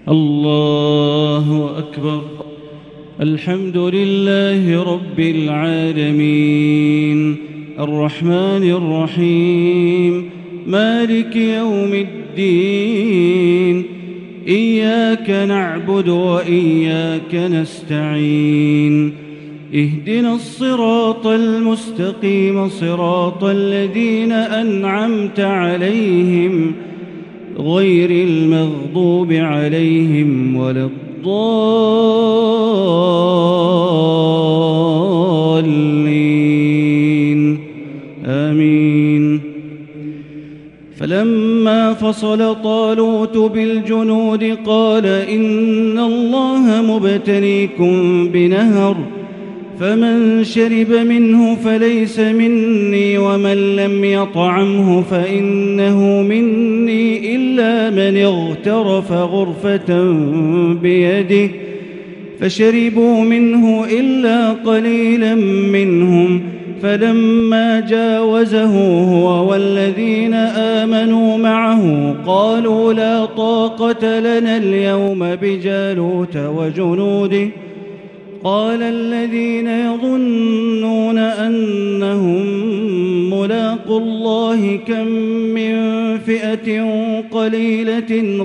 الله أكبر. الحمد لله رب العالمين الرحمن الرحيم مالك يوم الدين إياك نعبد وإياك نستعين اهدنا الصراط المستقيم صراط الذين أنعمت عليهم غير المغضوب عليهم ولا الضالين آمين. فلما فصل طالوت بالجنود قال إن الله مبتليكم بنهر فمن شرب منه فليس مني ومن لم يطعمه فإنه مني إلا من اغترف غرفة بيده فشربوا منه إلا قليلا منهم فلما جاوزه هو والذين آمنوا معه قالوا لا طاقة لنا اليوم بجالوت وجنوده قال الذين يظنون أنهم ملاقو الله كم من فئة قليلة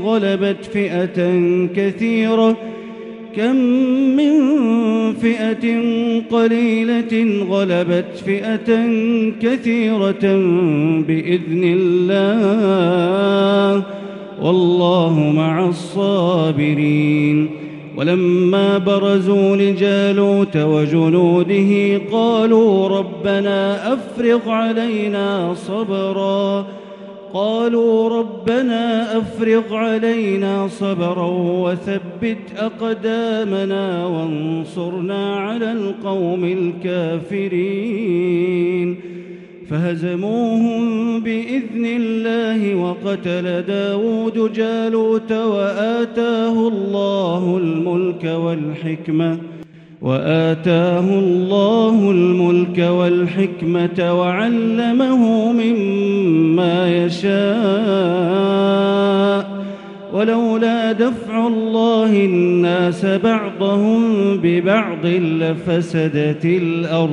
غلبت فئة كثيرة بإذن الله والله مع الصابرين. ولما برزوا لجالوت وجنوده قالوا ربنا أفرغ علينا صبرا وثبت أقدامنا وانصرنا على القوم الكافرين فهزموهم بإذن الله وقتل داود جالوت وآتاه الله الملك والحكمة وعلمه مما يشاء ولولا دفع الله الناس بعضهم ببعض لفسدت الأرض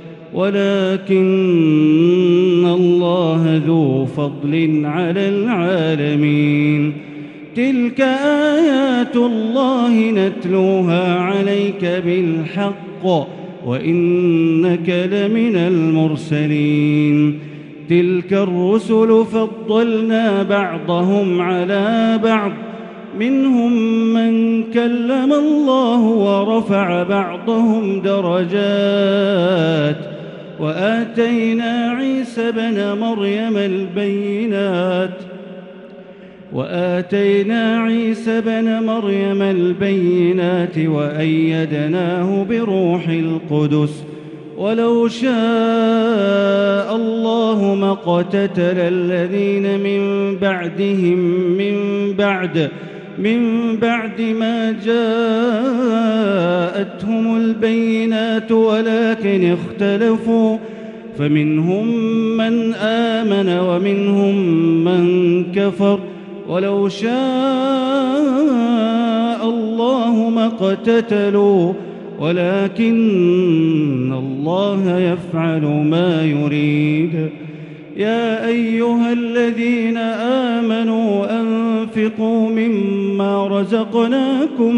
ولكن الله ذو فضل على العالمين. تلك آيات الله نتلوها عليك بالحق وإنك لمن المرسلين. تلك الرسل فضلنا بعضهم على بعض منهم من كلم الله ورفع بعضهم درجات وآتينا عيسى بن مريم البينات وأيدناه بروح القدس ولو شاء الله ما اقتتل الذين من بعد ما جاءتهم البينات ولكن اختلفوا فمنهم من آمن ومنهم من كفر ولو شاء الله ما اقتتلوا ولكن الله يفعل ما يريد. يا أيها الذين آمنوا أنفقوا مما رزقناكم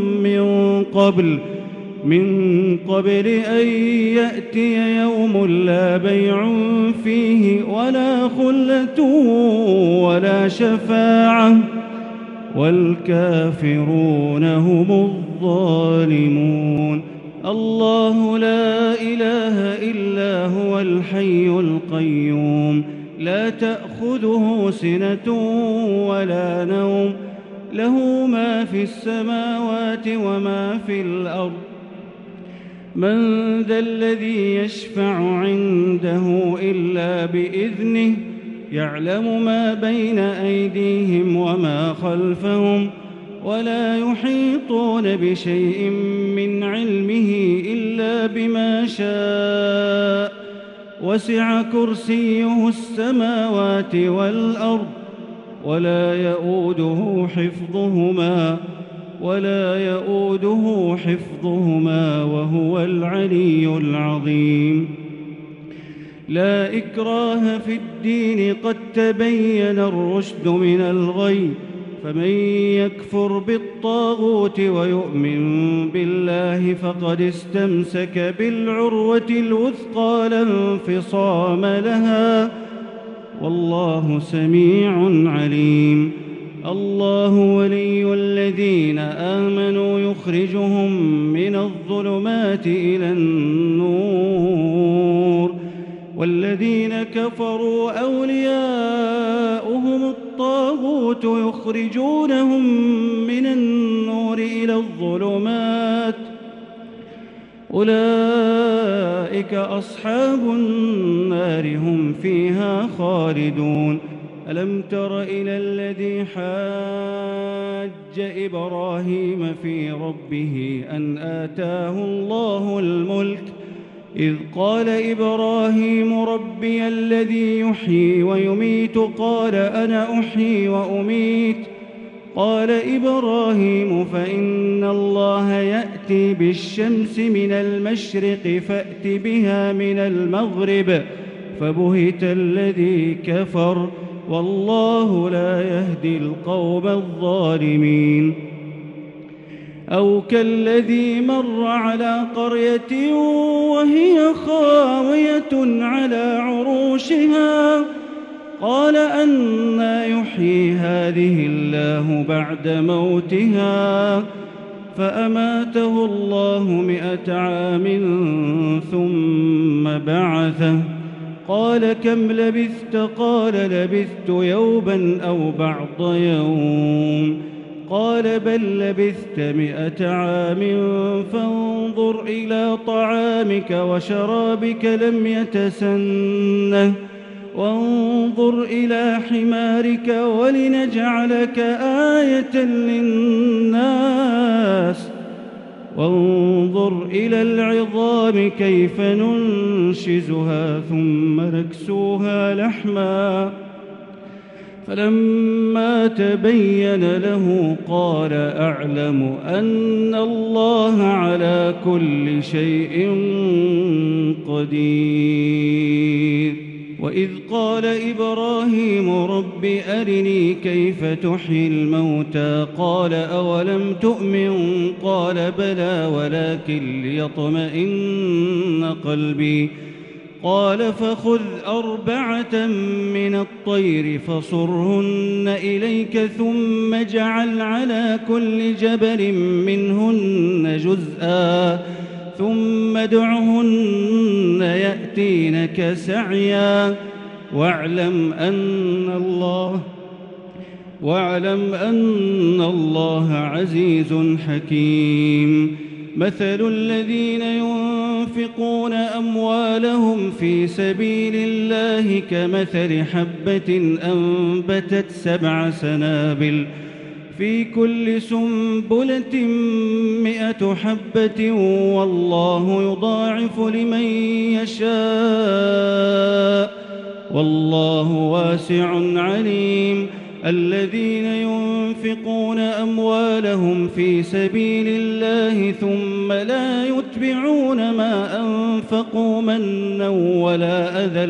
من قبل أن يأتي يوم لا بيع فيه ولا خلة ولا شفاعة والكافرون هم الظالمون. الله لا إله إلا هو الحي القيوم لا تأخذه سنة ولا نوم له ما في السماوات وما في الأرض. من ذا الذي يشفع عنده إلا بإذنه يعلم ما بين أيديهم وما خلفهم ولا يحيطون بشيء من علمه إلا بما شاء وسع كرسيه السماوات والأرض ولا يؤوده حفظهما وهو العلي العظيم. لا إكراه في الدين، قد تبين الرشد من الغي، فمن يكفر بالطاغوت ويؤمن بالله فقد استمسك بالعروة الوثقى لا انفصام لها، والله سميع عليم. الله ولي الذين آمنوا يخرجهم من الظلمات إلى النور، والذين كفروا أولياؤهم الطاغوت يخرجونهم من النور إلى الظلمات، أولئك أصحاب النار هم فيها خالدون. ألم تر إلى الذي حاج إبراهيم في ربه أن آتاه الله الملك، إذ قال إبراهيم ربي الذي يحيي ويميت، قال أنا أحيي وأميت. قال إبراهيم فإن الله يأتي بالشمس من المشرق فأت بها من المغرب، فبهت الذي كفر، والله لا يهدي القوم الظالمين. أو كالذي مر على قرية وهي خاوية على عروشها، قال أنى يحيي هذه الله بعد موتها، فأماته الله 100 عام ثم بعثه، قال كم لبثت؟ قال لبثت يوما أو بعض يوم، قال بل لبثت 100 عام فانظر إلى طعامك وشرابك لم يتسنه، وانظر إلى حمارك ولنجعلك آية للناس، وانظر إلى العظام كيف ننشزها ثم نكسوها لحما، فلما تبين له قال أعلم أن الله على كل شيء قدير. وإذ قال إبراهيم رب أرني كيف تحيي الموتى، قال أولم تؤمن؟ قال بلى ولكن ليطمئن قلبي، قال فخذ 4 من الطير فصرهن إليك ثم اجعل على كل جبل منهن جزءا ثم ادعهن يأتينك سعيا، واعلم أن الله عزيز حكيم. مثل الذين ينفقون أموالهم في سبيل الله كمثل حبة أنبتت 7 سنابل في كل سنبلة 100 حبة، والله يضاعف لمن يشاء، والله واسع عليم. الذين ينفقون أموالهم في سبيل الله ثم لا يتبعون ما أنفقوا منا ولا أذى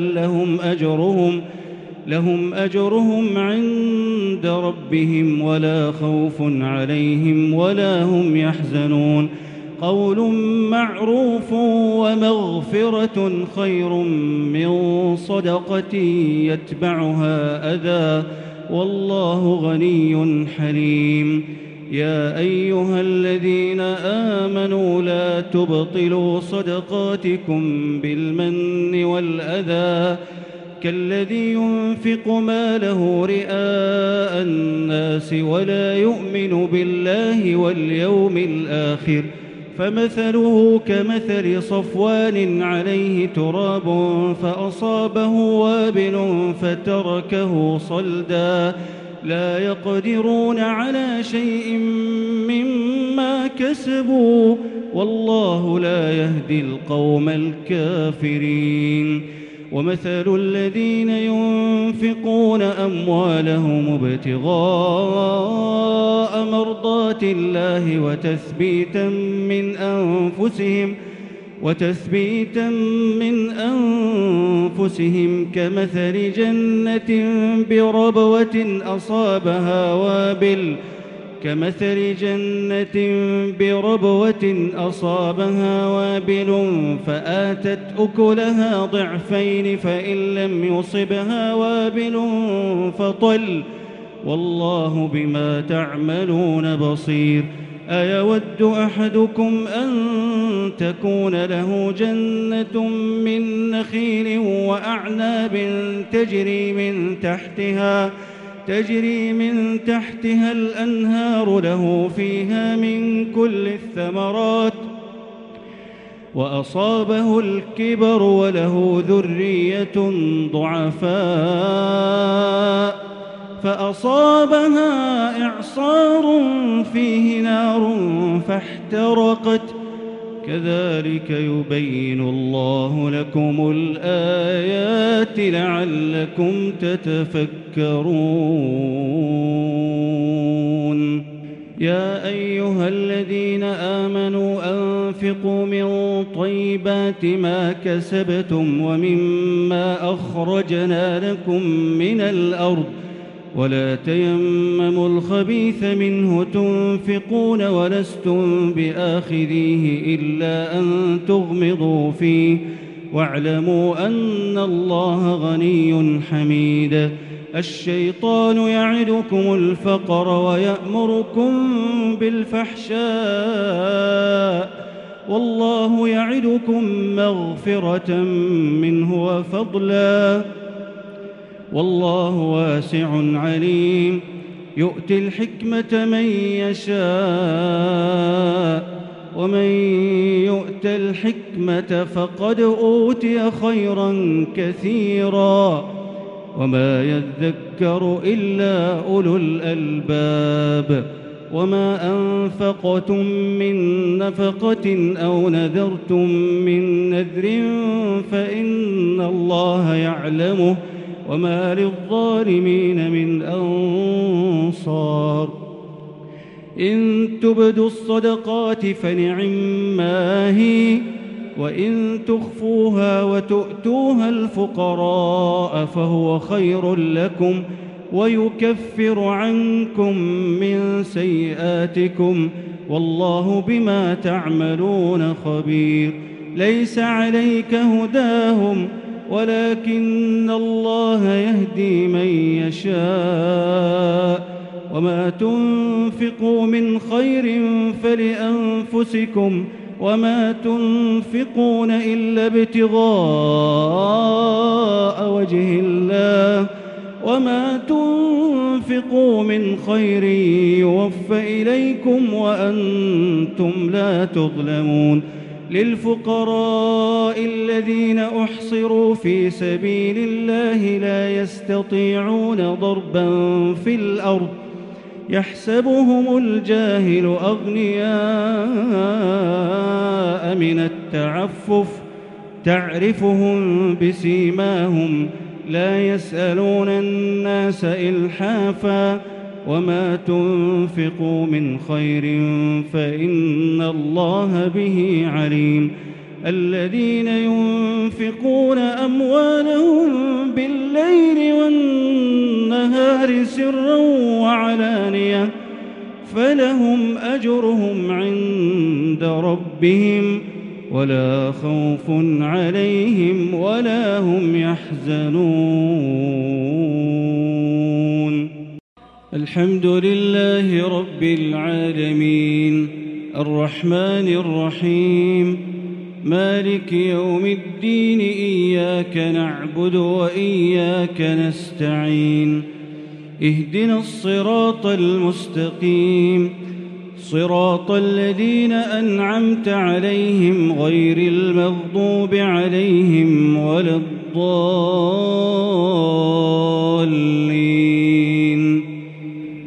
لهم أجرهم عند ربهم ولا خوف عليهم ولا هم يحزنون. قول معروف ومغفرة خير من صدقة يتبعها أذى، والله غني حليم. يا أيها الذين آمنوا لا تبطلوا صدقاتكم بالمن والأذى كالذي ينفق ماله رئاء الناس ولا يؤمن بالله واليوم الآخر، فمثله كمثل صفوان عليه تراب فأصابه وابل فتركه صلدا، لا يقدرون على شيء مما كسبوا، والله لا يهدي القوم الكافرين. ومثل الذين ينفقون أموالهم ابتغاء مرضات الله وتثبيتا من أنفسهم كمثل جنة بربوة أصابها وابل فآتت أكلها ضعفين فإن لم يصبها وابل فطل والله بما تعملون بصير. أيود أحدكم أن تكون له جنة من نخيل وأعناب تجري من تحتها الأنهار له فيها من كل الثمرات وأصابه الكبر وله ذرية ضعفاء فأصابها إعصار فيه نار فاحترقت كذلك يبين الله لكم الآيات لعلكم تتفكرون. يا أيها الذين آمنوا أنفقوا من طيبات ما كسبتم ومما أخرجنا لكم من الأرض ولا تيمموا الخبيث منه تنفقون ولستم بآخذيه إلا أن تغمضوا فيه واعلموا أن الله غني حميد. الشيطان يعدكم الفقر ويأمركم بالفحشاء والله يعدكم مغفرة منه وفضلا والله واسع عليم. يؤتي الحكمة من يشاء ومن يؤت الحكمة فقد أوتي خيرا كثيرا وما يذكر إلا أولو الألباب. وما أنفقتم من نفقة أو نذرتم من نذر فإن الله يعلمه وما للظالمين من أنصار. إن تبدوا الصدقات فنعما هي وإن تخفوها وتؤتوها الفقراء فهو خير لكم ويكفر عنكم من سيئاتكم والله بما تعملون خبير. ليس عليك هداهم ولكن الله يهدي من يشاء وما تنفقوا من خير فلأنفسكم وما تنفقون إلا ابتغاء وجه الله وما تنفقوا من خير يوفى إليكم وأنتم لا تظلمون. للفقراء الذين أحصروا في سبيل الله لا يستطيعون ضربا في الأرض يحسبهم الجاهل أغنياء من التعفف تعرفهم بسيماهم لا يسألون الناس إلحافا وما تنفقوا من خير فإن الله به عليم. الذين ينفقون أموالهم بالليل والنهار سرا وعلانية فلهم أجرهم عند ربهم ولا خوف عليهم ولا هم يحزنون. الحمد لله رب العالمين الرحمن الرحيم مالك يوم الدين إياك نعبد وإياك نستعين اهدنا الصراط المستقيم صراط الذين أنعمت عليهم غير المغضوب عليهم ولا الضالين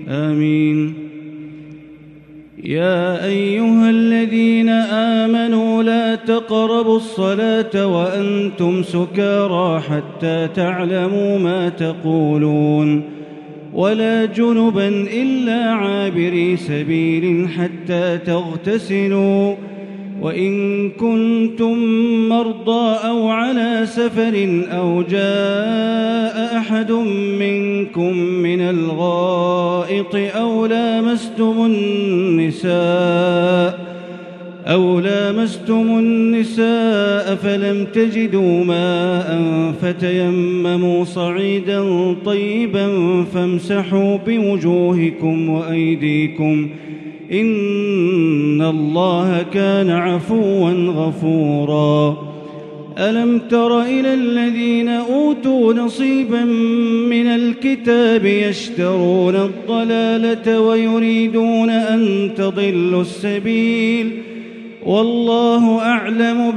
آمين. يا أيها الذين آمنوا آمنوا لا تقربوا الصلاة وأنتم سكارى حتى تعلموا ما تقولون ولا جنبا إلا عابري سبيل حتى تغتسلوا وإن كنتم مرضى أو على سفر أو جاء أحد منكم من الغائط أو لامستم النساء فلم تجدوا ماء فتيمموا صعيدا طيبا فامسحوا بوجوهكم وأيديكم إن الله كان عفوا غفورا ألم تر إلى الذين أوتوا نصيبا من الكتاب يشترون الضلالة ويريدون أن تضلوا السبيل والله أعلم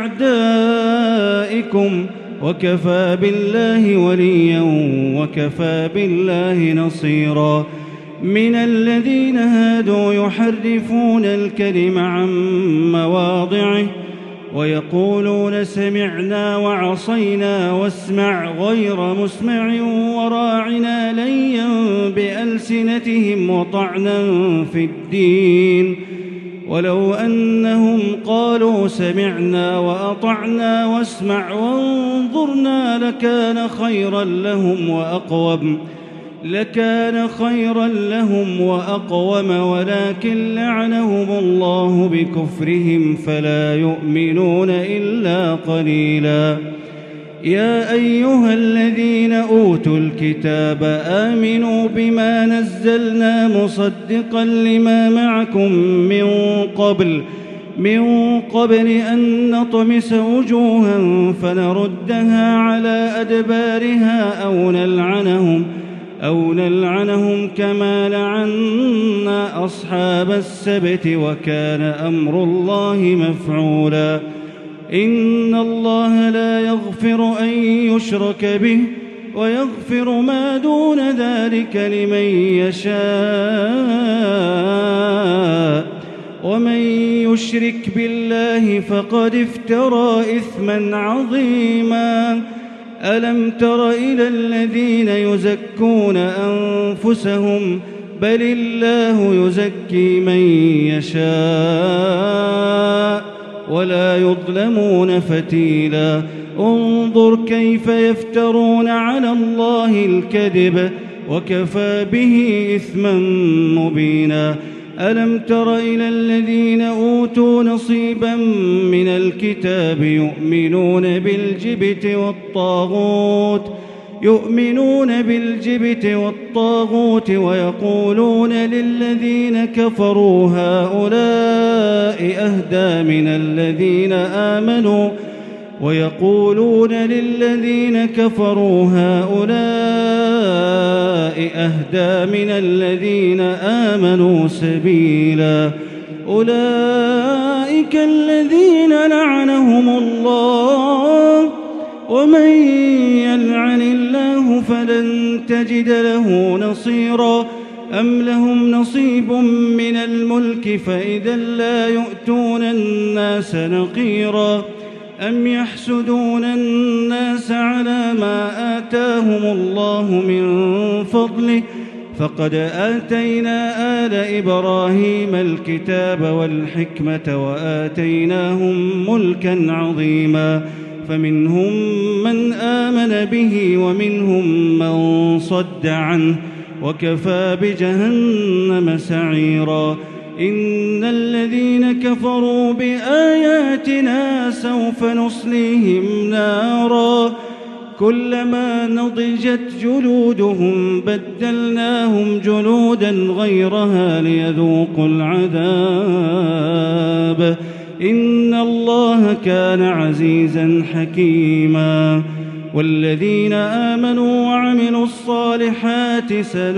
بأعدائكم وكفى بالله وليا وكفى بالله نصيرا من الذين هادوا يحرفون الكلم عن مواضعه ويقولون سمعنا وعصينا واسمع غير مسمع وراعنا ليا بألسنتهم وطعنا في الدين ولو أنهم قالوا سمعنا وأطعنا واسمع وانظرنا لكان خيرا لهم وأقوم ولكن لعنهم الله بكفرهم فلا يؤمنون إلا قليلا يا أيها الذين أوتوا الكتاب آمنوا بما نزلنا مصدقا لما معكم من قبل أن نطمس وجوها فنردها على أدبارها أو نلعنهم كما لعنا أصحاب السبت وكان أمر الله مفعولا إن الله لا يغفر أن يشرك به ويغفر ما دون ذلك لمن يشاء ومن يشرك بالله فقد افترى إثما عظيما ألم تر إلى الذين يزكون أنفسهم بل الله يزكي من يشاء ولا يظلمون فتيلا انظر كيف يفترون على الله الكذب وكفى به إثما مبينا ألم تر إلى الذين أوتوا نصيبا من الكتاب يؤمنون بالجبت والطاغوت ويقولون للذين كفروا هؤلاء أهدى من الذين آمنوا سبيلا أولئك الذين لعنهم الله ومن يلعن الله فلن تجد له نصيرا أم لهم نصيب من الملك فإذا لا يؤتون الناس نقيرا أم يحسدون الناس على ما آتاهم الله من فضله فقد آتينا آل إبراهيم الكتاب والحكمة وآتيناهم ملكا عظيما فمنهم من آمن به ومنهم من صد عنه وكفى بجهنم سعيرا إن الذين كفروا بآياتنا سوف نصليهم نارا كلما نضجت جلودهم بدلناهم جلودا غيرها ليذوقوا العذاب إن الله كان عزيزا حكيما والذين آمنوا وعملوا الصالحات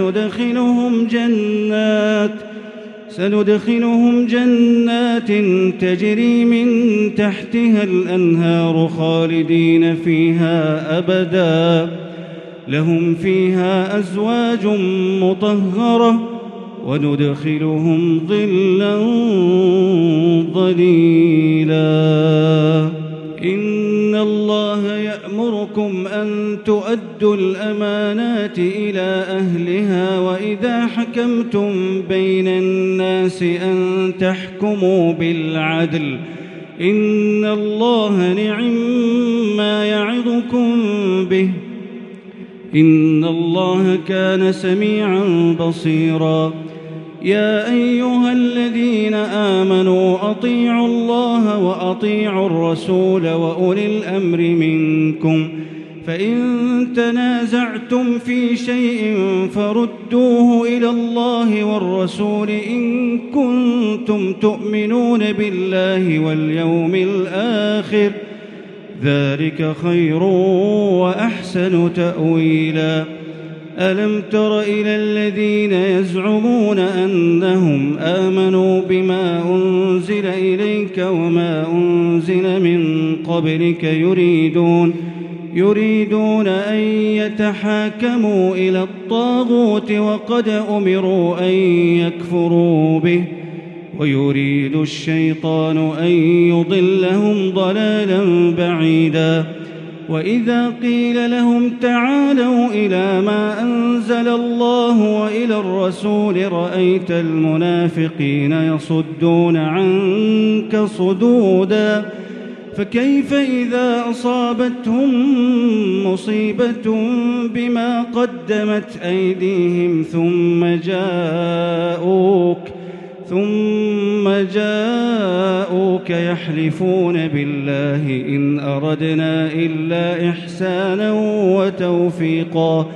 سندخلهم جنات تجري من تحتها الأنهار خالدين فيها أبدا لهم فيها أزواج مطهرة وندخلهم ظلا ضليلا. إن الله يأمركم أن تؤدوا الأمانات إلى أهلها وإذا حكمتم بين الناس أن تحكموا بالعدل. إن الله نعم يعظكم به إن الله كان سميعا بصيرا. يا أيها الذين آمنوا أطيعوا الله وأطيعوا الرسول وأولي الأمر منكم فإن تنازعتم في شيء فردوه إلى الله والرسول إن كنتم تؤمنون بالله واليوم الآخر ذلك خير وأحسن تأويلا. ألم تر إلى الذين يزعمون أنهم آمنوا بما أنزل إليك وما أنزل من قبلك يريدون أن يتحاكموا إلى الطاغوت وقد أمروا أن يكفروا به ويريد الشيطان أن يضلهم ضلالا بعيدا. وإذا قيل لهم تعالوا إلى ما أنزل الله وإلى الرسول رأيت المنافقين يصدون عنك صدودا. فكيف إذا أصابتهم مصيبة بما قدمت أيديهم ثم جاءوك يحلفون بالله إن أردنا إلا إحسانا وتوفيقا.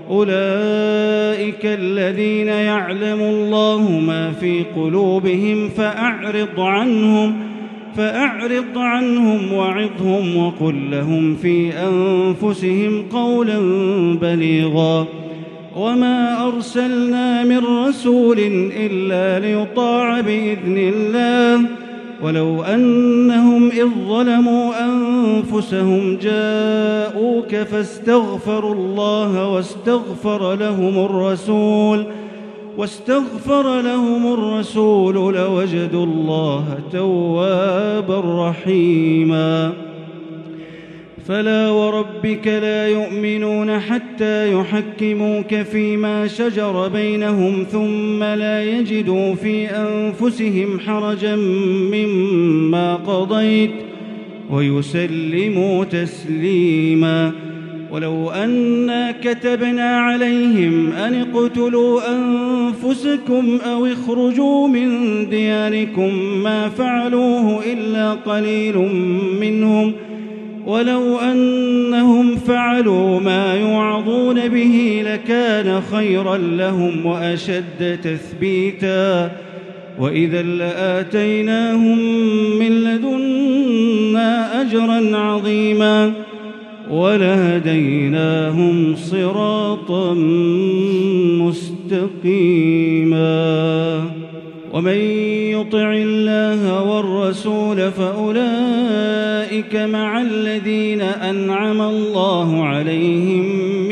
أولئك الذين يعلم الله ما في قلوبهم فأعرض عنهم وعظهم وقل لهم في أنفسهم قولا بليغا. وما أرسلنا من رسول إلا ليطاع بإذن الله ولو أنهم إذ ظلموا أنفسهم جاءوك فاستغفروا الله واستغفر لهم الرسول لوجدوا الله توابا رحيما. فلا وربك لا يؤمنون حتى يحكموك فيما شجر بينهم ثم لا يجدوا في أنفسهم حرجا مما قضيت ويسلموا تسليما. ولو أنا كتبنا عليهم أن اقتلوا أنفسكم أو اخرجوا من دياركم ما فعلوه إلا قليل منهم ولو أنهم فعلوا ما يوعظون به لكان خيرا لهم وأشد تثبيتا. وإذا لآتيناهم من لدنا أجرا عظيما ولهديناهم صراطا مستقيما. ومن يطع الله والرسول فأولئك مع الذين أنعم الله عليهم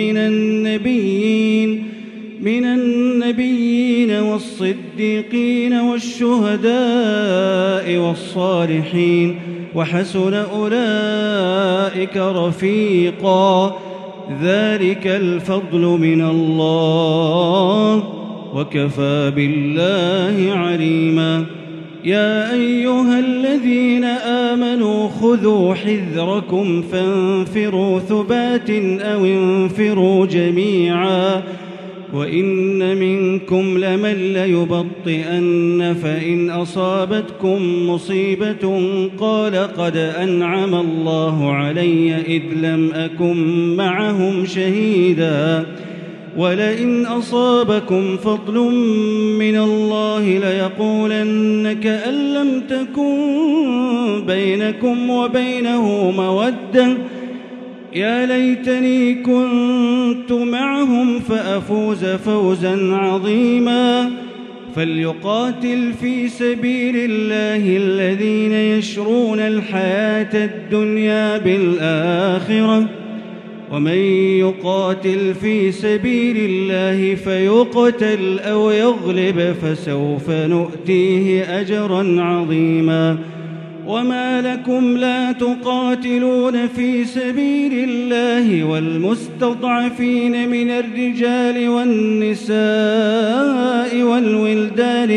من النبيين والصديقين والشهداء والصالحين وحسن أولئك رفيقا. ذلك الفضل من الله وكفى بالله عليما. يا أيها الذين آمنوا خذوا حذركم فانفروا ثبات أو انفروا جميعا وإن منكم لمن ليبطئن فإن أصابتكم مصيبة قال قد أنعم الله علي إذ لم أكن معهم شهيدا ولئن أصابكم فضل من الله ليقولن كأن لم تكن بينكم وبينه مودة يا ليتني كنت معهم فأفوز فوزا عظيما. فليقاتل في سبيل الله الذين يشرون الحياة الدنيا بالآخرة ومن يقاتل في سبيل الله فيقتل أو يغلب فسوف نؤتيه أجرا عظيما وما لكم لا تقاتلون في سبيل الله والمستضعفين من الرجال والنساء والولدان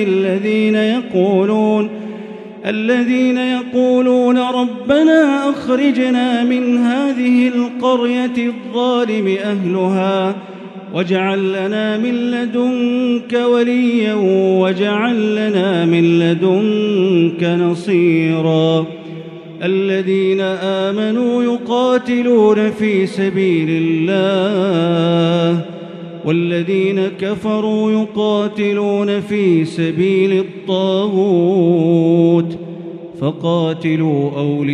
الذين يقولون ربنا أخرجنا من هذه القرية الظالم أهلها واجعل لنا من لدنك وليا واجعل لنا من لدنك نصيرا الذين آمنوا يقاتلون في سبيل الله والذين كفروا يقاتلون في سبيل الطاغوت فقاتلوا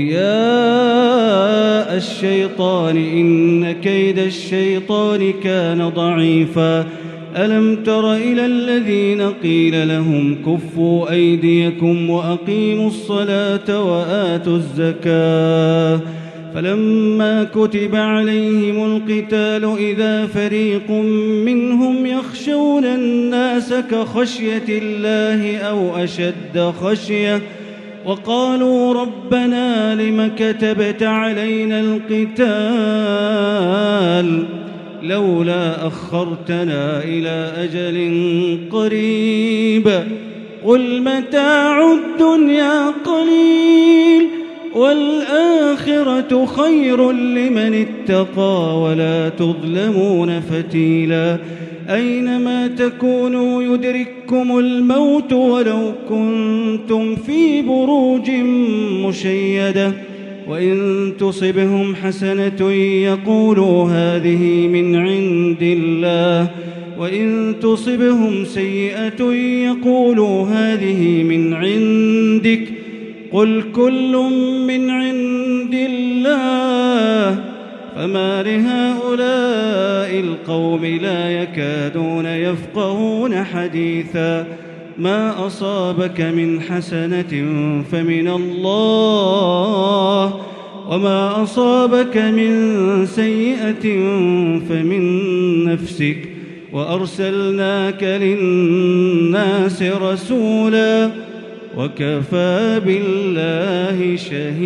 أولياء الشيطان إن كيد الشيطان كان ضعيفا ألم تر إلى الذين قيل لهم كفوا أيديكم وأقيموا الصلاة وآتوا الزكاة فلما كتب عليهم القتال إذا فريق منهم يخشون الناس كخشية الله أو أشد خشية وقالوا ربنا لم كتبت علينا القتال لولا أخرتنا إلى أجل قريب قل متاع الدنيا قليل والآخرة خير لمن اتقى ولا تظلمون فتيلا أينما تكونوا يدرككم الموت ولو كنتم في بروج مشيدة وإن تصبهم حسنة يقولوا هذه من عند الله وإن تصبهم سيئة يقولوا هذه من عندك قل كل من عند الله فما لهؤلاء القوم لا يكادون يفقهون حديثا ما أصابك من حسنة فمن الله وما أصابك من سيئة فمن نفسك وأرسلناك للناس رسولا وكفى بالله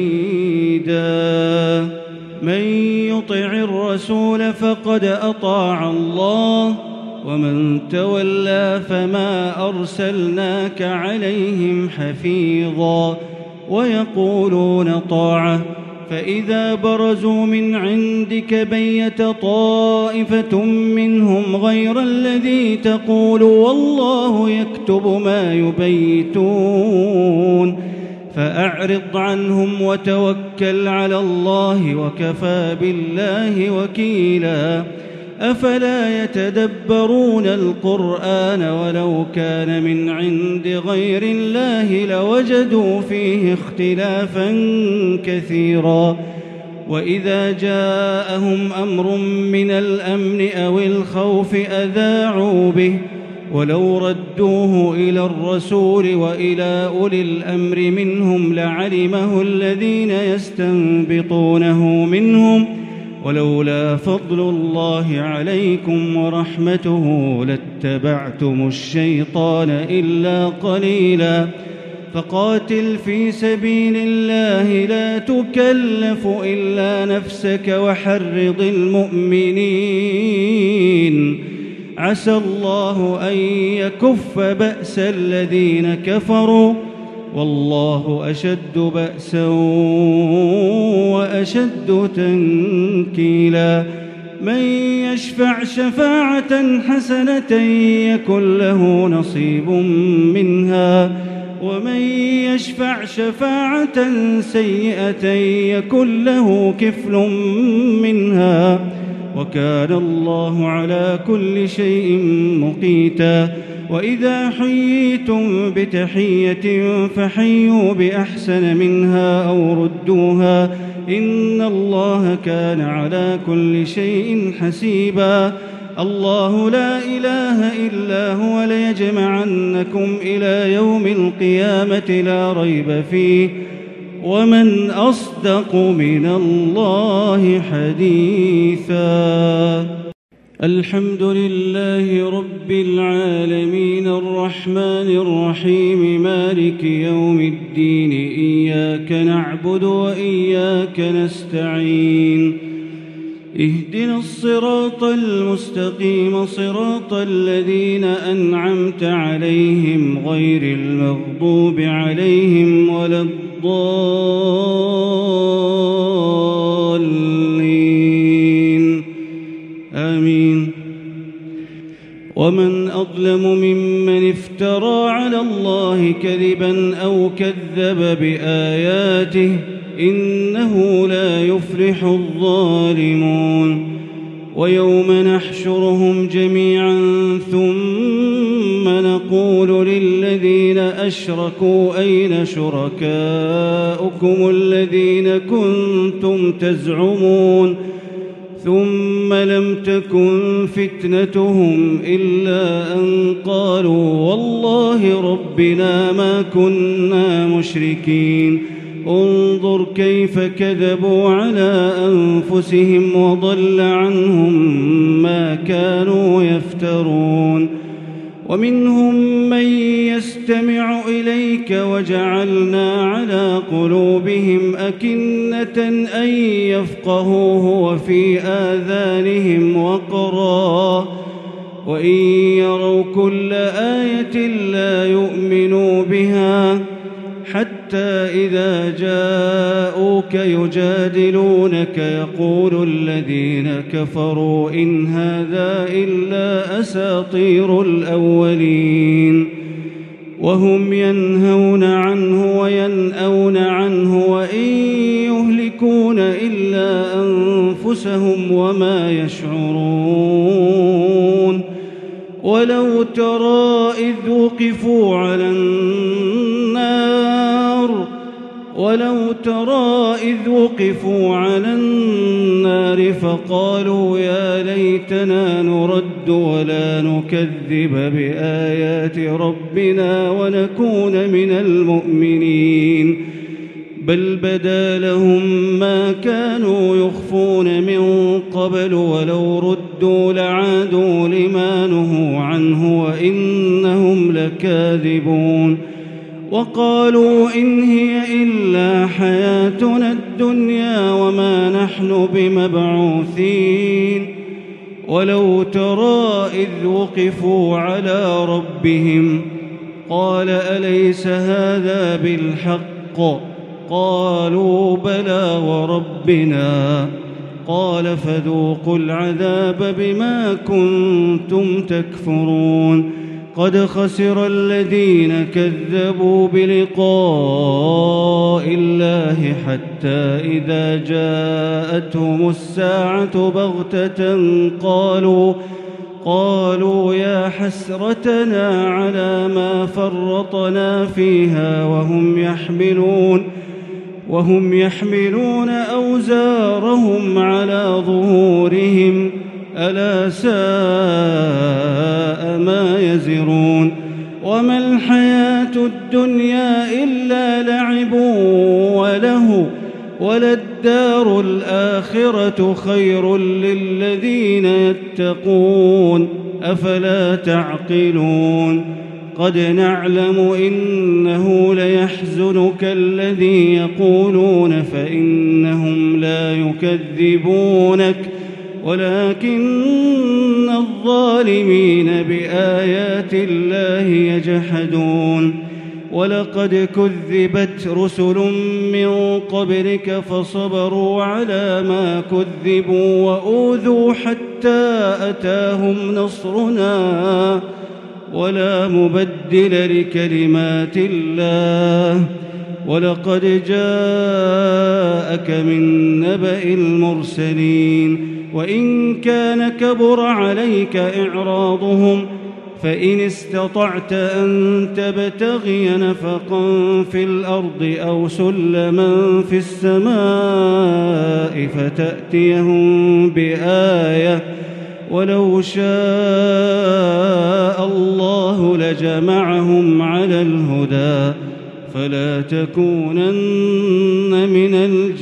شهيدا من يطع الرسول فقد أطاع الله ومن تولى فما أرسلناك عليهم حفيظا ويقولون طاعة فإذا برزوا من عندك بيت طائفة منهم غير الذي تقول والله يكتب ما يبيتون فأعرض عنهم وتوكل على الله وكفى بالله وكيلا أفلا يتدبرون القرآن ولو كان من عند غير الله لوجدوا فيه اختلافا كثيرا وإذا جاءهم أمر من الأمن أو الخوف أذاعوا به ولو ردوه إلى الرسول وإلى أولي الأمر منهم لعلمه الذين يستنبطونه منهم ولولا فضل الله عليكم ورحمته لاتبعتم الشيطان إلا قليلا فقاتل في سبيل الله لا تكلف إلا نفسك وحرض المؤمنين عسى الله أن يكف بأس الذين كفروا والله أشد بأسا وأشد تنكيلا من يشفع شفاعة حسنة يكن له نصيب منها ومن يشفع شفاعة سيئة يكن له كفل منها وكان الله على كل شيء مقيتا وإذا حييتم بتحية فحيوا بأحسن منها أو ردوها إن الله كان على كل شيء حسيبا الله لا إله إلا هو ليجمعنكم إلى يوم القيامة لا ريب فيه ومن أصدق من الله حديثا. الحمد لله رب العالمين الرحمن الرحيم مالك يوم الدين إياك نعبد وإياك نستعين اهدنا الصراط المستقيم صراط الذين أنعمت عليهم غير المغضوب عليهم ولا الضالين آمين. ومن أظلم ممن افترى على الله كذبا أو كذب بآياته إنه لا يفلح الظالمون. ويوم نحشرهم جميعا ثم نقول للذين أشركوا أين شركاؤكم الذين كنتم تزعمون ثم لم تكن فتنتهم إلا أن قالوا والله ربنا ما كنا مشركين. انظر كيف كذبوا على أنفسهم وضل عنهم ما كانوا يفترون. ومنهم من يستمع إليك وجعلنا على قلوبهم أكنة أن يفقهوه وفي آذانهم وقرا وإن يروا كل آية لا يؤمنوا بها حتى إذا جاءوك يجادلونك يقول الذين كفروا إن هذا إلا أساطير الأولين. وهم ينهون عنه وينأون عنه وإن يهلكون إلا أنفسهم وما يشعرون. ولو ترى إذ وقفوا على النار فقالوا يا ليتنا نرد ولا نكذب بآيات ربنا ونكون من المؤمنين بل بدا لهم ما كانوا يخفون من قبل ولو ردوا لعادوا لما نهوا عنه وإنهم لكاذبون. وقالوا إن هي إلا حياتنا الدنيا وما نحن بمبعوثين. ولو ترى إذ وقفوا على ربهم قال أليس هذا بالحق قالوا بلى وربنا قال فذوقوا العذاب بما كنتم تكفرون. قد خسر الذين كذبوا بلقاء الله حتى إذا جاءتهم الساعة بغتة قالوا يا حسرتنا على ما فرطنا فيها وهم يحملون أوزارهم على ظهورهم ألا ساء ما يزرون. وما الحياة الدنيا إلا لعب وله وللدار الآخرة خير للذين يتقون أفلا تعقلون. قد نعلم إنه ليحزنك الذي يقولون فإنهم لا يكذبونك ولكن الظالمين بآيات الله يجحدون. ولقد كذبت رسل من قبلك فصبروا على ما كذبوا وأوذوا حتى أتاهم نصرنا ولا مبدل لكلمات الله. ولقد جاءك من نبأ المرسلين وإن كان كبر عليك إعراضهم فإن استطعت أن تبتغي نفقا في الأرض أو سلما في السماء فتأتيهم بآية ولو شاء الله لجمعهم على الهدى فلا تكونن من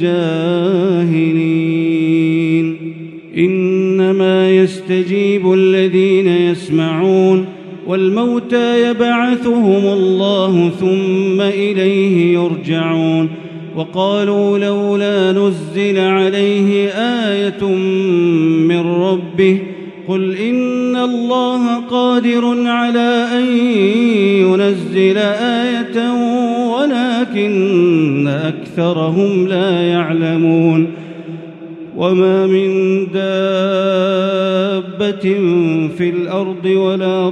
الجاهلين. إنما يستجيب الذين يسمعون، والموتى يبعثهم الله ثم إليه يرجعون. وقالوا لولا نزل عليه آية من ربه، قل إن الله قادر على أن ينزل آية ولكن أكثرهم لا يعلمون. وما من دابة في الأرض ولا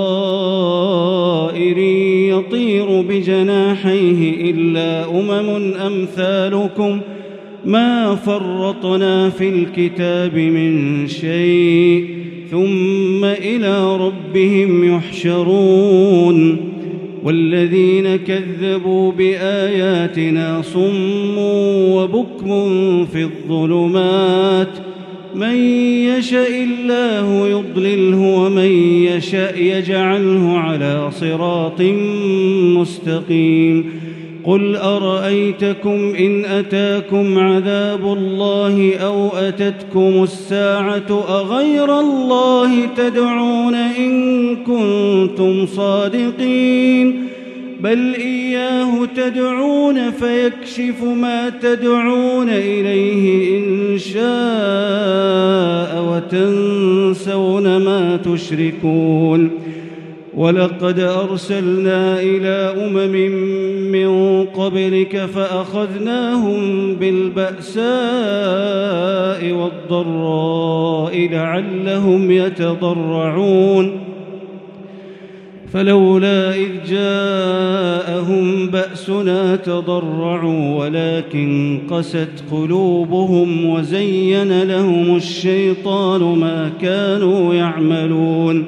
طائر يطير بجناحيه إلا أمثالكم ما فرطنا في الكتاب من شيء ثم إلى ربهم يحشرون. والذين كذبوا بآياتنا صم وبكم في الظلمات، من يشاء الله يضلله ومن يشاء يجعله على صراط مستقيم. قل أرأيتكم إن أتاكم عذاب الله أو أتتكم الساعة أغير الله تدعون إن كنتم صادقين؟ بل إياه تدعون فيكشف ما تدعون إليه إن شاء وتنسون ما تشركون. ولقد أرسلنا إلى من قبلك فأخذناهم بالبأساء والضراء لعلهم يتضرعون. فلولا إذ جاءهم بأسنا تضرعوا ولكن قست قلوبهم وزين لهم الشيطان ما كانوا يعملون.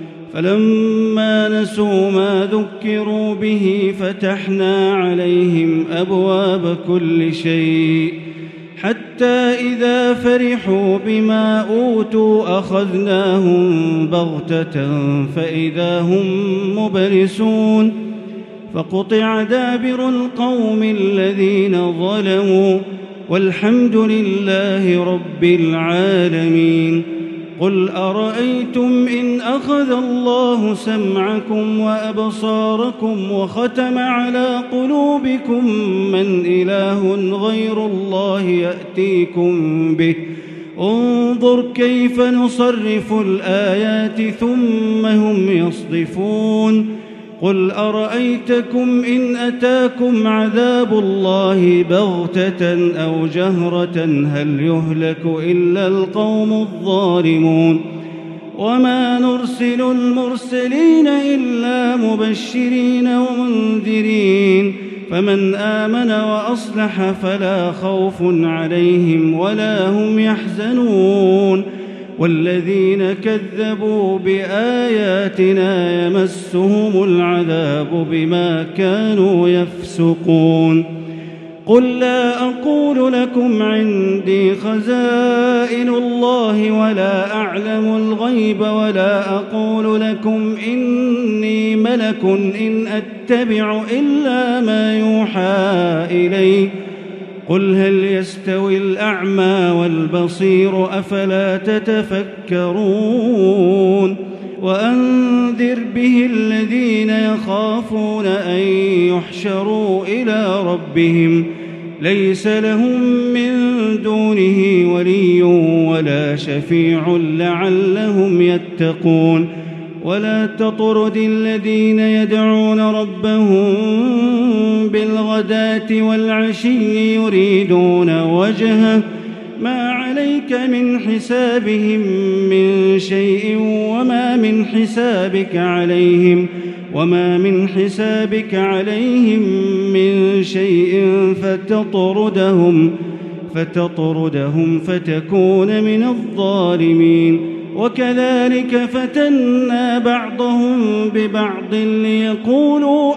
فلما نسوا ما ذكروا به فتحنا عليهم أبواب كل شيء حتى إذا فرحوا بما أوتوا أخذناهم بغتة فإذا هم مبلسون. فقطع دابر القوم الذين ظلموا والحمد لله رب العالمين. قل أرأيتم إن أخذ الله سمعكم وأبصاركم وختم على قلوبكم من إله غير الله يأتيكم به؟ انظر كيف نصرف الآيات ثم هم يصدفون. قل أرأيتكم إن أتاكم عذاب الله بغتة أو جهرة هل يهلك إلا القوم الظالمون؟ وما نرسل المرسلين إلا مبشرين ومنذرين، فمن آمن وأصلح فلا خوف عليهم ولا هم يحزنون. والذين كذبوا بآياتنا يمسهم العذاب بما كانوا يفسقون. قل لا أقول لكم عندي خزائن الله ولا أعلم الغيب ولا أقول لكم إني ملك إن أتبع إلا ما يوحى إلي. قل هل يستوي الأعمى والبصير أفلا تتفكرون. وأنذر به الذين يخافون أن يحشروا إلى ربهم ليس لهم من دونه ولي ولا شفيع لعلهم يتقون. ولا تطرد الذين يدعون ربهم بالغداة والعشي يريدون وجهه ما عليك من حسابهم من شيء وما من حسابك عليهم من شيء فتطردهم فتكون من الظالمين. وكذلك فتنا بعضهم ببعض ليقولوا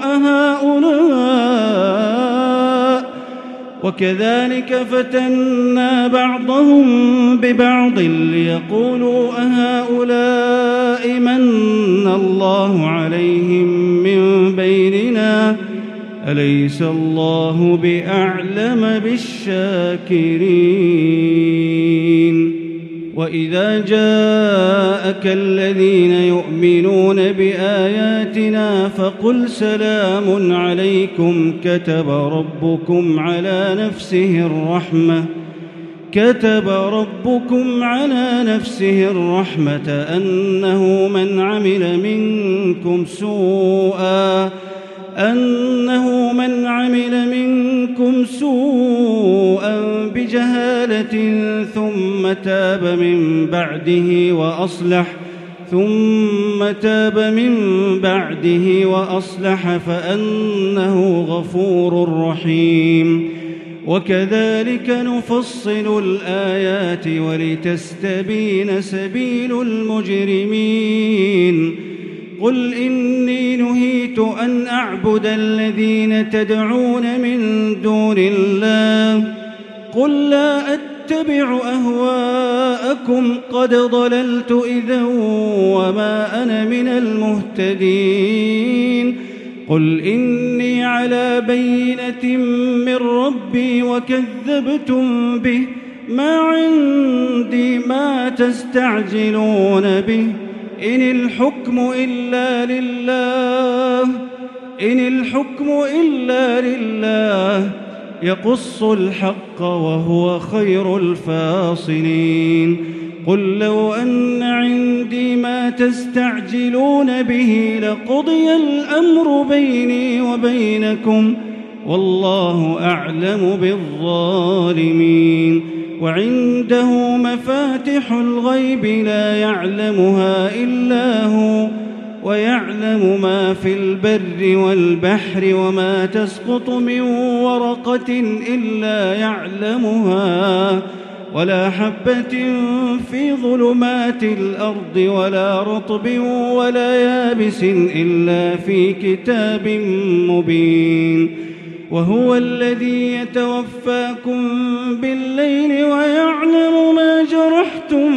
أهؤلاء من الله عليهم من بيننا أليس الله بأعلم بالشاكرين وإذا جاءك الذين يؤمنون بآياتنا فقل سلام عليكم كتب ربكم على نفسه الرحمة أنه من عمل منكم سوءا بجهالة ثم تاب من بعده وأصلح فأنه غفور رحيم وكذلك نفصل الآيات ولتستبين سبيل المجرمين قل إني نهيت أن أعبد الذين تدعون من دون الله قل لا أتبع أهواءكم قد ضللت إذا وما أنا من المهتدين قل إني على بينة من ربي وكذبتم به ما عندي ما تستعجلون به إن الحكم إلا لله يقص الحق وهو خير الفاصلين قل لو أن عندي ما تستعجلون به لقضي الأمر بيني وبينكم والله أعلم بالظالمين وعنده مفاتح الغيب لا يعلمها إلا هو ويعلم ما في البر والبحر وما تسقط من ورقة إلا يعلمها ولا حبة في ظلمات الأرض ولا رطب ولا يابس إلا في كتاب مبين وهو الذي يتوفاكم بالليل ويعلم ما جرحتم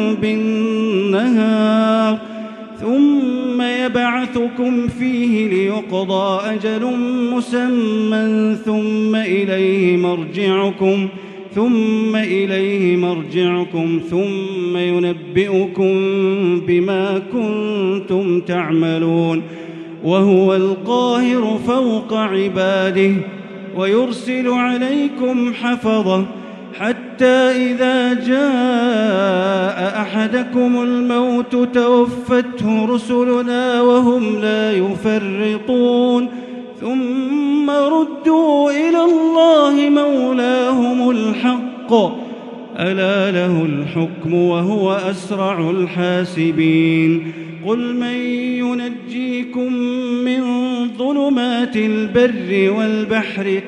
بالنهار ثم يبعثكم فيه ليقضى أجل مسمى ثم إليه مرجعكم ثم ينبئكم بما كنتم تعملون وهو القاهر فوق عباده ويرسل عليكم حفظة حتى إذا جاء أحدكم الموت توفته رسلنا وهم لا يفرطون ثم ردوا إلى الله مولاهم الحق ألا له الحكم وهو أسرع الحاسبين قل من ينجيكم من ظلمات البر والبحر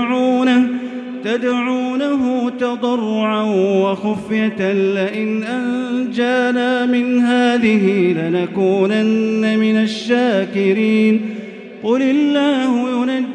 تدعونه تضرعا وخفية لئن أنجانا من هذه لنكونن من الشاكرين قل الله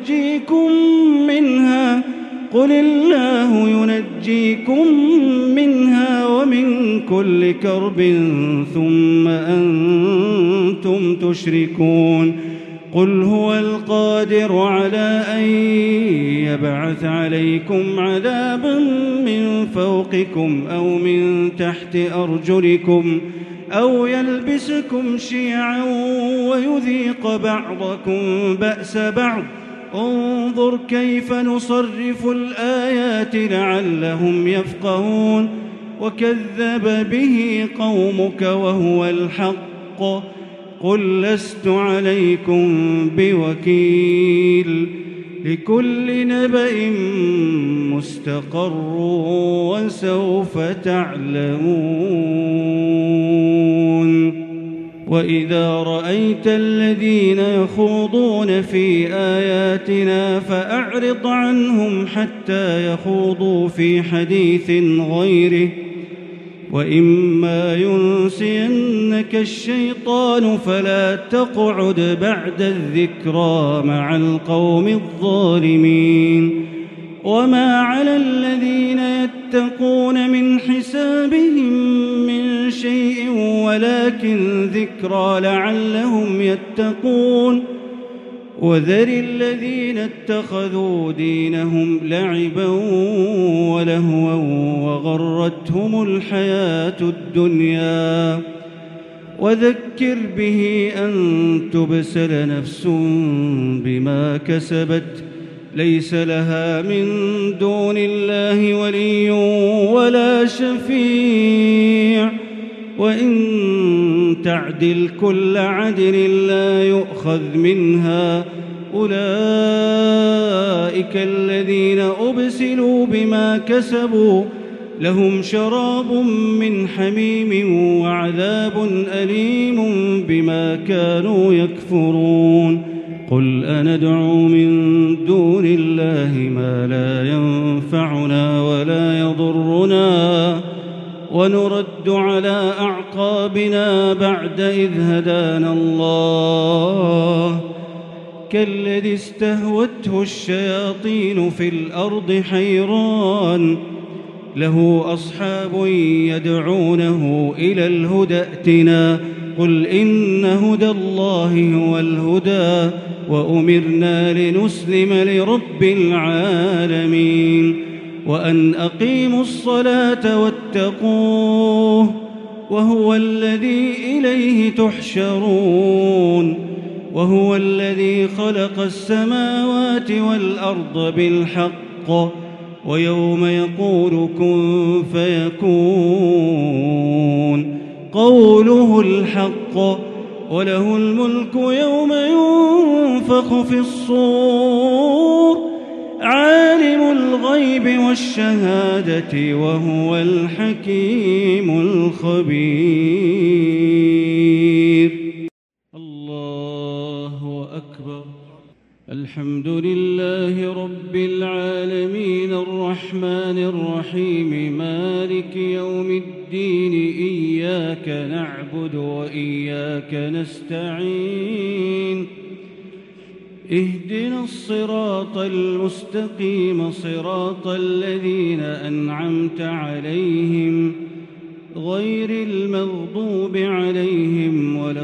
ينجيكم منها ومن كل كرب ثم أنتم تشركون قل هو القادر على أن يبعث عليكم عذابا من فوقكم أو من تحت أرجلكم أو يلبسكم شيعا ويذيق بعضكم بأس بعض انظر كيف نصرف الآيات لعلهم يفقهون وكذب به قومك وهو الحق قل لست عليكم بوكيل لكل نبأ مستقر وسوف تعلمون وإذا رأيت الذين يخوضون في آياتنا فأعرض عنهم حتى يخوضوا في حديث غيره وإما ينسينك الشيطان فلا تقعد بعد الذكرى مع القوم الظالمين وما على الذين يتقون من حسابهم من شيء ولكن ذكرى لعلهم يتقون وذر الذين اتخذوا دينهم لعبا ولهوا وغرتهم الحياة الدنيا وذكر به أن تبسل نفس بما كسبت ليس لها من دون الله ولي ولا شفيع وإن تعدل كل عدل لا يؤخذ منها أولئك الذين أبسلوا بما كسبوا لهم شراب من حميم وعذاب أليم بما كانوا يكفرون قل أندعو من دون الله ما لا ينفعنا ولا يضرنا ونرد على أعقابنا بعد إذ هدانا الله كالذي استهوته الشياطين في الأرض حيران له أصحاب يدعونه إلى الهدى ائتنا قل إن هدى الله هو الهدى وأمرنا لنسلم لرب العالمين وأن أقيموا الصلاة واتقوه وهو الذي إليه تحشرون وهو الذي خلق السماوات والأرض بالحق ويوم يقول كن فيكون قوله الحق وله الملك يوم ينفخ في الصور عالم الغيب والشهادة وهو الحكيم الخبير الله أكبر الحمد لله رب العالمين الرحمن الرحيم مالك يوم الدين إياك نعبد وإياك نستعين اهدنا الصراط المستقيم صراط الذين أنعمت عليهم غير المغضوب عليهم ولا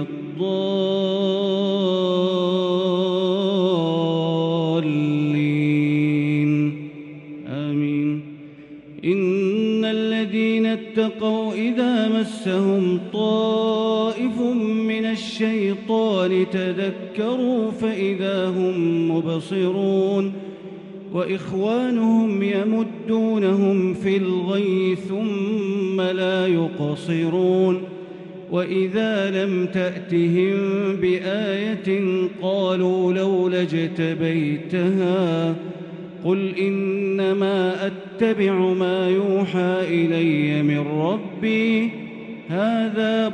الضالين آمين إن الذين اتقوا إذا مسهم طائف من الشيطان تذكروا فإذا هم مبصرون وإخوانهم يمدونهم في الغي ثم لا يقصرون وإذا لم تأتهم بآية قالوا لولا اجتبيتها قل إنما أتبع ما يوحى إلي من ربي هذا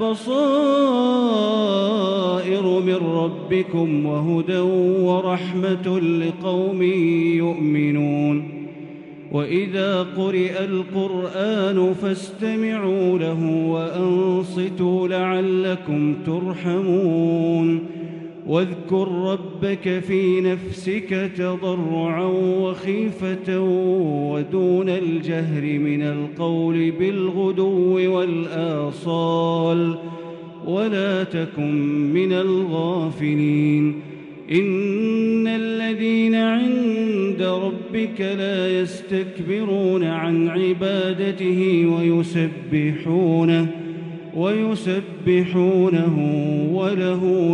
بصائر من ربكم وهدى ورحمة لقوم يؤمنون وإذا قرئ القرآن فاستمعوا له وأنصتوا لعلكم ترحمون واذكر ربك في نفسك تضرعا وخيفة ودون الجهر من القول بالغدو والآصال ولا تكن من الغافلين إن الذين عند ربك لا يستكبرون عن عبادته ويسبحونه وله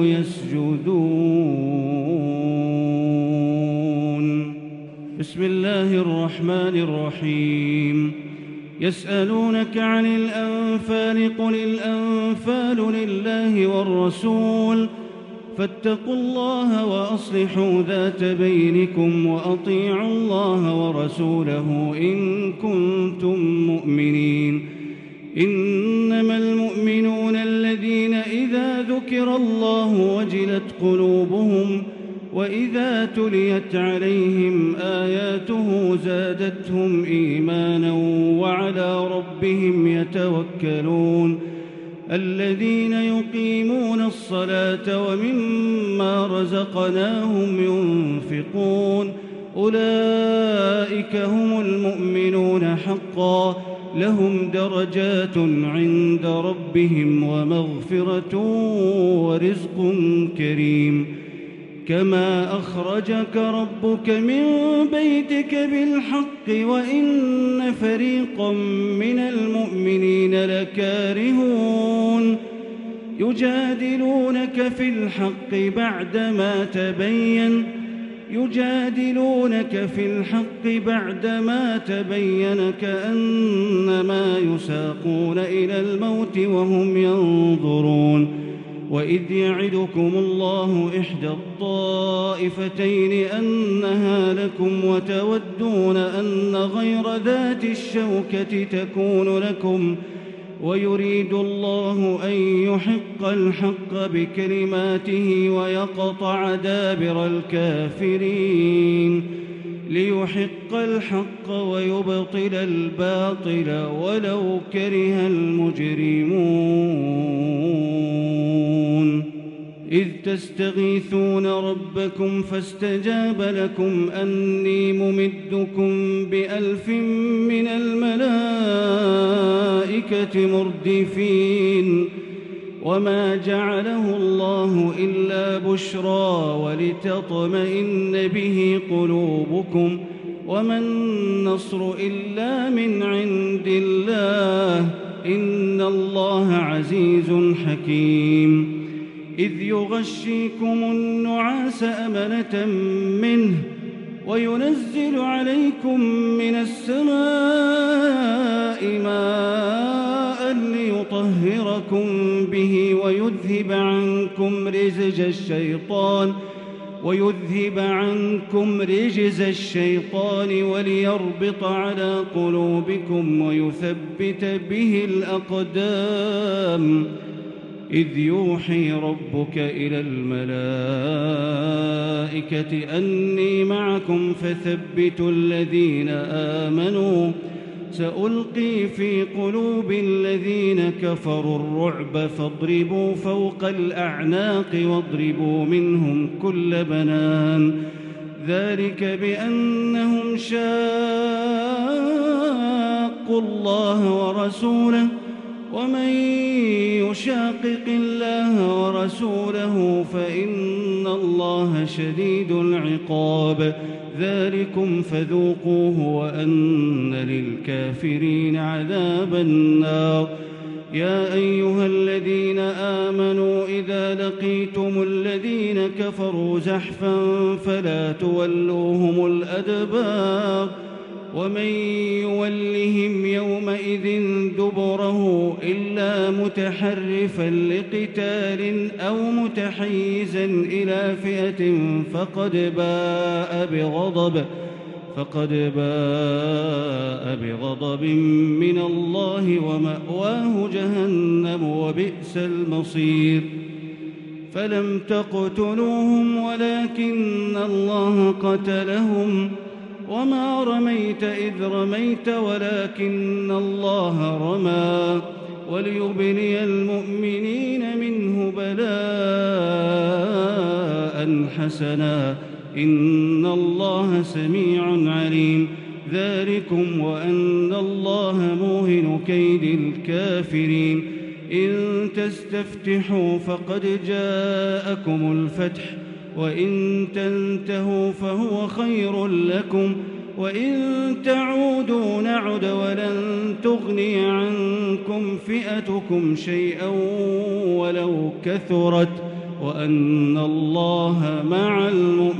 يسجدون بسم الله الرحمن الرحيم يسألونك عن الأنفال قل الأنفال لله والرسول فاتقوا الله وأصلحوا ذات بينكم وأطيعوا الله ورسوله إن كنتم مؤمنين إنما المؤمنون الذين إذا ذكر الله وجلت قلوبهم وإذا تليت عليهم آياته زادتهم إيمانا وعلى ربهم يتوكلون الذين يقيمون الصلاة ومما رزقناهم ينفقون أولئك هم المؤمنون حقا لهم درجات عند ربهم ومغفرة ورزق كريم كما أخرجك ربك من بيتك بالحق وإن فريقا من المؤمنين لكارهون يجادلونك في الحق بعدما تبين كأنما يساقون إلى الموت وهم ينظرون وإذ يعدكم الله إحدى الطائفتين أنها لكم وتودون أن غير ذات الشوكة تكون لكم ويريد الله أن يحق الحق بكلماته ويقطع دابر الكافرين ليحق الحق ويبطل الباطل ولو كره المجرمون إذ تستغيثون ربكم فاستجاب لكم أني ممدكم ب1000 من الملائكة مردفين وما جعله الله إلا بشرى ولتطمئن به قلوبكم وما النصر إلا من عند الله إن الله عزيز حكيم إذ يغشيكم النعاس أمنة منه وينزل عليكم من السماء ماء ليطهركم به ويذهب عنكم رجز الشيطان وليربط على قلوبكم ويثبت به الأقدام إذ يوحي ربك إلى الملائكة أني معكم فثبتوا الذين آمنوا سألقي في قلوب الذين كفروا الرعب فاضربوا فوق الأعناق واضربوا منهم كل بنان ذلك بأنهم شاقوا الله ورسوله ومن يشاقق الله ورسوله فإن الله شديد العقاب ذلكم فذوقوه وأن للكافرين عذاب النار يا أيها الذين آمنوا إذا لقيتم الذين كفروا زحفا فلا تولوهم الأدبار ومن يولهم يومئذ دبره إلا متحرفا لقتال أو متحيزا إلى فئة فقد باء بغضب من الله ومأواه جهنم وبئس المصير فلم تقتلوهم ولكن الله قتلهم وما رميت إذ رميت ولكن الله رمى وليبلي المؤمنين منه بلاء حسنا إن الله سميع عليم ذلكم وأن الله موهن كيد الكافرين إن تستفتحوا فقد جاءكم الفتح وإن تنتهوا فهو خير لكم وإن تعودوا نعد ولن تغني عنكم فئتكم شيئا ولو كثرت وأن الله مع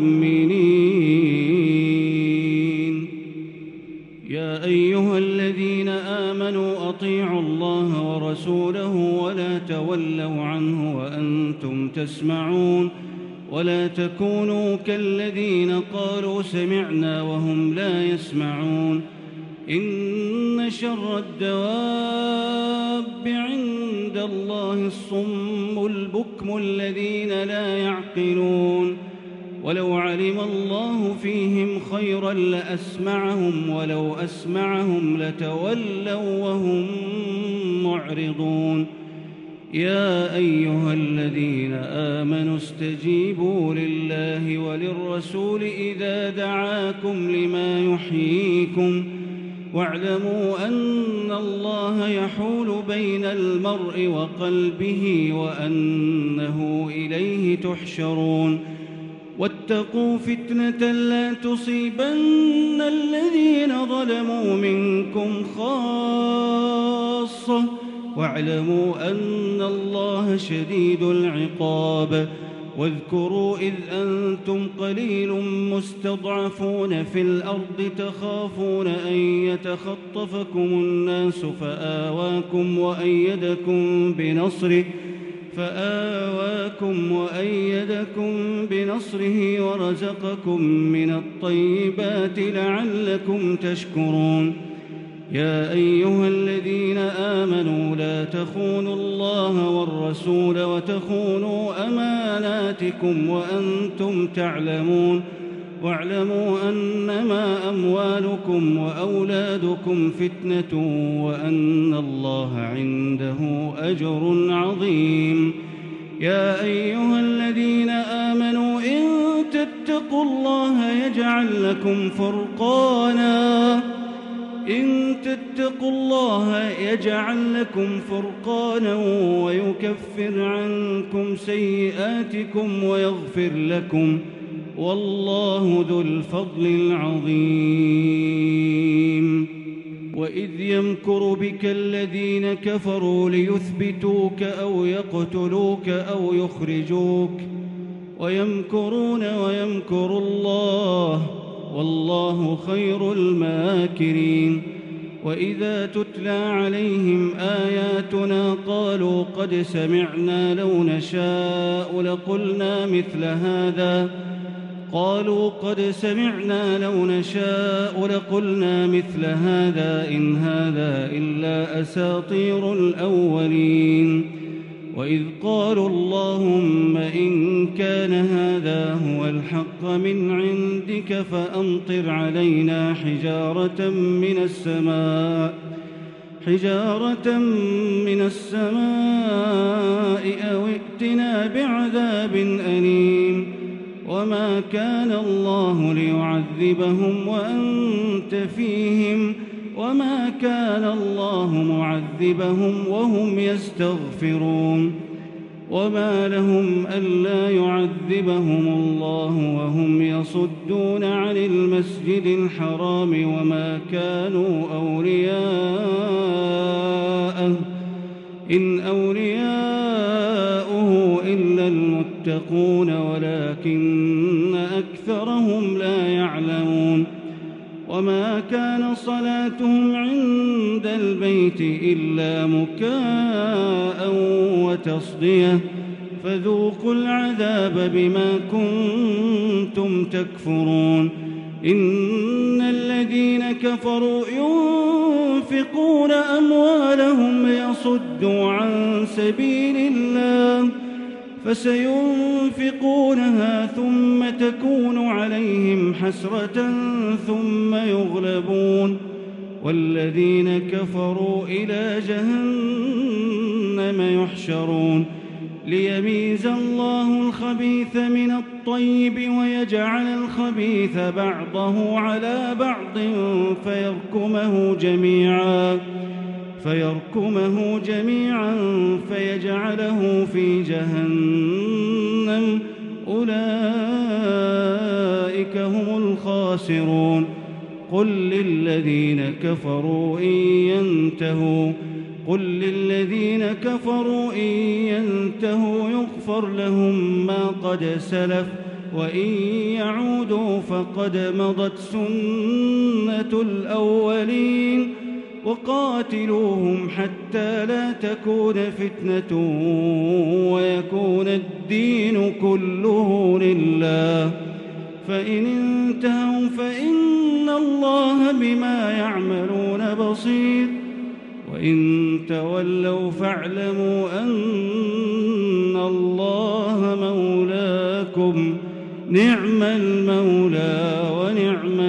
المؤمنين يا أيها الذين آمنوا أطيعوا الله ورسوله ولا تولوا عنه وأنتم تسمعون ولا تكونوا كالذين قالوا سمعنا وهم لا يسمعون إن شر الدواب عند الله الصم البكم الذين لا يعقلون ولو علم الله فيهم خيرا لأسمعهم ولو أسمعهم لتولوا وهم معرضون يا أيها الذين آمنوا استجيبوا لله وللرسول إذا دعاكم لما يحييكم واعلموا أن الله يحول بين المرء وقلبه وأنه إليه تحشرون واتقوا فتنة لا تصيبن الذين ظلموا منكم خاصة واعلموا أن الله شديد العقاب. واذكروا إذ أنتم قليل مستضعفون في الأرض تخافون أن يتخطفكم الناس فآواكم وأيدكم بنصره ورزقكم من الطيبات لعلكم تشكرون. يا أيها الذين آمنوا لا تخونوا الله والرسول وتخونوا أماناتكم وأنتم تعلمون. واعلموا أنما أموالكم وأولادكم فتنة وأن الله عنده أجر عظيم. يا أيها الذين آمنوا إن تتقوا الله يجعل لكم فرقانا ويكفر عنكم سيئاتكم ويغفر لكم، والله ذو الفضل العظيم. وإذ يمكر بك الذين كفروا ليثبتوك أو يقتلوك أو يخرجوك ويمكرون ويمكر الله والله خير الماكرين. وإذا تتلى عليهم آياتنا قالوا قد سمعنا لو نشاء لقلنا مثل هذا إن هذا إلا أساطير الأولين. وإذ قالوا اللهم إن كان هذا هو الحق من عندك فأمطر علينا حجارة من السماء أو ائتنا بعذاب أليم. وما كان الله ليعذبهم وأنت فيهم وما كان الله معذبهم وهم يستغفرون. وما لهم ألا يعذبهم الله وهم يصدون عن المسجد الحرام وما كانوا أولياءه إن أولياؤه إلا المتقون ولكن أكثرهم لا يعلمون. وما كان صلاتهم عند البيت إلا مكاء وتصدية فذوقوا العذاب بما كنتم تكفرون. إن الذين كفروا ينفقون أموالهم ليصدوا عن سبيل الله فسينفقونها ثم تكون عليهم حسرة ثم يغلبون والذين كفروا إلى جهنم يحشرون ليميز الله الخبيث من الطيب ويجعل الخبيث بعضه على بعض فيركمه جميعا فيجعله في جهنم أولئك هم الخاسرون. قل للذين كفروا إن ينتهوا يغفر لهم ما قد سلف وإن يعودوا فقد مضت سنة الأولين. وقاتلوهم حتى لا تكون فتنة ويكون الدين كله لله فإن انتهوا فإن الله بما يعملون بصير وإن تولوا فاعلموا أن الله مولاكم نعم المولى ونعم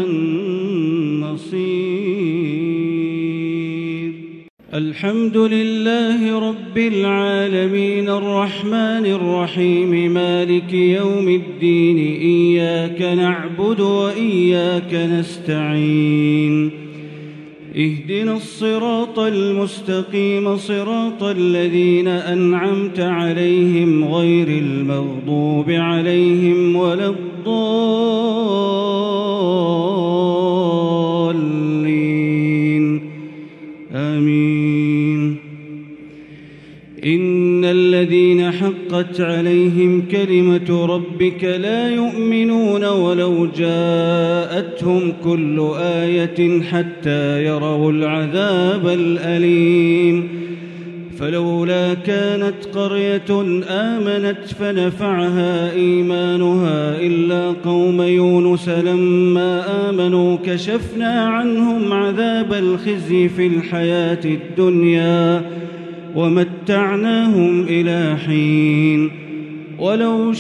النصير. الحمد لله رب العالمين الرحمن الرحيم مالك يوم الدين إياك نعبد وإياك نستعين اهدنا الصراط المستقيم صراط الذين أنعمت عليهم غير المغضوب عليهم ولا الضالين الضالين آمين. إن الذين حقت عليهم كلمة ربك لا يؤمنون ولو جاءتهم كل آية حتى يروا العذاب الأليم. فلولا كانت قرية آمنت فنفعها إيمانها إلا قوم يونس لما آمنوا كشفنا عنهم عذاب الخزي في الحياة الدنيا ومتعناهم إلى حين. ولو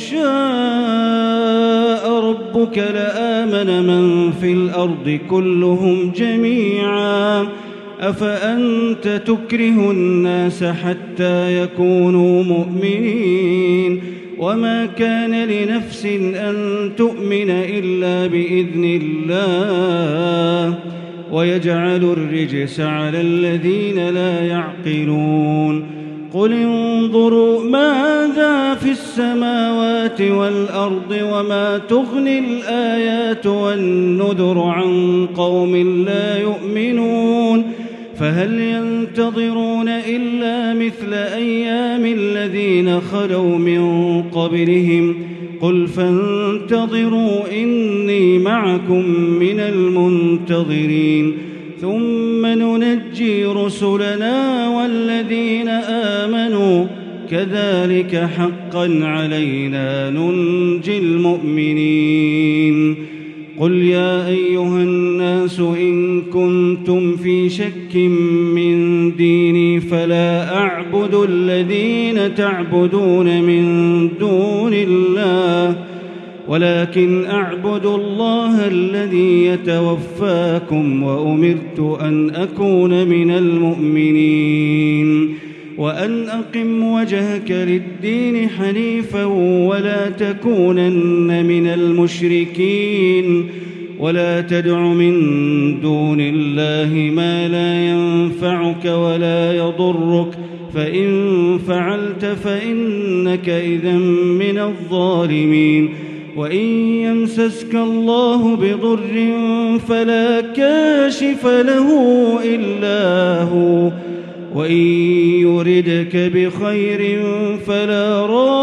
شاء ربك لآمن من في الأرض كلهم جميعا أفأنت تكره الناس حتى يكونوا مؤمنين. وما كان لنفس أن تؤمن إلا بإذن الله ويجعل الرجس على الذين لا يعقلون. قل انظروا ماذا في السماوات والأرض وما تغني الآيات والنذر عن قوم لا يؤمنون. فهل ينتظرون إلا مثل أيام الذين خلوا من قبلهم قل فانتظروا إني معكم من المنتظرين. ثم ننجي رسلنا والذين آمنوا كذلك حقا علينا ننجي المؤمنين. قل يا أيها الناس إن كنتم في شك من ديني فلا أعبد الذين تعبدون من دون الله ولكن أعبد الله الذي يتوفاكم وأمرت أن أكون من المؤمنين وأن أقم وجهك للدين حنيفا ولا تكونن من المشركين ولا تدع من دون الله ما لا ينفعك ولا يضرك فإن فعلت فإنك إذا من الظالمين. وإن يمسسك الله بضر فلا كاشف له إلا هو وإن يردك بخير فلا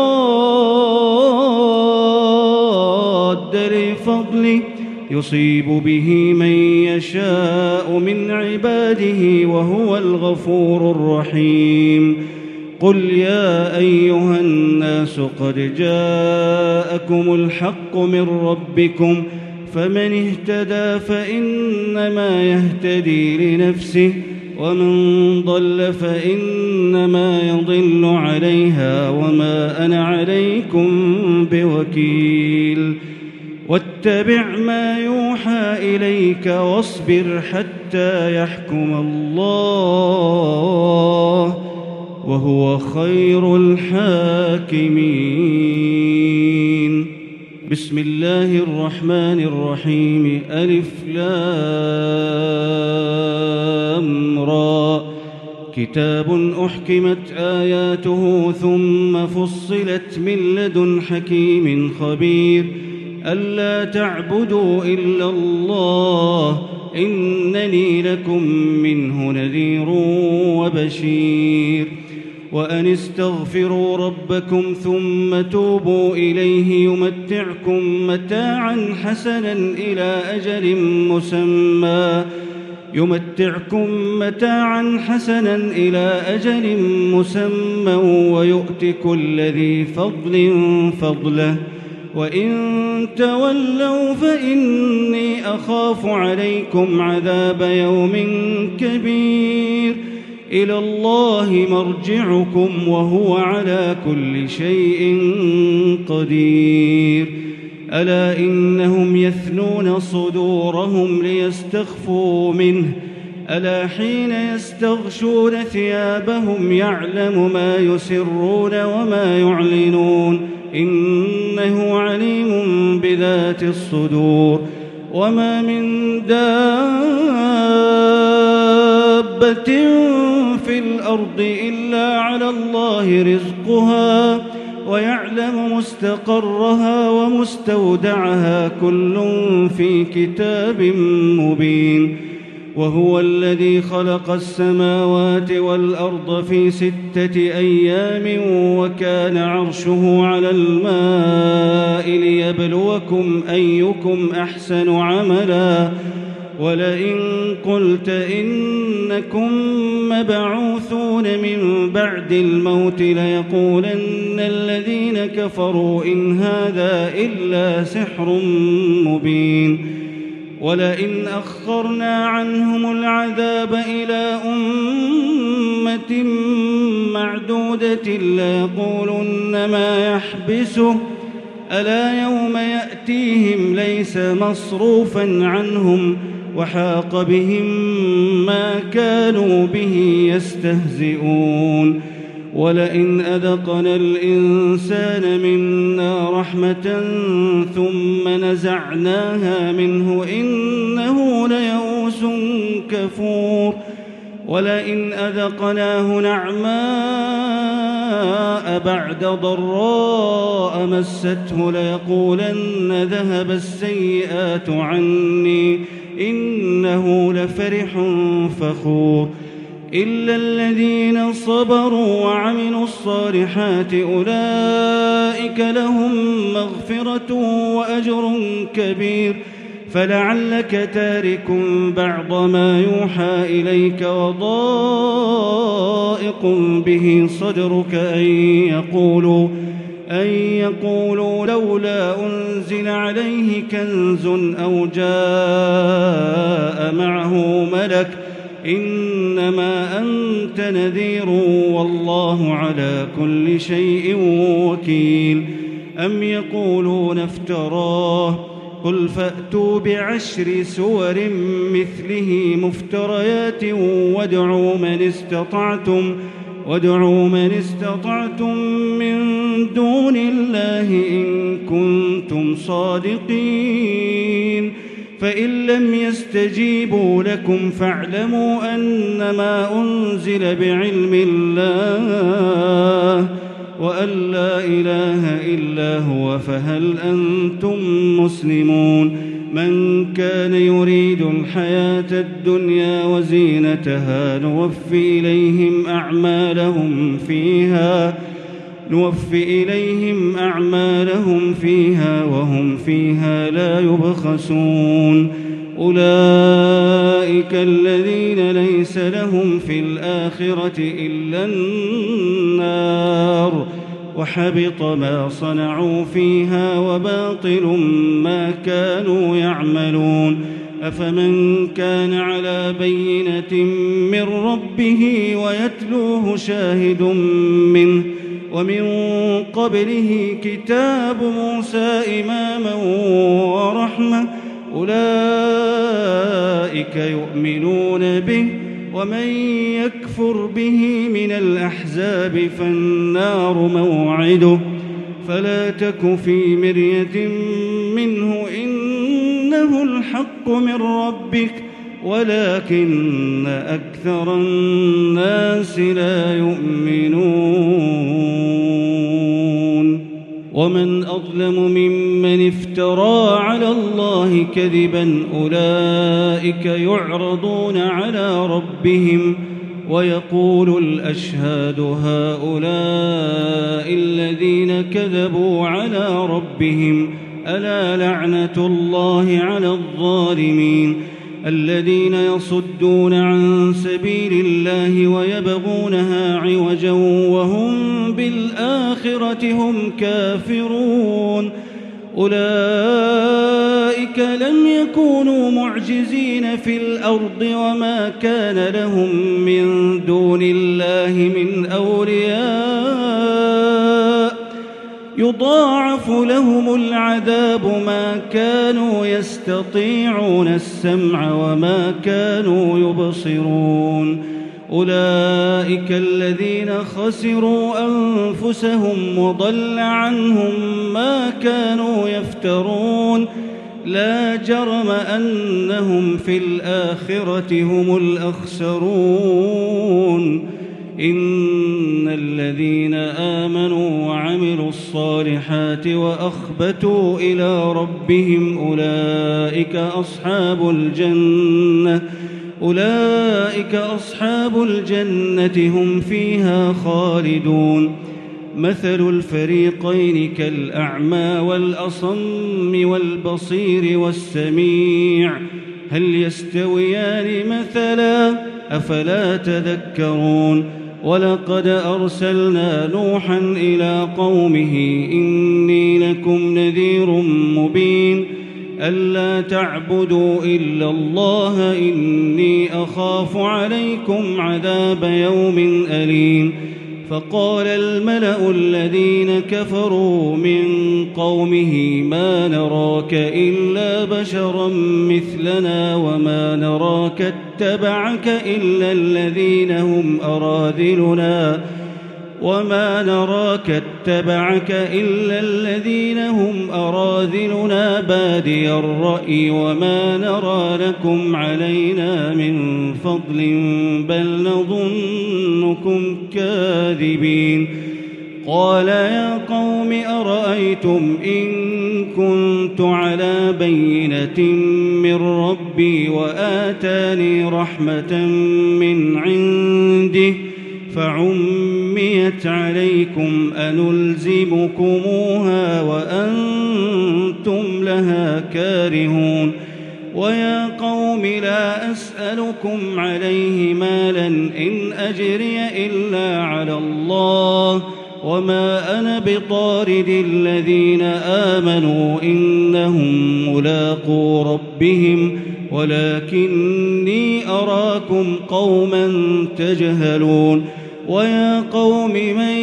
راد لفضله يصيب به من يشاء من عباده وهو الغفور الرحيم. قل يا أيها الناس قد جاءكم الحق من ربكم فمن اهتدى فإنما يهتدي لنفسه ومن ضل فإنما يضل عليها وما أنا عليكم بوكيل. واتبع ما يوحى إليك واصبر حتى يحكم الله وهو خير الحاكمين. بسم الله الرحمن الرحيم. ألف لام را كتاب أحكمت آياته ثم فصلت من لدن حكيم خبير ألا تعبدوا إلا الله إنني لكم منه نذير وبشير. وأن استغفروا ربكم ثم توبوا إليه يمتعكم متاعا حسنا إلى أجل مسمى ويؤت كل ذي فضل فضله وإن تولوا فإني أخاف عليكم عذاب يوم كبير. إلى الله مرجعكم وهو على كل شيء قدير. ألا إنهم يثنون صدورهم ليستخفوا منه ألا حين يستغشون ثيابهم يعلم ما يسرون وما يعلنون إنه عليم بذات الصدور. وما من دابة في الأرض إلا على الله رزقها ويعلم مستقرها ومستودعها كل في كتاب مبين. وهو الذي خلق السماوات والأرض في 6 أيام وكان عرشه على الماء ليبلوكم أيكم أحسن عملا. ولئن قلت إنكم مبعوثون من بعد الموت ليقولن الذين كفروا إن هذا إلا سحر مبين. ولئن أخرنا عنهم العذاب إلى أمة معدودة ليقولن ما يحبسه ألا يوم يأتيهم ليس مصروفا عنهم وحاق بهم ما كانوا به يستهزئون. ولئن أذقنا الإنسان منا رحمة ثم نزعناها منه إنه ليئوس كفور. ولئن أذقناه نعماء بعد ضراء مسته ليقولن ذهب السيئات عني إنه لفرح فخور. إلا الذين صبروا وعملوا الصالحات أولئك لهم مغفرة وأجر كبير. فلعلك تارك بعض ما يوحى إليك وضائق به صدرك أن يقولوا لولا أنزل عليه كنز أو جاء معه ملك إنما أنت نذير والله على كل شيء وكيل. أم يقولون افتراه قل فأتوا ب10 سور مثله مفتريات وادعوا من استطعتم من دون الله إن كنتم صادقين. فإن لم يستجيبوا لكم فاعلموا أنما أنزل بعلم الله وأن لا إله إلا هو فهل أنتم مسلمون. من كان يريد الحياة الدنيا وزينتها نوفي إليهم أعمالهم فيها وهم فيها لا يبخسون. أولئك الذين ليس لهم في الآخرة إلا النار وحبط ما صنعوا فيها وباطل ما كانوا يعملون. أفمن كان على بينة من ربه ويتلوه شاهد منه ومن قبله كتاب موسى إماما ورحمة أولئك يؤمنون به. ومن يكفر به من الأحزاب فالنار موعده فلا تك في مرية منه إنه الحق من ربك ولكن أكثر الناس لا يؤمنون. ومن أظلم ممن افترى على الله كذبا أولئك يعرضون على ربهم ويقول الأشهاد هؤلاء الذين كذبوا على ربهم ألا لعنة الله على الظالمين الذين يصدون عن سبيل الله ويبغونها عوجا وهم بالآخرة هم كافرون. أولئك لم يكونوا معجزين في الأرض وما كان لهم من دون الله من أولياء يضاعف لهم العذاب ما كانوا يستطيعون السمع وما كانوا يبصرون. أولئك الذين خسروا أنفسهم وضل عنهم ما كانوا يفترون. لا جرم أنهم في الآخرة هم الأخسرون. إن الذين آمنوا وعملوا الصالحات وأخبتوا إلى ربهم أولئك أصحاب الجنة هم فيها خالدون. مثل الفريقين كالأعمى والأصم والبصير والسميع هل يستويان مثلا أفلا تذكرون. ولقد أرسلنا نوحا إلى قومه إني لكم نذير مبين ألا تعبدوا إلا الله إني أخاف عليكم عذاب يوم أليم. فقال الملأ الذين كفروا من قومه ما نراك إلا بشرا مثلنا وما نراك اتبعك إلا الذين هم أراذلنا بادي الرأي وما نرى لكم علينا من فضل بل نظنكم كاذبين. قال يا قوم أرأيتم إن كنت على بينة من ربي وآتاني رحمة من عنده فعميت عليكم أنلزمكموها وأنتم لها كارهون. ويا قوم لا أسألكم عليه مالا إن أجري إلا على الله وما أنا بطارد الذين آمنوا إنهم ملاقو ربهم ولكني أراكم قوما تجهلون. ويا قوم من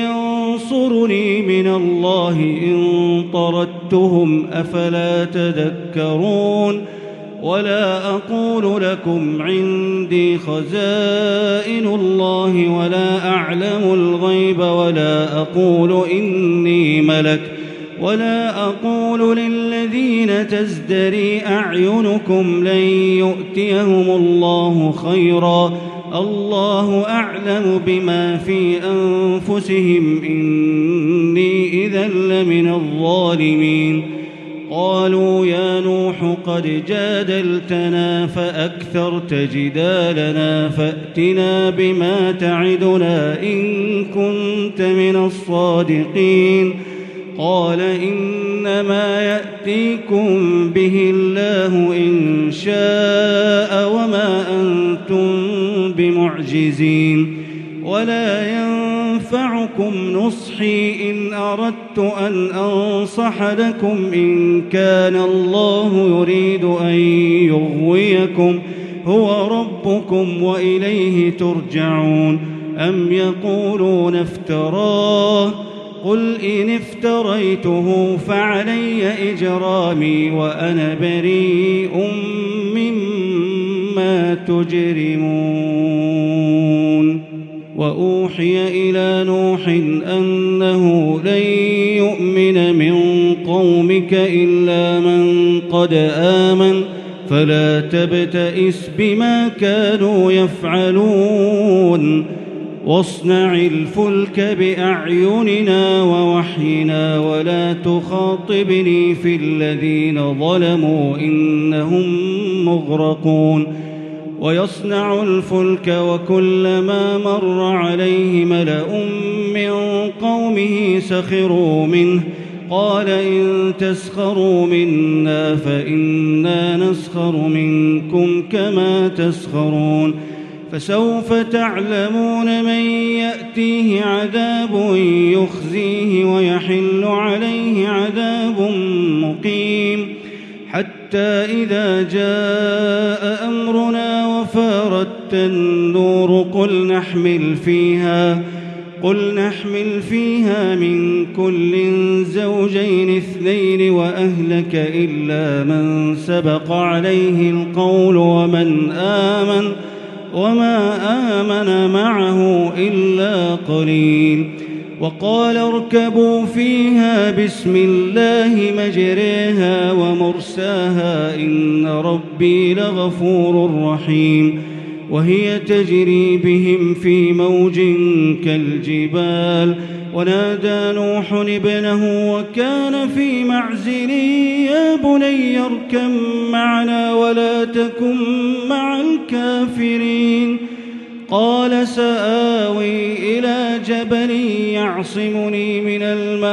ينصرني من الله إن طردتهم أفلا تذكرون. ولا أقول لكم عندي خزائن الله ولا أعلم الغيب ولا أقول إني ملك ولا أقول للذين تزدري أعينكم لن يؤتيهم الله خيرا الله أعلم بما في أنفسهم إني إذا لمن الظالمين. قالوا يا نوح قد جادلتنا فأكثرت جدالنا فأتنا بما تعدنا إن كنت من الصادقين. قال إنما يأتيكم به الله إن شاء وما أنتم بمعجزين. ولا ينفعكم نصحي إن أردت أن أنصح لكم إن كان الله يريد أن يغويكم هو ربكم وإليه ترجعون. أم يقولون افتراه قل إن افتريته فعلي إجرامي وأنا بريء مما تجرمون. وأوحي إلى نوح أنه لن يؤمن من قومك إلا من قد آمن فلا تبتئس بما كانوا يفعلون. واصنع الفلك بأعيننا ووحينا ولا تخاطبني في الذين ظلموا إنهم مغرقون. ويصنع الفلك وكلما مر عليه ملأ من قومه سخروا منه قال إن تسخروا منا فإنا نسخر منكم كما تسخرون. فسوف تعلمون من يأتيه عذاب يخزيه ويحل عليه عذاب مقيم. حتى إذا جاء أمرنا وفارت النور قل نحمل فيها من كل زوجين اثنين وأهلك إلا من سبق عليه القول وما آمن معه إلا قليل. وقال اركبوا فيها بسم الله مجريها ومرساها إن ربي لغفور رحيم. وهي تجري بهم في موج كالجبال ونادى نوح ابنه وكان في معزل يا بني اركب معنا ولا تكن مع الكافرين قال سآوي إلى جبل يعصمني من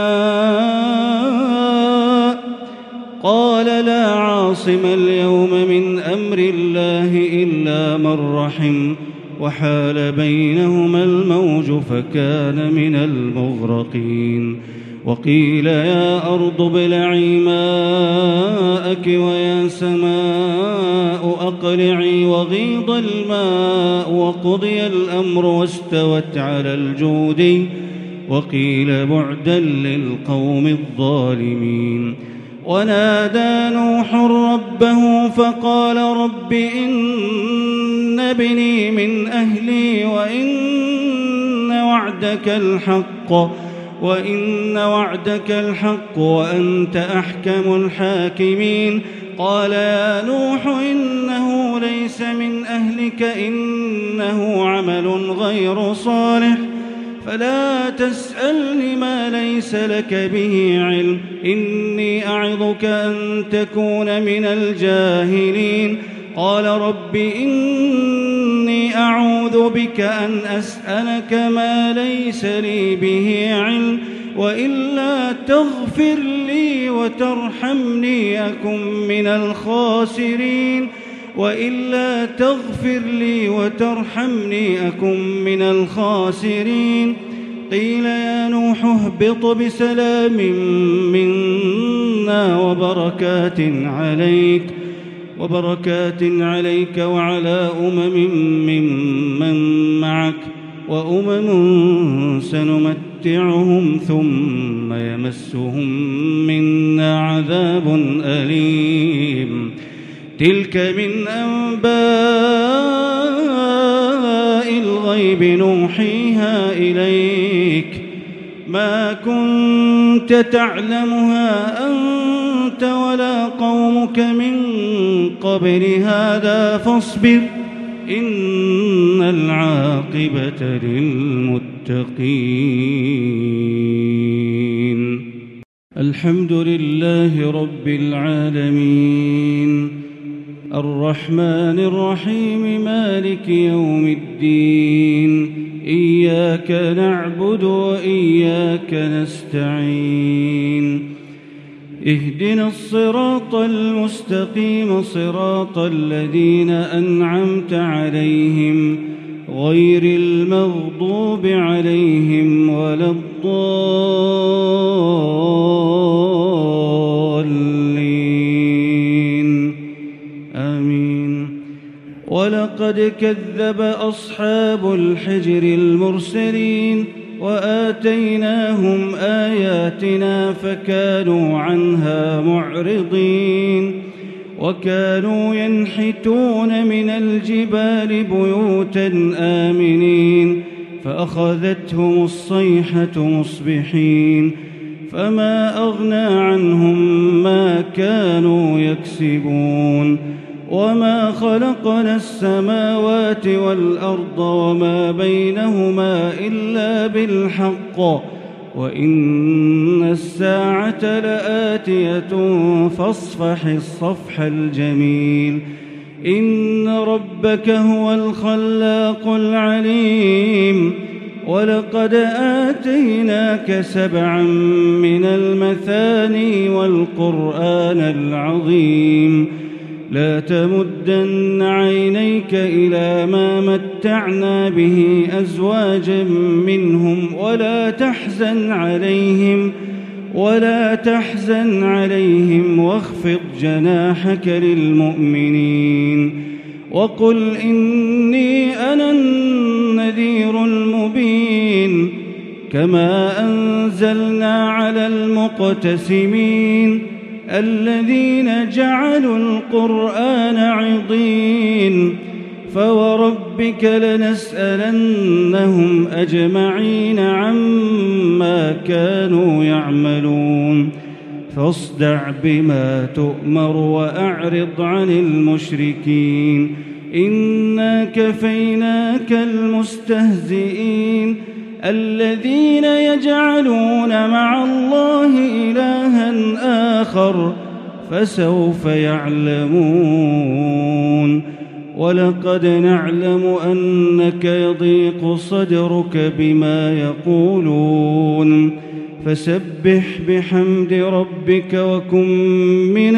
الماء قال لا عاصم اليوم من أمر الله إلا من رحم وحال بينهما الموج فكان من المغرقين وقيل يا أرض ابلعي ماءك ويا سماء أقلعي وغيض الماء وقضي الأمر واستوت على الجود وقيل بعدا للقوم الظالمين ونادى نوح ربه فقال رب إن ابني من أهلي وإن وعدك الحق وأنت أحكم الحاكمين قال يا نوح إنه ليس من أهلك إنه عمل غير صالح فلا تسألني ما ليس لك به علم إني أعظك أن تكون من الجاهلين قال رب إني أعوذ بك أن أسألك ما ليس لي به علم وإلا تغفر لي وترحمني أكن من الخاسرين قيل يا نوح اهبط بسلام منا وبركات عليك وعلى ممن معك وأمم سنمتعهم ثم يمسهم منا عذاب أليم تلك من أنباء الغيب نوحيها إليك ما كنت تعلمها أنت ولا قومك من قبل هذا فاصبر إن العاقبة للمتقين الحمد لله رب العالمين الرحمن الرحيم مالك يوم الدين إياك نعبد وإياك نستعين اهدنا الصراط المستقيم صراط الذين أنعمت عليهم غير المغضوب عليهم ولا الضالين آمين ولقد كذب أصحاب الحجر المرسلين وآتيناهم آياتنا فكانوا عنها معرضين وكانوا ينحتون من الجبال بيوتا آمنين فأخذتهم الصيحة مصبحين فما أغنى عنهم ما كانوا يكسبون وما خلقنا السماوات والأرض وما بينهما إلا بالحق وإن الساعة لآتية فاصفح الصفح الجميل إن ربك هو الخلاق العليم ولقد آتيناك 7 من المثاني والقرآن العظيم لا تمدن عينيك إلى ما متعنا به أزواجا منهم ولا تحزن عليهم واخفض جناحك للمؤمنين وقل إني أنا النذير المبين كما أنزلنا على المقتسمين الذين جعلوا القرآن عضين فوربك لنسألنهم أجمعين عما كانوا يعملون فاصدع بما تؤمر وأعرض عن المشركين إنا كفيناك المستهزئين الذين يجعلون مع الله إلها آخر فسوف يعلمون ولقد نعلم أنك يضيق صدرك بما يقولون فسبح بحمد ربك وكن من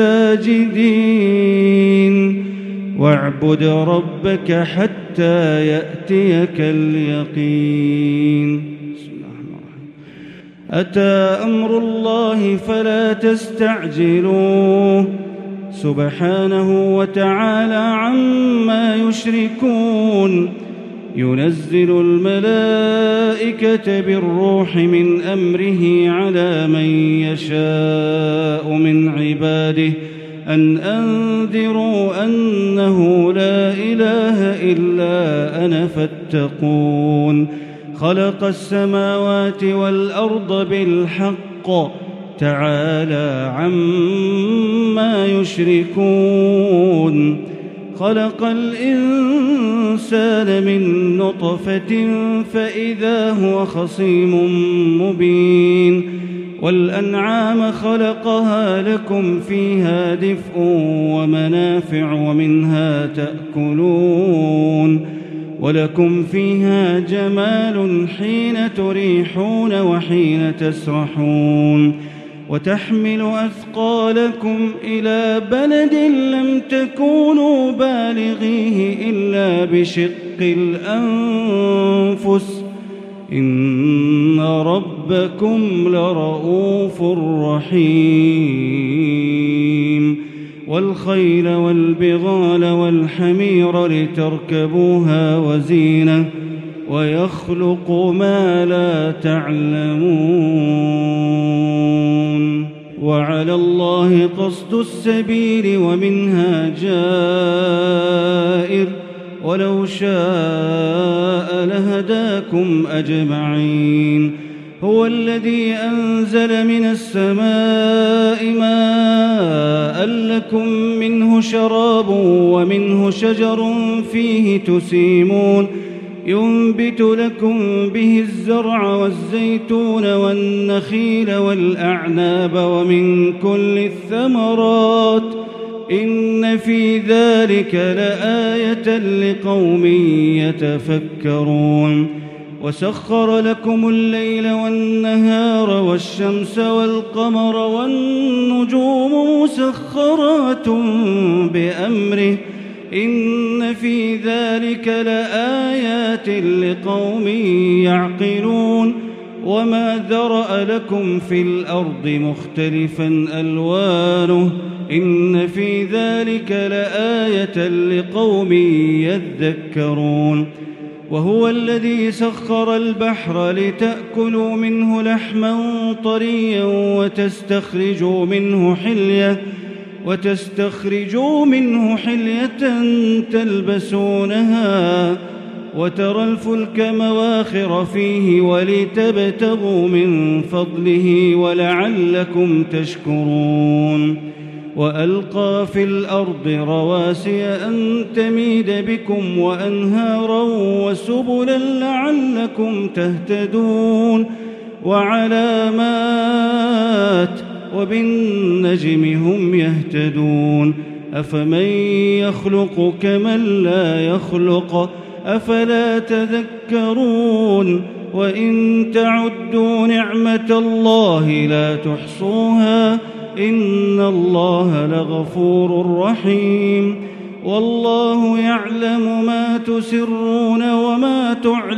الساجدين واعبد ربك حتى يأتيك اليقين. بسم الله الرحمن الرحيم. أتى أمر الله فلا تستعجلوه سبحانه وتعالى عما يشركون ينزل الملائكة بالروح من أمره على من يشاء من عباده أن أنذروا أنه لا إله إلا أنا فاتقون خلق السماوات والأرض بالحق تعالى عما يشركون خلق الإنسان من نطفة فإذا هو خصيم مبين والأنعام خلقها لكم فيها دفء ومنافع ومنها تأكلون ولكم فيها جمال حين تريحون وحين تسرحون وتحمل أثقالكم إلى بلد لم تكونوا بالغيه إلا بشق الأنفس إن ربكم لرؤوف رحيم والخيل والبغال والحمير لتركبوها وزينة ويخلق ما لا تعلمون وعلى الله قصد السبيل ومنها جائر ولو شاء لهداكم أجمعين هو الذي أنزل من السماء ماء لكم منه شراب ومنه شجر فيه تسيمون ينبت لكم به الزرع والزيتون والنخيل والأعناب ومن كل الثمرات إن في ذلك لآية لقوم يتفكرون وسخر لكم الليل والنهار والشمس والقمر والنجوم مسخرات بأمره إن في ذلك لآيات لقوم يعقلون وما ذرأ لكم في الأرض مختلفا ألوانه إن في ذلك لآية لقوم يذكرون وهو الذي سخر البحر لتأكلوا منه لحما طريا وتستخرجوا منه حلية تلبسونها وترى الفلك مواخر فيه ولتبتغوا من فضله ولعلكم تشكرون وألقى في الأرض رواسي أن تميد بكم وأنهارا وسبلا لعلكم تهتدون وعلامات وبالنجم هم يهتدون أفمن يخلق كمن لا يخلق أفلا تذكرون وإن تعدوا نعمة الله لا تحصوها إن الله لغفور رحيم والله يعلم ما تسرون وما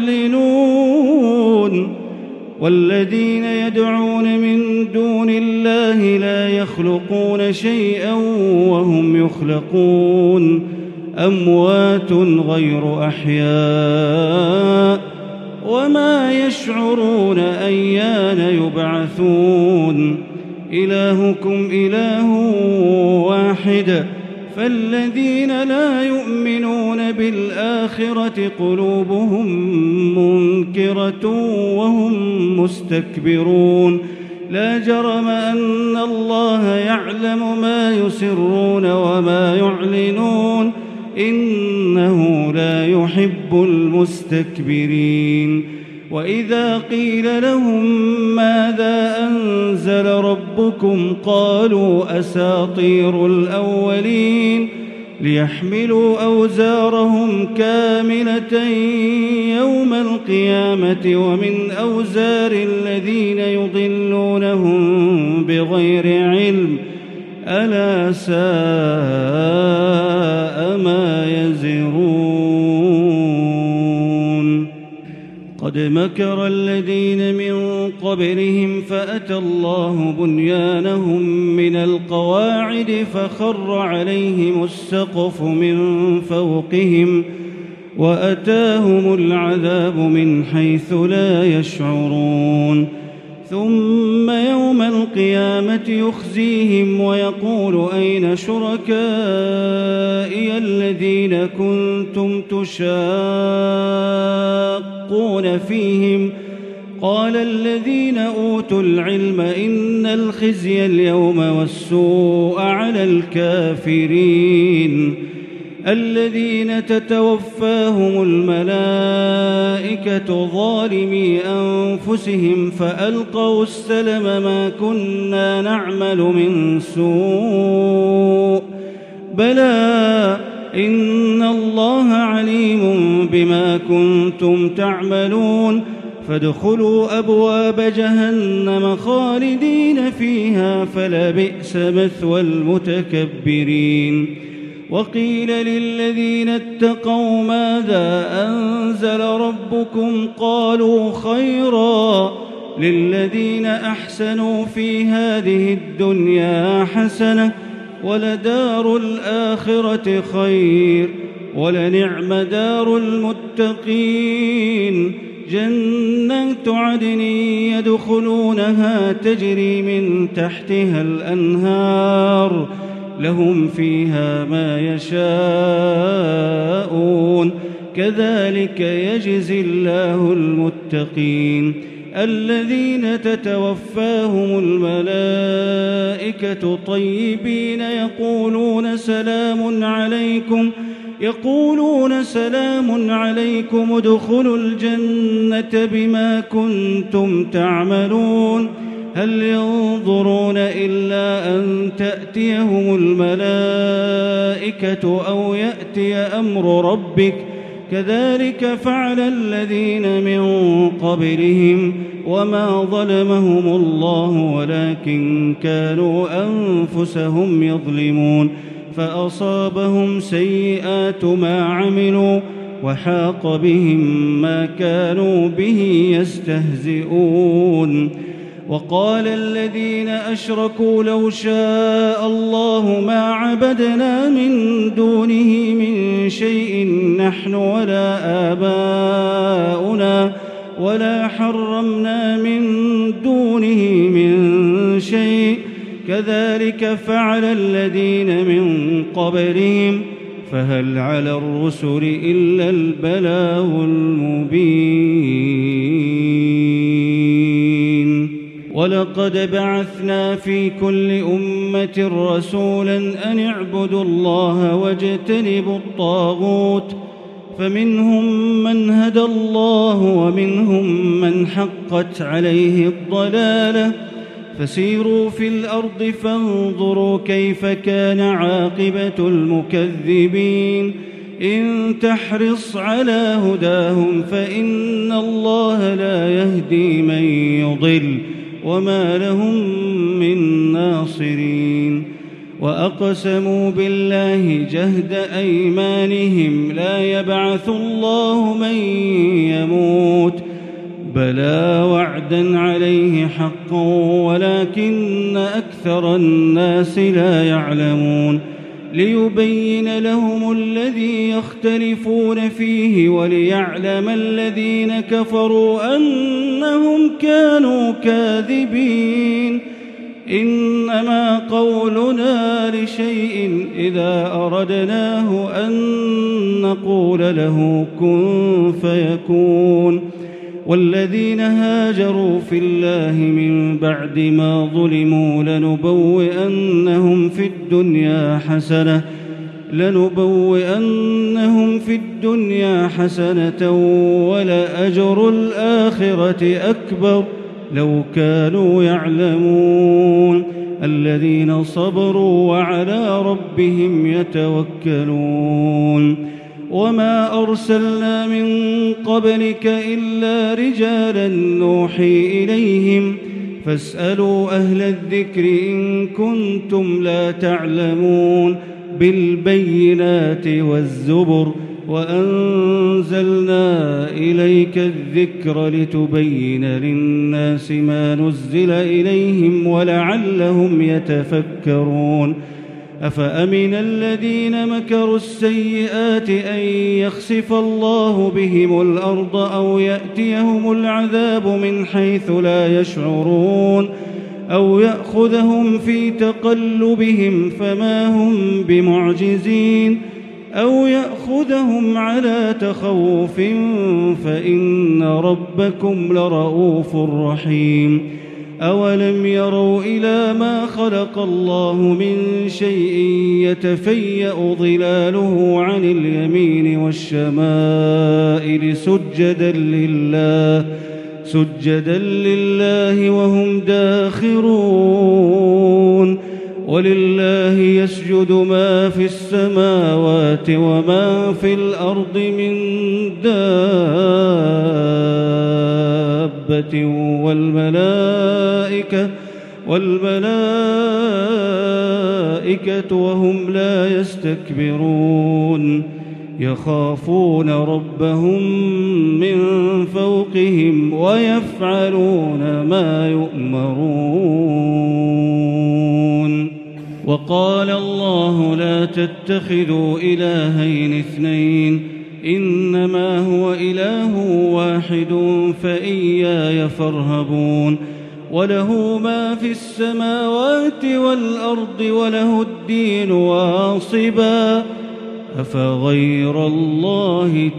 تعلنون والذين يدعون من دون الله لا يخلقون شيئا وهم يخلقون أموات غير أحياء وما يشعرون أيان يبعثون إلهكم إله واحد فالذين لا يؤمنون بالآخرة قلوبهم منكرة وهم مستكبرون لا جرم أن الله يعلم ما يسرون وما يعلنون إنه لا يحب المستكبرين. وإذا قيل لهم ماذا أنزل ربكم قالوا أساطير الأولين ليحملوا أوزارهم كاملة يوم القيامة ومن أوزار الذين يضلونهم بغير علم ألا ساء ما يزرون. قد مكر الذين من قبلهم فأتى الله بنيانهم من القواعد فخر عليهم السقف من فوقهم وأتاهم العذاب من حيث لا يشعرون. ثم يوم القيامة يخزيهم ويقول أين شركائي الذين كنتم تشاقون فيهم قال الذين أوتوا العلم إن الخزي اليوم والسوء على الكافرين الذين تتوفاهم الملائكة ظالمي أنفسهم فألقوا السلم ما كنا نعمل من سوء بلى إن الله عليم بما كنتم تعملون فادخلوا أبواب جهنم خالدين فيها فلبئس مثوى المتكبرين. وقيل للذين اتقوا ماذا أنزل ربكم قالوا خيرا للذين أحسنوا في هذه الدنيا حسنة ولدار الآخرة خير ولنعم دار المتقين جنات عدن يدخلونها تجري من تحتها الأنهار لهم فيها ما يشاءون كذلك يجزي الله المتقين الذين تتوفاهم الملائكة طيبين يقولون سلام عليكم ادخلوا الجنة بما كنتم تعملون هل ينظرون إلا أن تأتيهم الملائكة أو يأتي أمر ربك كذلك فعل الذين من قبلهم وما ظلمهم الله ولكن كانوا أنفسهم يظلمون فأصابهم سيئات ما عملوا وحاق بهم ما كانوا به يستهزئون. وقال الذين أشركوا لو شاء الله ما عبدنا من دونه من شيء نحن ولا آباؤنا ولا حرمنا من دونه من شيء كذلك فعل الذين من قبلهم فهل على الرسل إلا البلاغ المبين. ولقد بعثنا في كل أمة رسولا أن اعبدوا الله واجتنبوا الطاغوت فمنهم من هدى الله ومنهم من حقت عليه الضلالة فسيروا في الأرض فانظروا كيف كان عاقبة المكذبين. إن تحرص على هداهم فإن الله لا يهدي من يضل وما لهم من ناصرين. وأقسموا بالله جهد أيمانهم لا يبعث الله من يموت بلى وعدا عليه حقا ولكن أكثر الناس لا يعلمون. ليبين لهم الذي يختلفون فيه وليعلم الذين كفروا أنهم كانوا كاذبين. إنما قولنا لشيء إذا أردناه أن نقول له كن فيكون. والذين هاجروا في الله من بعد ما ظلموا لنبوئنهم في الدنيا حسنة لنبوئنهم في الدنيا حسنة ولأجر الآخرة أكبر لو كانوا يعلمون الذين صبروا وعلى ربهم يتوكلون وما أرسلنا من قبلك إلا رجالا نوحي إليهم فاسألوا أهل الذكر إن كنتم لا تعلمون بالبينات والزبر وأنزلنا إليك الذكر لتبين للناس ما نزل إليهم ولعلهم يتفكرون أفأمن الذين مكروا السيئات أن يخسف الله بهم الأرض أو يأتيهم العذاب من حيث لا يشعرون أو يأخذهم في تقلبهم فما هم بمعجزين أو يأخذهم على تخوف فإن ربكم لرؤوف رحيم أولم يروا إلى ما خلق الله من شيء يتفيأ ظلاله عن اليمين والشمائل سجدا لله وهم داخرون ولله يسجد ما في السماوات وما في الأرض من دابة والملائكة وهم لا يستكبرون يخافون ربهم من فوقهم ويفعلون ما يؤمرون وقال الله لا تتخذوا إلهين اثنين إنما هو إله واحد فإياي فارهبون وله ما في السماوات والأرض وله الدين واصبا أفغير الله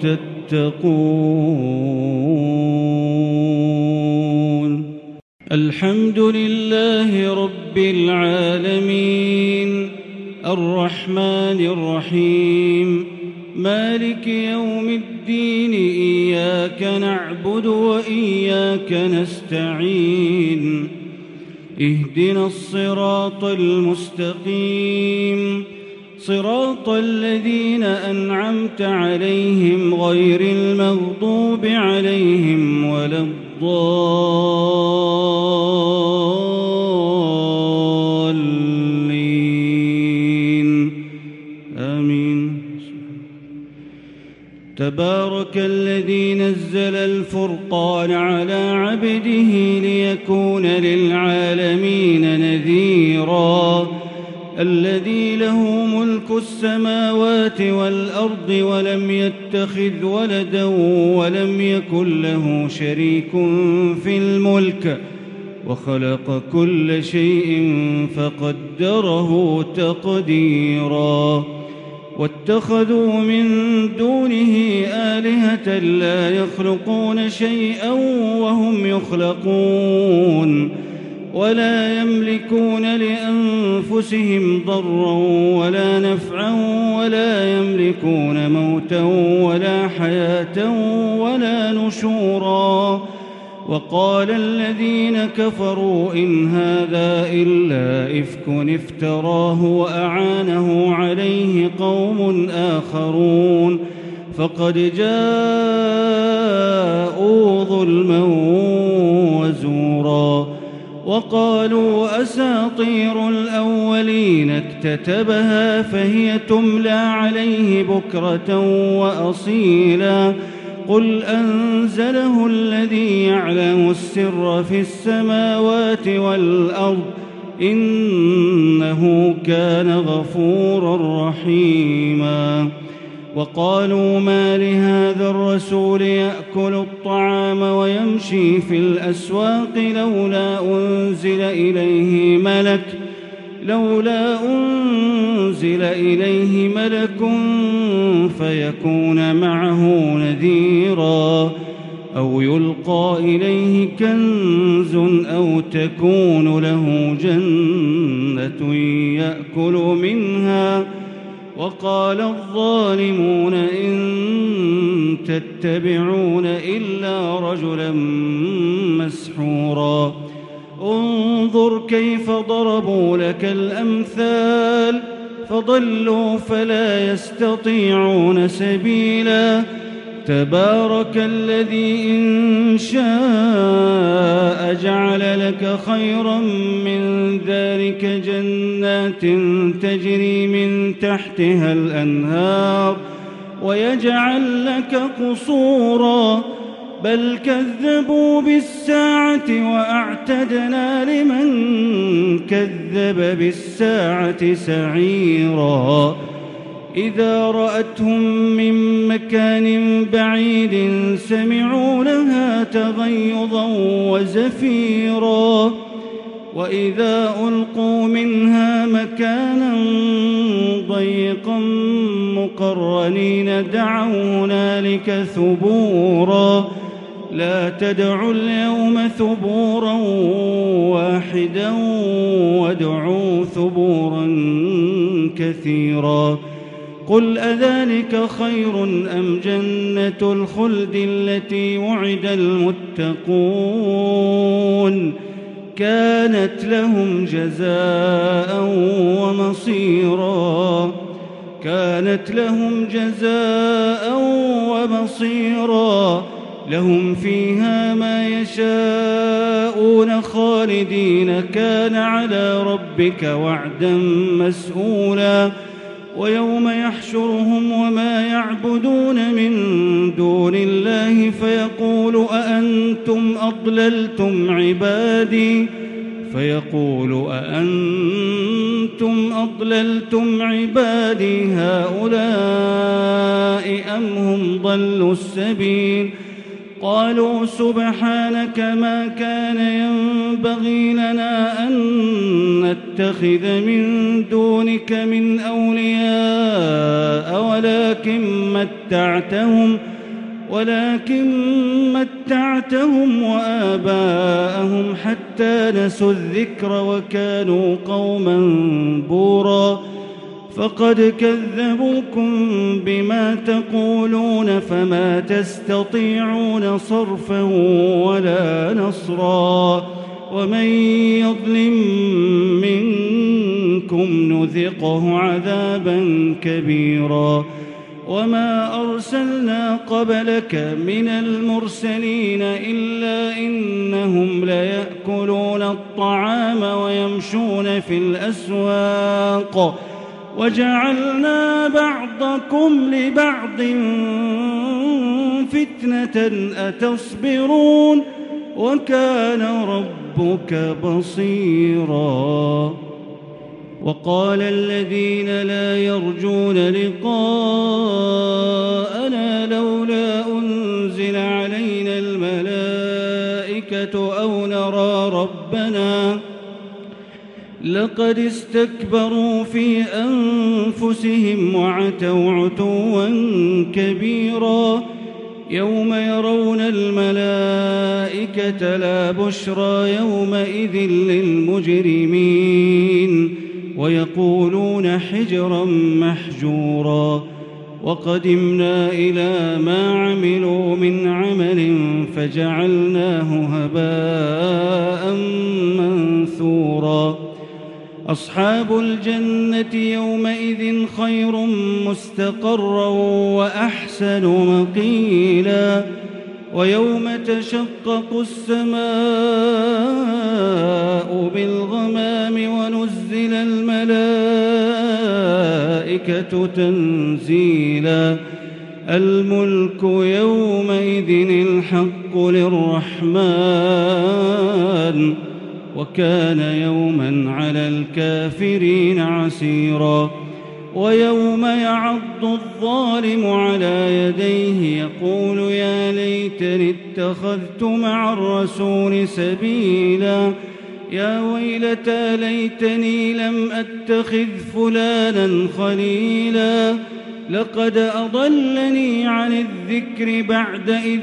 تتقون الحمد لله رب العالمين الرحمن الرحيم مالك يوم الدين إياك نعبد وإياك نستعين اهدنا الصراط المستقيم صراط الذين أنعمت عليهم غير المغضوب عليهم ولا الضالين آمين تبارك الذي نزل الفرقان على عبده ليكون للعالمين نذيرا الذي له ملك السماوات والأرض ولم يتخذ ولدا ولم يكن له شريك في الملك وخلق كل شيء فقدره تقديرا واتخذوا من دونه آلهة لا يخلقون شيئا وهم يخلقون ولا يملكون لأنفسهم ضرا ولا نفعا ولا يملكون موتا ولا حياة ولا نشورا وقال الذين كفروا إن هذا إلا إفك افتراه وأعانه عليه قوم آخرون فقد جاءوا ظلما وزورا وقالوا أساطير الأولين اكتتبها فهي تملى عليه بكرة وأصيلا قل أنزله الذي يعلم السر في السماوات والأرض إنه كان غفورا رحيما وقالوا ما لهذا الرسول يأكل الطعام ويمشي في الأسواق لولا أنزل إليه ملك فيكون معه نذيرا أو يلقى إليه كنز أو تكون له جنة يأكل منها وقال الظالمون إن تتبعون إلا رجلا مسحورا انظر كيف ضربوا لك الأمثال فضلوا فلا يستطيعون سبيلا تبارك الذي إن شاء جعل لك خيرا من ذلك جنات تجري من تحتها الأنهار ويجعل لك قصورا بل كذبوا بالساعة وأعتدنا لمن كذب بالساعة سعيرا إذا رأتهم من مكان بعيد سمعوا لها تغيظا وزفيرا وإذا ألقوا منها مكانا ضيقا مقرنين دعوا هنالك ثبورا لا تدعوا اليوم ثبورا واحدا وادعوا ثبورا كثيرا قل أذلك خير أم جنة الخلد التي وعد المتقون كانت لهم جزاء ومصيرا لهم فيها ما يشاءون خالدين كان على ربك وعدا مسئولا ويوم يحشرهم وما يعبدون من دون الله فيقول أأنتم أضللتم عبادي هؤلاء أم هم ضلوا السبيل قالوا سبحانك ما كان ينبغي لنا أن نتخذ من دونك من أولياء ولكن متعتهم وآباءهم حتى نسوا الذكر وكانوا قوما بورا فقد كذبوكم بما تقولون فما تستطيعون صرفا ولا نصرا ومن يظلم منكم نذقه عذابا كبيرا وما أرسلنا قبلك من المرسلين إلا إنهم ليأكلون الطعام ويمشون في الأسواق وجعلنا بعضكم لبعض فتنة أتصبرون وكان ربك بصيرا وقال الذين لا يرجون لقاءنا لولا أنزل علينا الملائكة أو نرى ربنا لقد استكبروا في أنفسهم وعتوا عتوا كبيرا يوم يرون الملائكة لا بشرى يومئذ للمجرمين ويقولون حجرا محجورا وقدمنا إلى ما عملوا من عمل فجعلناه هباء منثورا أصحاب الجنة يومئذ خير مستقرا وأحسن مقيلا ويوم تشقق السماء بالغمام ونزل الملائكة تنزيلا الملك يومئذ الحق للرحمن وكان يوما على الكافرين عسيرا ويوم يعض الظالم على يديه يقول يا ليتني اتخذت مع الرسول سبيلا يا ويلتى ليتني لم أتخذ فلانا خليلا لقد أضلني عن الذكر بعد إذ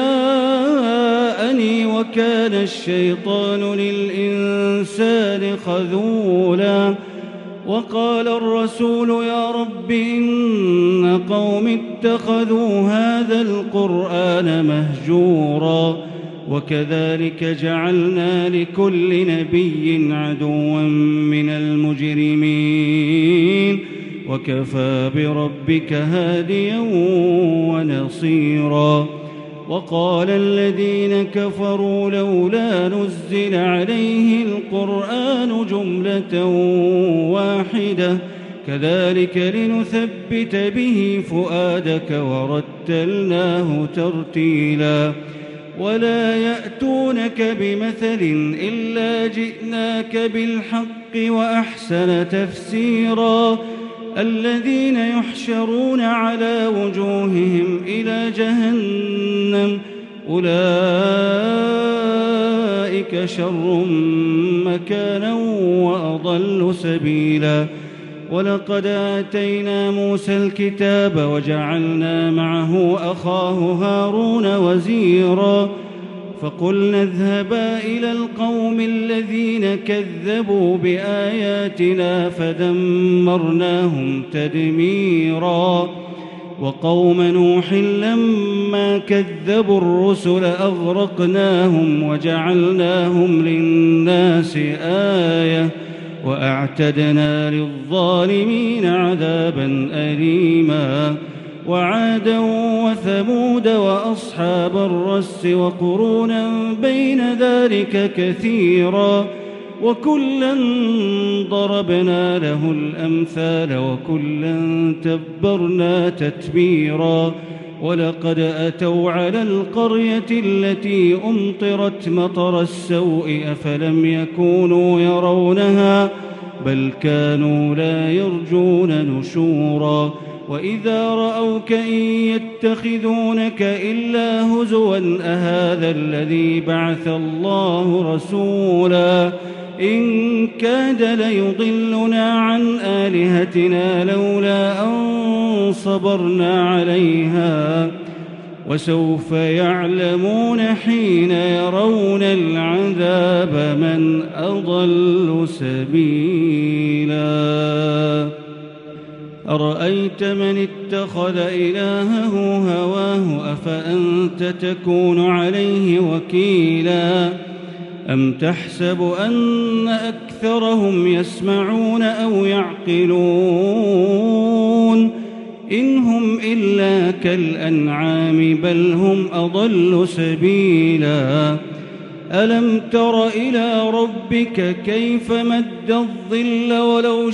جاءني وكان الشيطان للإنسان خذولا وقال الرسول يا رب إن قوم اتخذوا هذا القرآن مهجورا وكذلك جعلنا لكل نبي عدوا من المجرمين وكفى بربك هاديا ونصيرا وقال الذين كفروا لولا نزل عليه القرآن جملة واحدة كذلك لنثبت به فؤادك ورتلناه ترتيلا ولا يأتونك بمثل إلا جئناك بالحق وأحسن تفسيرا الذين يحشرون على وجوههم إلى جهنم أولئك شر مكانا وأضل سبيلا ولقد آتينا موسى الكتاب وجعلنا معه أخاه هارون وزيرا فقلنا اذهبا إلى القوم الذين كذبوا بآياتنا فدمرناهم تدميرا وقوم نوح لما كذبوا الرسل أغرقناهم وجعلناهم للناس آية وأعتدنا للظالمين عذابا أليما وعادا وثمود وأصحاب الرس وقرونا بين ذلك كثيرا وكلا ضربنا له الأمثال وكلا تبرنا تتبيرا ولقد أتوا على القرية التي أمطرت مطر السوء أفلم يكونوا يرونها بل كانوا لا يرجون نشورا وإذا رأوك إن يتخذونك إلا هزوا أهذا الذي بعث الله رسولا إن كاد ليضلنا عن آلهتنا لولا أن صبرنا عليها وسوف يعلمون حين يرون العذاب من أضل سبيلا أرأيت من اتخذ إلهه هواه أفأنت تكون عليه وكيلا أم تحسب أن أكثرهم يسمعون أو يعقلون إن هم إلا كالأنعام بل هم أضل سبيلا ألم تر إلى ربك كيف مد الظل ولو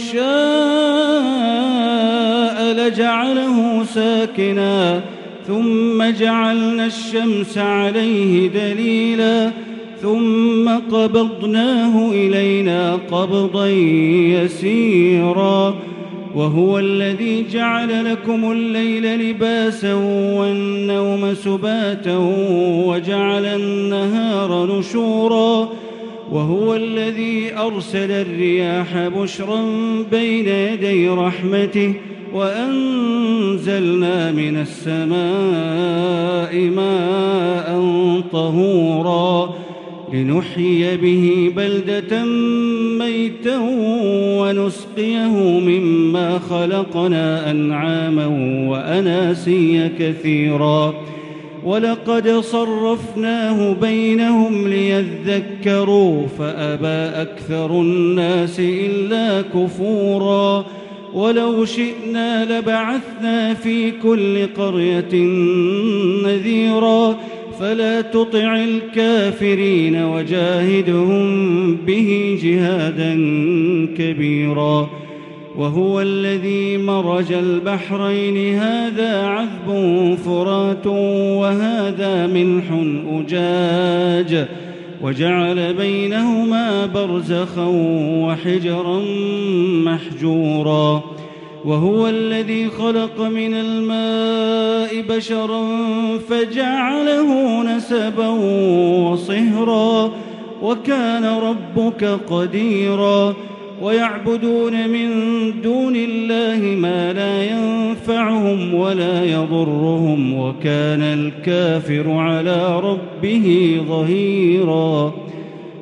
شاء لجعله ساكنا ثم جعلنا الشمس عليه دليلا ثم قبضناه إلينا قبضا يسيرا وهو الذي جعل لكم الليل لباسا والنوم سباتا وجعل النهار نشورا وهو الذي أرسل الرياح بشرا بين يدي رحمته وأنزلنا من السماء ماء طهورا لنحيي به بلدة ميتا ونسقيه مما خلقنا أنعاما وأناسيا كثيرا ولقد صرفناه بينهم ليذكروا فأبى أكثر الناس إلا كفورا ولو شئنا لبعثنا في كل قرية نذيرا فلا تطع الكافرين وجاهدهم به جهادا كبيرا وهو الذي مرج البحرين هذا عذب فرات وهذا ملح أجاج وجعل بينهما برزخا وحجرا محجورا وهو الذي خلق من الماء بشرا فجعله نسبا وصهرا وكان ربك قديرا ويعبدون من دون الله ما لا ينفعهم ولا يضرهم وكان الكافر على ربه ظهيرا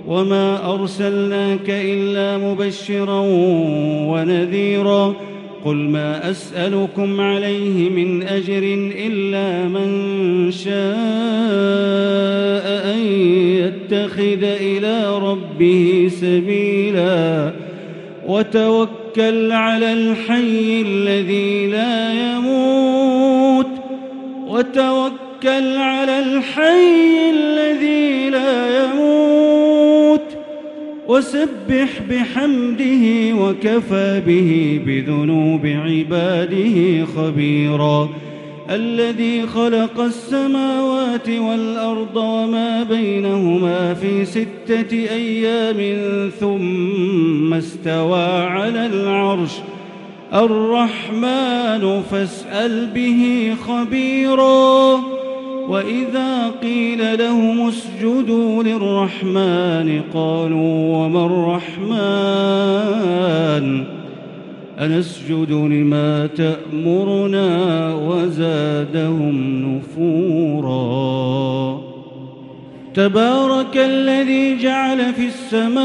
وما أرسلناك إلا مبشرا ونذيرا قل ما أسألكم عليه من أجر إلا من شاء أن يتخذ إلى ربه سبيلا وتوكل على الحي الذي لا يموت وسبح بحمده وكفى به بذنوب عباده خبيرا الذي خلق السماوات والأرض وما بينهما في 6 أيام ثم استوى على العرش الرحمن فاسأل به خبيرا وإذا قيل لهم اسجدوا للرحمن قالوا وما الرحمن أنسجد لما تأمرنا وزادهم نفورا تبارك الذي جعل في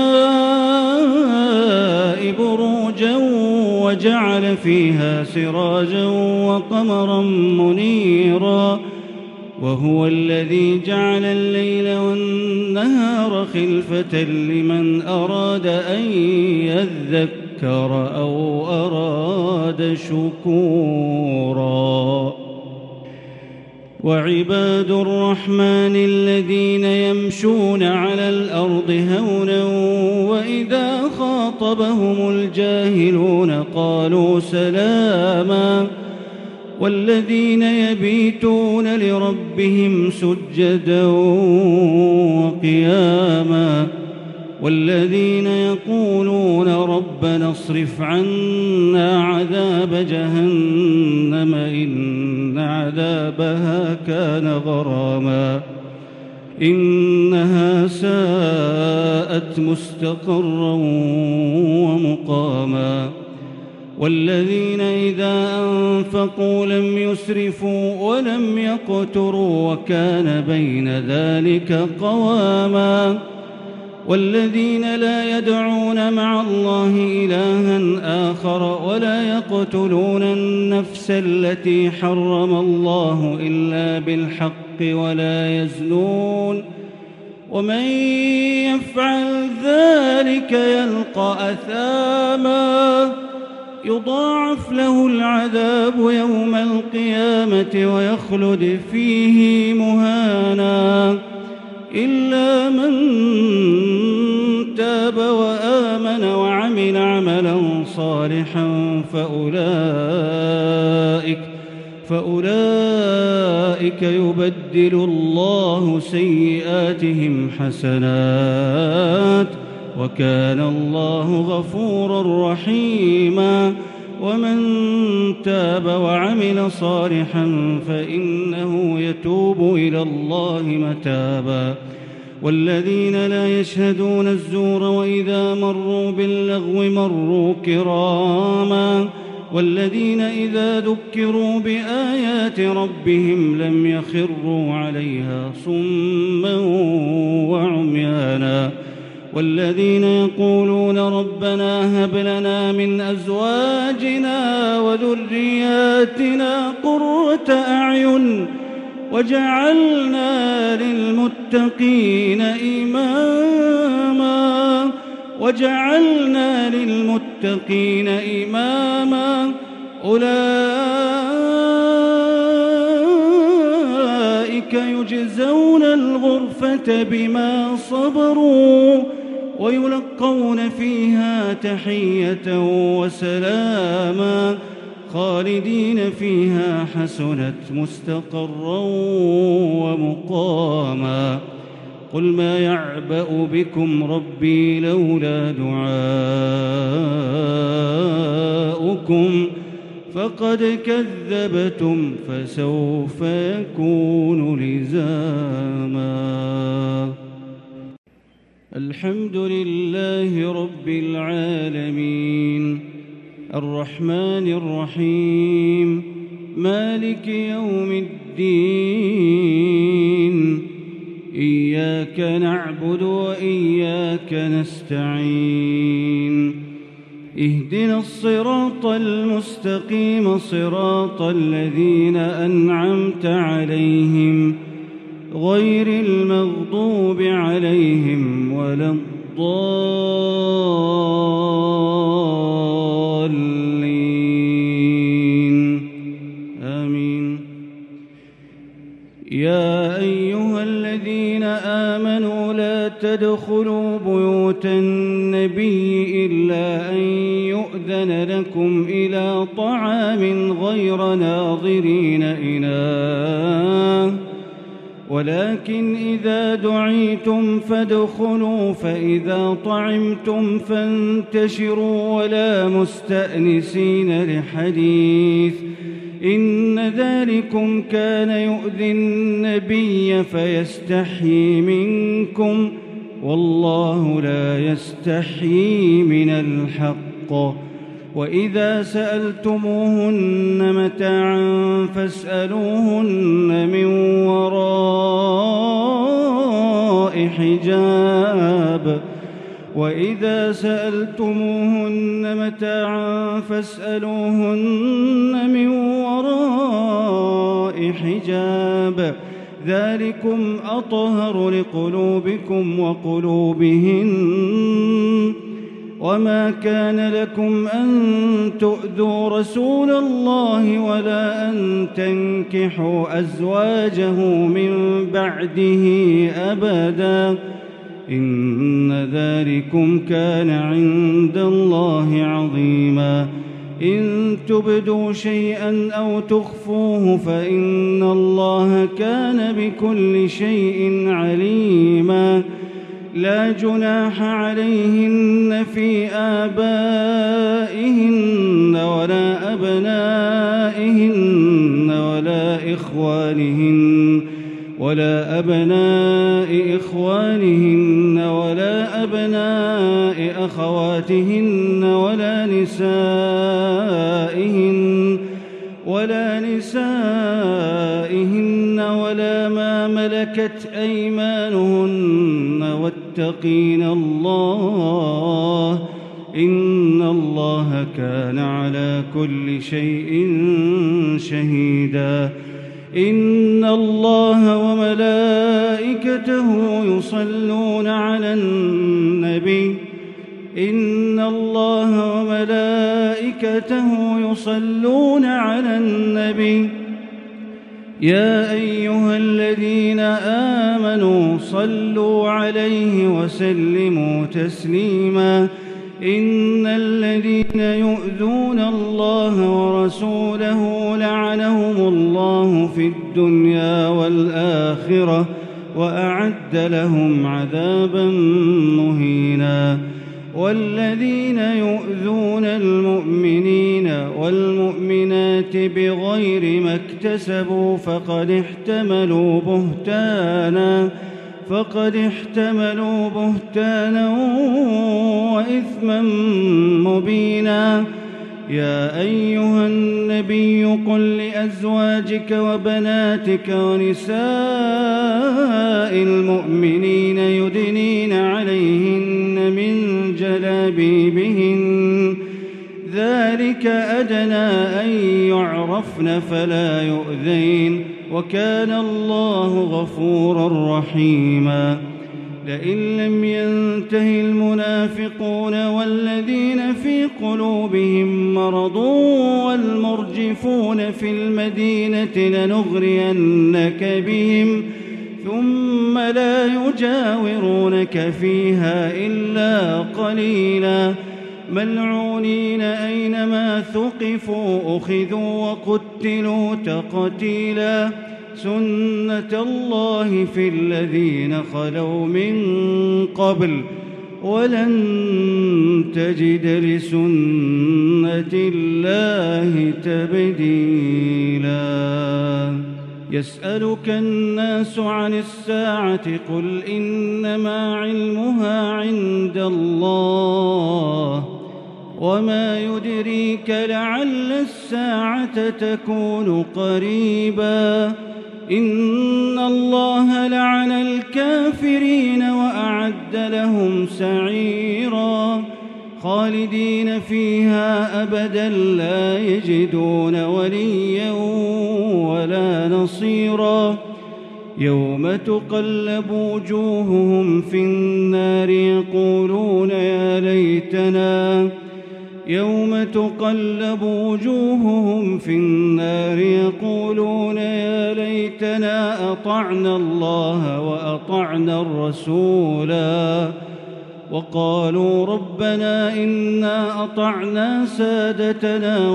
السماء بروجا وجعل فيها سراجا وقمرا منيرا وهو الذي جعل الليل والنهار خلفة لمن أراد أن يذكر أو أراد شكورا وعباد الرحمن الذين يمشون على الأرض هونا وإذا خاطبهم الجاهلون قالوا سلاما والذين يبيتون لربهم سجدا وقياما والذين يقولون ربنا اصرف عنا عذاب جهنم إن عذابها كان غراما إنها ساءت مستقرا ومقاما والذين إذا أنفقوا لم يسرفوا ولم يقتروا وكان بين ذلك قواما والذين لا يدعون مع الله إلها آخر ولا يقتلون النفس التي حرم الله إلا بالحق ولا يزنون ومن يفعل ذلك يلقى أثاما يضاعف له العذاب يوم القيامة ويخلد فيه مهانا إلا من تاب وآمن وعمل عملا صالحا فأولئك يبدل الله سيئاتهم حسنات وكان الله غفورا رحيما ومن تاب وعمل صالحا فإنه يتوب إلى الله متابا والذين لا يشهدون الزور وإذا مروا باللغو مروا كراما والذين إذا ذكروا بآيات ربهم لم يخروا عليها صما وعميانا والذين يقولون ربنا هب لنا من أزواجنا وذرياتنا قرة أعين وجعلنا للمتقين إماما أولئك يجزون الغرفة بما صبروا ويلقون فيها تحية وسلاما خالدين فيها حسنت مستقرا ومقاما قل ما يعبأ بكم ربي لولا دعاؤكم فقد كذبتم فسوف يكون لزاما الحمد لله رب العالمين الرحمن الرحيم مالك يوم الدين إياك نعبد وإياك وإياك نستعين اهدنا الصراط المستقيم صراط الذين أنعمت عليهم غير المغضوب عليهم ولا الضالين آمين. يا أيها الذين آمنوا لا تدخلوا بيوت النبي إلا أن يؤذن لكم إلى طعام غير ناظرين إناه ولكن إذا دعيتم فادخلوا فإذا طعمتم فانتشروا ولا مستأنسين لحديث إن ذلكم كان يؤذي النبي فيستحيي منكم والله لا يستحيي من الحق وإذا سألتموهن متاعا فاسألوهن من وراء حجاب وإذا سألتموهن متاعا فاسألوهن من وراء حجاب ذلكم أطهر لقلوبكم وقلوبهن وما كان لكم أن تؤذوا رسول الله ولا أن تنكحوا أزواجه من بعده أبدا إن ذلكم كان عند الله عظيما إن تبدوا شيئا أو تخفوه فإن الله كان بكل شيء عليما لا جناح عليهن في آبائهن ولا أبنائهن ولا أبناء إخوانهن ولا أبناء أخواتهن ولا نسائهن ولا ما ملكت أيمانهن واتقين الله إن الله كان على كل شيء شهيدا إن الله وملائكته يصلون على النبي إن الله وملائكته يصلون على النبي يا أيها الذين آمنوا صلوا عليه وسلموا تسليما إن الذين يؤذون الله ورسوله لعنهم الله في الدنيا والآخرة وأعد لهم عذابا مهينا والذين يؤذون المؤمنين والمؤمنات بغير ما اكتسبوا فقد احتملوا بهتانا وإثما مبينا يا أيها النبي قل لأزواجك وبناتك ونساء المؤمنين يدنين عليهن من جلابيبهن ذلك أدنى أن يعرفن فلا يؤذين وكان الله غفورا رحيما لئن لم ينته المنافقون والذين في قلوبهم مرض والمرجفون في المدينة لنغرينك بهم ثم لا يجاورونك فيها إلا قليلا ملعونين أينما ثقفوا أخذوا وقتلوا تقتيلا سنة الله في الذين خلوا من قبل ولن تجد لسنة الله تبديلا يسألك الناس عن الساعة قل إنما علمها عند الله وما يدريك لعل الساعة تكون قريبا إن الله لعن الكافرين وأعد لهم سعيرا خالدين فيها أبدا لا يجدون وليا ولا نصيرا يوم تقلب وجوههم في النار يقولون يا ليتنا أطعنا الله وأطعنا الرسولا وقالوا ربنا إنا أطعنا سادتنا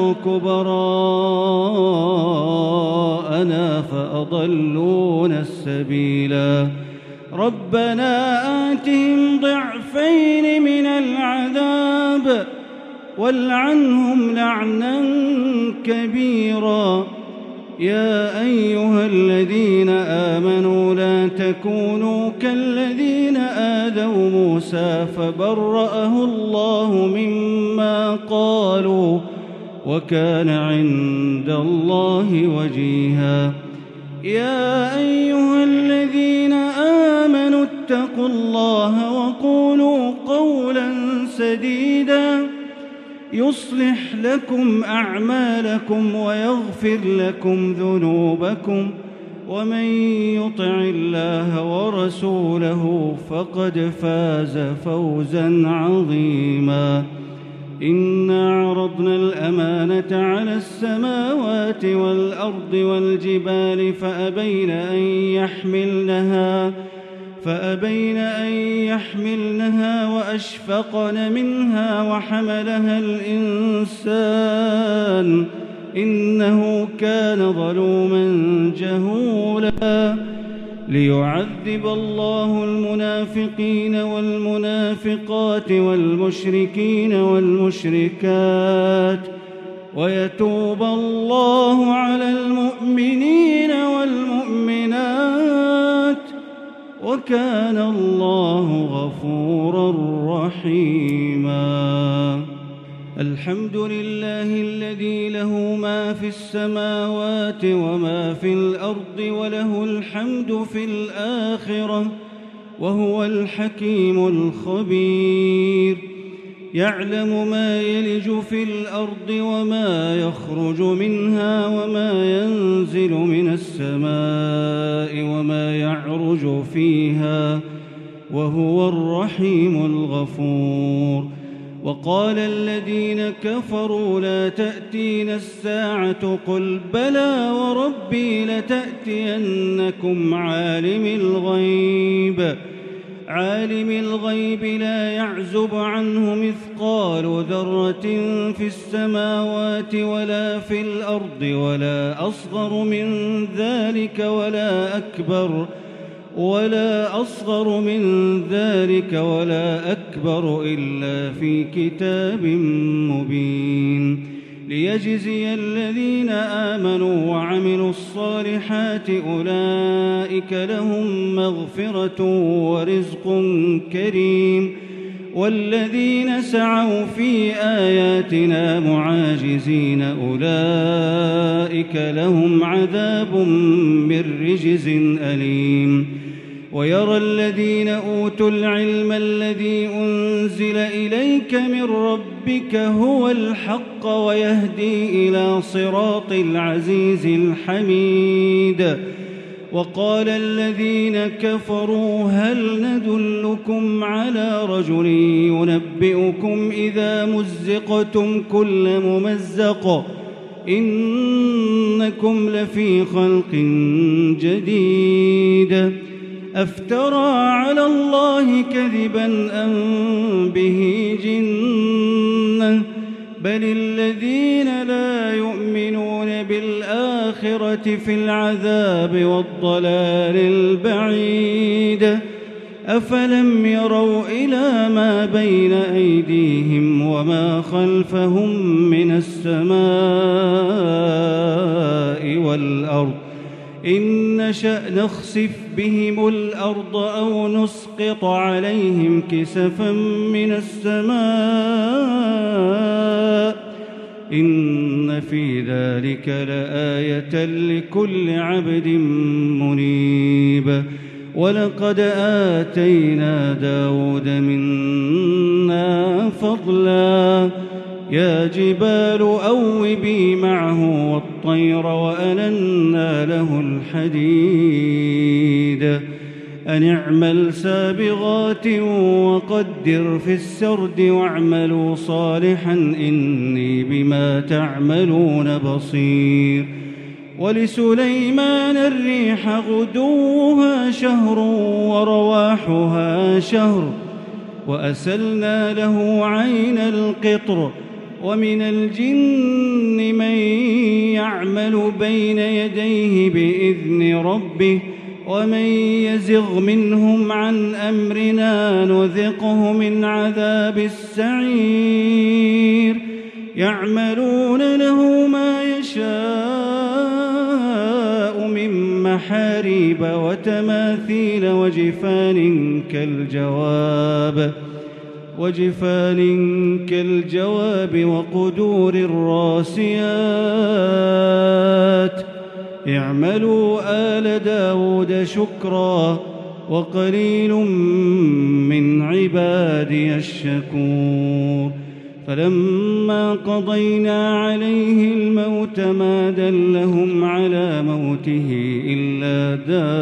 وكبراءنا فأضلونا السبيلا ربنا آتهم ضعفين من العذاب والعنهم لعنا كبيرا يا أيها الذين آمنوا لا تكونوا كالذين آذوا موسى فبرأه الله مما قالوا وكان عند الله وجيها يا أيها الذين آمنوا اتقوا الله وقولوا قولا سديدا يصلح لكم أعمالكم ويغفر لكم ذنوبكم ومن يطع الله ورسوله فقد فاز فوزا عظيما إنا عرضنا الأمانة على السماوات والأرض والجبال فأبين أن يحملنها وأشفقن منها وحملها الإنسان إنه كان ظلوما جهولا ليعذب الله المنافقين والمنافقات والمشركين والمشركات ويتوب الله على المؤمنين والمؤمنات وكان الله غفورا رحيما الحمد لله الذي له ما في السماوات وما في الأرض وله الحمد في الآخرة وهو الحكيم الخبير يعلم ما يلج في الأرض وما يخرج منها وما ينزل من السماء وما يعرج فيها وهو الرحيم الغفور وقال الذين كفروا لا تأتينا الساعة قل بلى وربي لتأتينكم عالم الغيب لا يعزب عنه مثقال ذرة في السماوات ولا في الأرض ولا أصغر من ذلك ولا أكبر إلا في كتاب مبين ليجزي الذين آمنوا وعملوا الصالحات أولئك لهم مغفرة ورزق كريم والذين سعوا في آياتنا معاجزين أولئك لهم عذاب من رجز أليم ويرى الذين أوتوا العلم الذي أنزل إليك من ربك هو الحق ويهدي إلى صراط العزيز الحميد وقال الذين كفروا هل ندلكم على رجل ينبئكم إذا مزقتم كل ممزق إنكم لفي خلق جديد أفترى على الله كذبا أم به جنة بل الذين لا يؤمنون بالآخرة في العذاب والضلال البعيد أفلم يروا إلى ما بين أيديهم وما خلفهم من السماء والأرض إن نشأ نخسف بهم الأرض أو نسقط عليهم كسفا من السماء إن في ذلك لآية لكل عبد منيب ولقد آتينا داود منا فضلا يا جبال أوبي معه والطير وألنا له الحديد أن اعمل سابغات وقدر في السرد واعملوا صالحا إني بما تعملون بصير ولسليمان الريح غدوها شهر ورواحها شهر وأسلنا له عين القطر ومن الجن من يعمل بين يديه بإذن ربه ومن يزغ منهم عن أمرنا نذقه من عذاب السعير يعملون له ما يشاء من محاريب وتماثيل وجفان كالجواب وقدور الراسيات اعملوا آل داود شكرا وقليل من عبادي الشكور فلما قضينا عليه الموت ما دلهم على موته إلا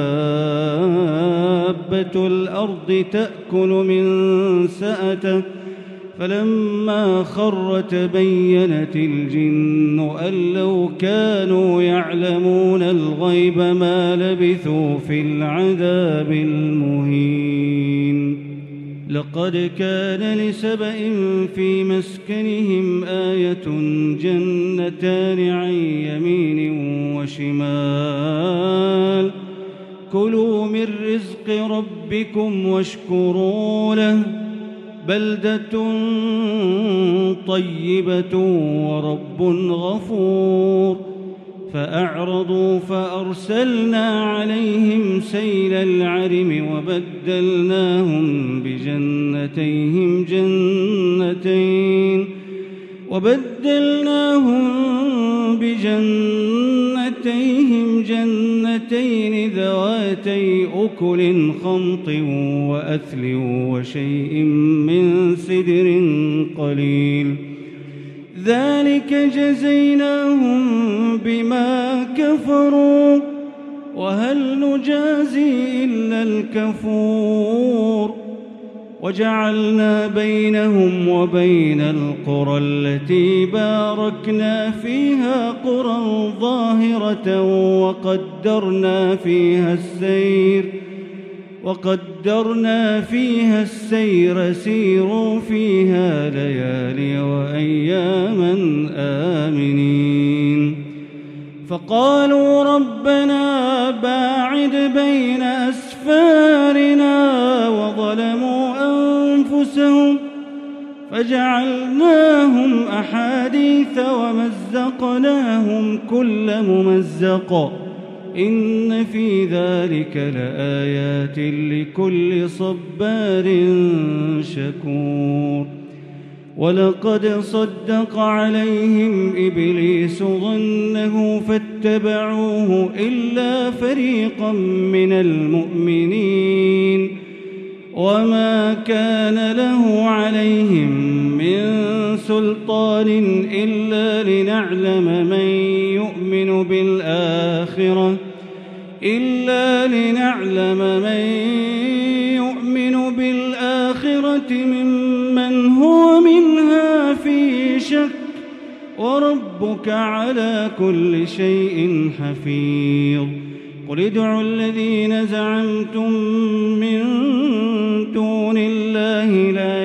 دابة الأرض تأكل من سأته فلما خر تبينت الجن أن لو كانوا يعلمون الغيب ما لبثوا في العذاب المهين لقد كان لسبإ في مسكنهم آية جنتان عن يمين وشمال كلوا من رزق ربكم واشكروا له بلدة طيبة ورب غفور فأعرضوا فأرسلنا عليهم سيل العرم وبدلناهم بجنتين ذواتي أكل خمط وأثل وشيء من سدر قليل ذلك جزيناهم بما كفروا وهل نجازي إلا الكفور وجعلنا بينهم وبين القرى التي باركنا فيها قرى ظاهرة وقدرنا فيها السير سيروا فيها ليالي وأياما آمنين فقالوا ربنا باعد بين أسفارنا وظلموا أنفسهم فجعلناهم أحاديث ومزقناهم كل ممزق إن في ذلك لآيات لكل صبار شكور ولقد صدق عليهم إبليس ظنه فاتبعوه إلا فريقا من المؤمنين وما كان له عليهم من سلطان إلا لنعلم من يؤمن بالآخرة ممن هو منها في شك وربك على كل شيء حفيظ قل ادعوا الذين زعمتم من دون الله لا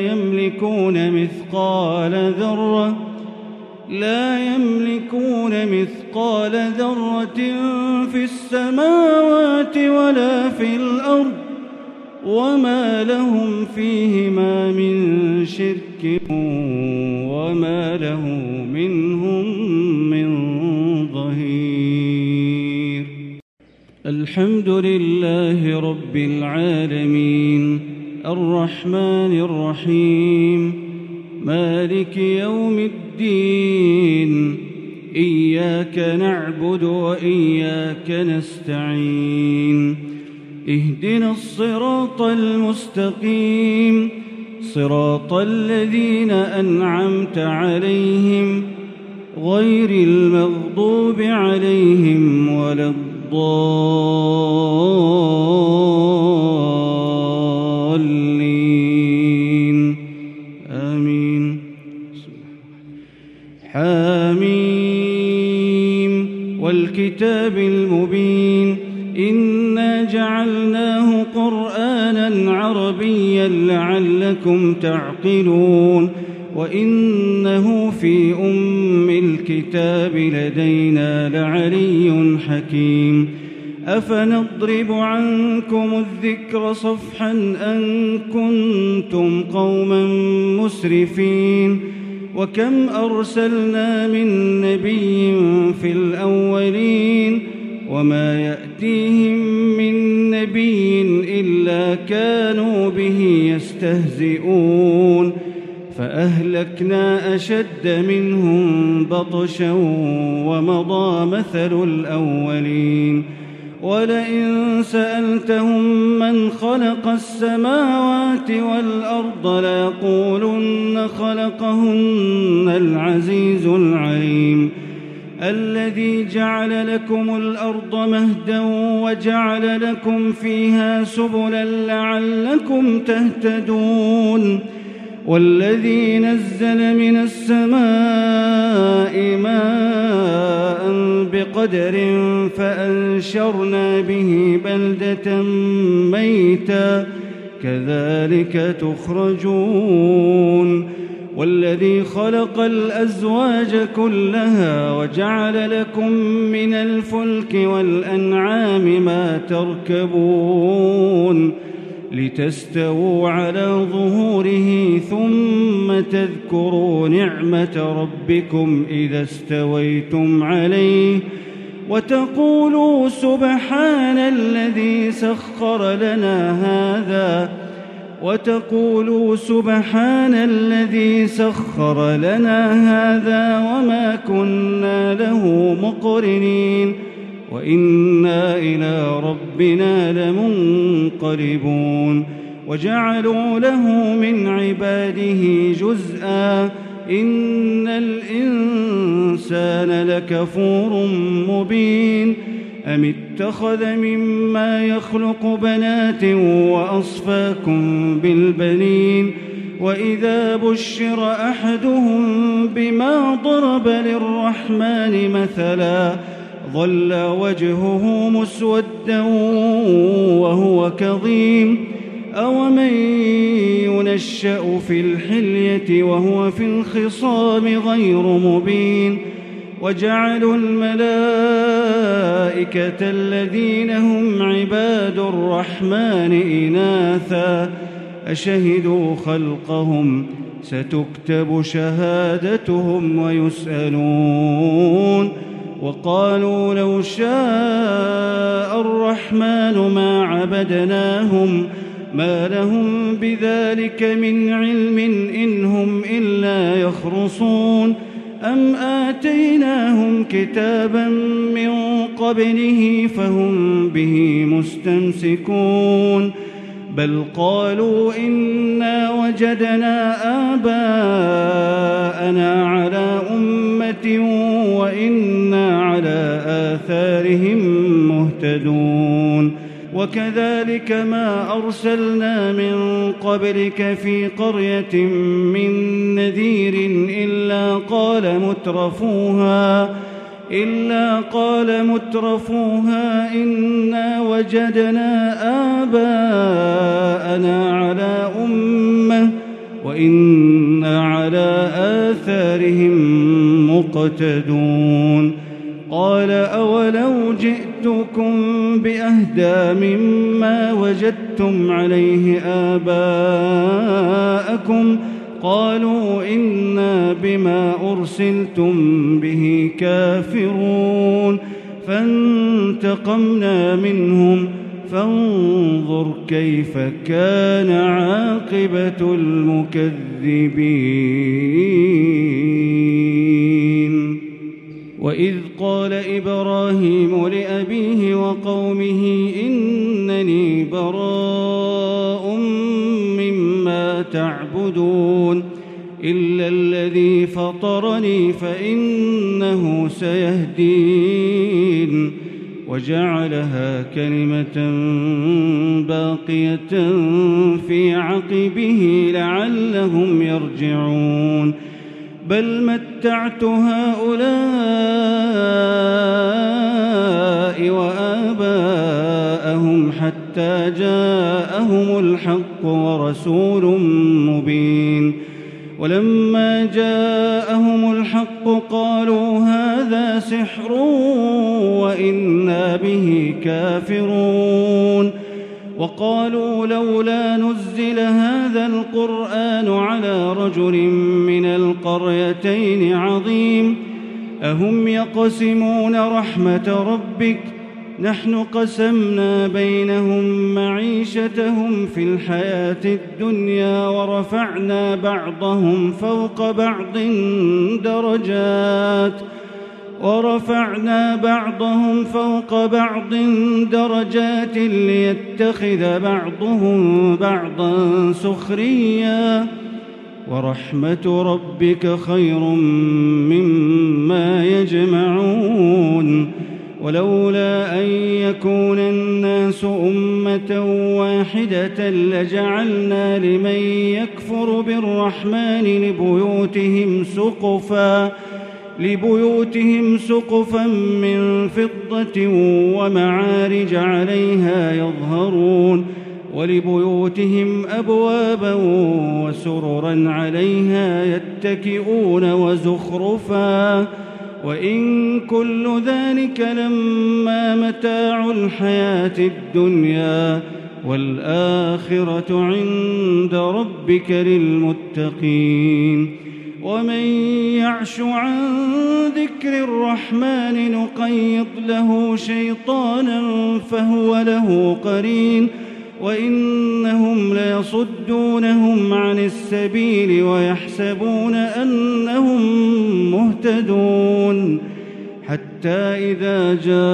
يملكون مثقال ذرة في السماوات ولا في الأرض وما لهم فيهما من شرك وما له منهم من ظهير الحمد لله رب العالمين الرحمن الرحيم مالك يوم الدين إياك نعبد وإياك نستعين اهدنا الصراط المستقيم صراط الذين أنعمت عليهم غير المغضوب عليهم ولا الضالين آمين. حاميم والكتاب المبين إنا جعلناه قرآنا عربيا لعلكم تعقلون وإنه في أم الكتاب لدينا لعلي حكيم. أفنضرب عنكم الذكر صفحا أن كنتم قوما مسرفين وكم أرسلنا من نبي في الأولين وما يأتيهم من نبي إلا كانوا به يستهزئون فأهلكنا أشد منهم بطشا ومضى مثل الأولين. ولئن سألتهم من خلق السماوات والأرض ليقولن خلقهن العزيز العليم الذي جعل لكم الأرض مهدا وجعل لكم فيها سبلا لعلكم تهتدون والذي نزل من السماء ماء بقدر فأنشرنا به بلدة ميتا كذلك تخرجون والذي خلق الأزواج كلها وجعل لكم من الفلك والأنعام ما تركبون لتستووا على ظهوره ثم تذكروا نعمة ربكم إذا استويتم عليه وتقولوا سبحان الذي سخر لنا هذا وما كنا له مقرنين وإنا إلى ربنا لمنقلبون. وجعلوا له من عباده جزءا إن الإنسان لكفور مبين. أم اتخذ مما يخلق بنات وأصفاكم بالبنين وإذا بشر أحدهم بما ضرب للرحمن مثلا ظل وجهه مسودا وهو كظيم أومن ينشأ في الحلية وهو في الخصام غير مبين. وجعلوا الملائكة الذين هم عباد الرحمن إناثا أشهدوا خلقهم ستكتب شهادتهم ويسألون. وقالوا لو شاء الرحمن ما عبدناهم ما لهم بذلك من علم إن هم إلا يخرصون أم آتيناهم كتابا من قبله فهم به مستمسكون بل قالوا إنا وجدنا آباءنا على أمة وإنا على آثارهم مهتدون. وكذلك ما أرسلنا من قبلك في قرية من نذير إلا قال مترفوها إنا وجدنا آباءنا على أمة وإنا على آثارهم مقتدون. قال أولو جئتكم بأهدى مما وجدتم عليه آباءكم قالوا إنا بما أرسلتم به كافرون فانتقمنا منهم فانظر كيف كان عاقبة المكذبين. وإذ قال إبراهيم لأبيه وقومه إنني إنني براء مما تعبدون إلا الذي فطرني فإنه سيهدين وجعلها كلمة باقية في عقبه لعلهم يرجعون بل متعت هؤلاء وآباءهم حتى جاءهم الحق ورسول مبين ولما جاءهم الحق قالوا هذا سحر وإنا به كافرون وقالوا لولا نزل هذا القرآن على رجل من القريتين عظيم أهم يقسمون رحمة ربك نحن قسمنا بينهم معيشتهم في الحياة الدنيا ورفعنا بعضهم فوق بعض درجات ليتخذ بعضهم بعضا سخريا ورحمة ربك خير مما يجمعون ولولا أن يكون الناس أمة واحدة لجعلنا لمن يكفر بالرحمن لبيوتهم سقفا من فضة ومعارج عليها يظهرون ولبيوتهم أبوابا وسررا عليها يتكئون وزخرفا وإن كل ذلك لما متاع الحياة الدنيا والآخرة عند ربك للمتقين ومن يعش عن ذكر الرحمن نقيض له شيطانا فهو له قرين وإنهم ليصدونهم عن السبيل ويحسبون أنهم مهتدون حتى إذا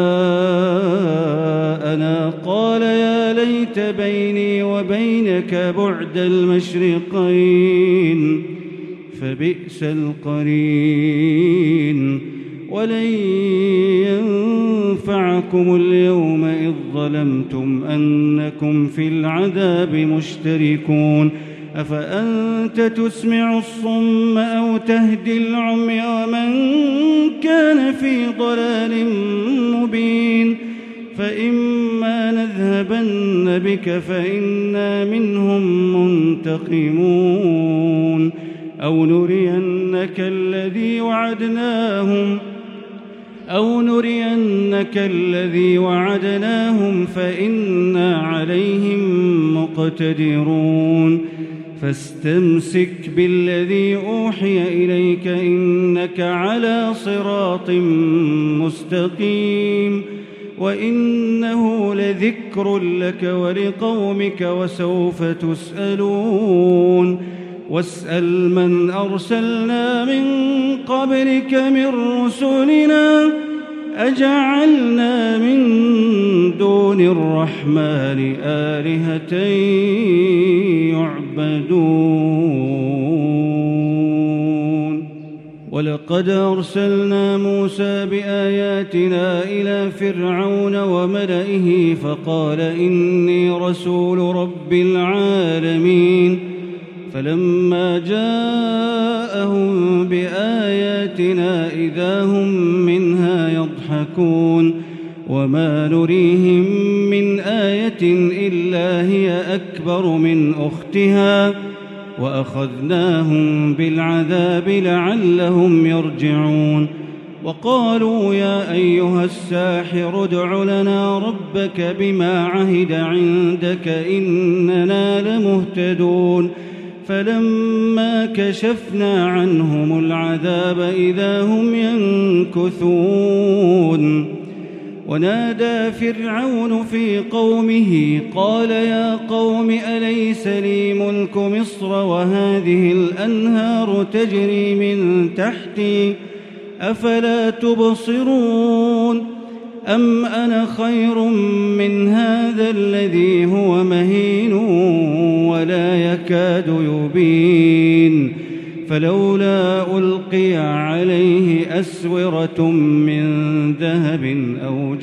جاءنا قال يا ليت بيني وبينك بعد المشرقين فبئس القرين ولن ينفعكم اليوم إذ ظلمتم أنكم في العذاب مشتركون أفأنت تسمع الصم أو تهدي العمي ومن كان في ضلال مبين فإما نذهبن بك فإنا منهم منتقمون أو نرينك الذي وعدناهم فإنا عليهم مقتدرون فاستمسك بالذي أوحي إليك إنك على صراط مستقيم وإنه لذكر لك ولقومك وسوف تسألون واسأل من أرسلنا من قبلك من رسلنا أجعلنا من دون الرحمن آلهة يعبدون ولقد أرسلنا موسى بآياتنا إلى فرعون وملئه فقال إني رسول رب العالمين فلما جاءهم بآياتنا إذا هم منها يضحكون وما نريهم من آية إلا هي أكبر من أختها وأخذناهم بالعذاب لعلهم يرجعون وقالوا يا أيها الساحر ادع لنا ربك بما عهد عندك إننا لمهتدون فلما كشفنا عنهم العذاب إذا هم ينكثون ونادى فرعون في قومه قال يا قوم أليس لي ملك مصر وهذه الأنهار تجري من تحتي أفلا تبصرون أم أنا خير من هذا الذي هو مهين ولا يكاد يبين فلولا ألقي عليه أسورة من ذهب أو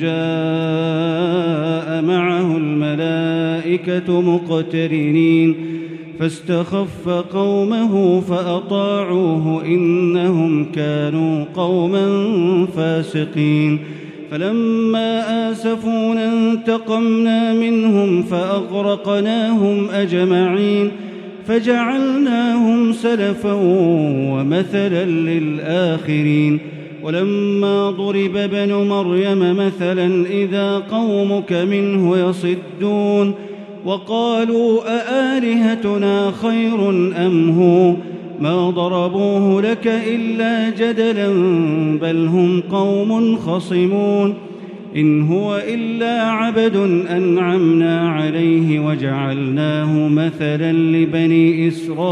جاء معه الملائكة مقترنين فاستخف قومه فأطاعوه إنهم كانوا قوما فاسقين فلما آسفونا انتقمنا منهم فأغرقناهم أجمعين فجعلناهم سلفا ومثلا للآخرين ولما ضرب ابن مريم مثلا إذا قومك منه يصدون وقالوا أآلهتنا خير أم هو ما ضربوه لك إلا جدلا بل هم قوم خصمون إن هو إلا عبد أنعمنا عليه وجعلناه مثلا لبني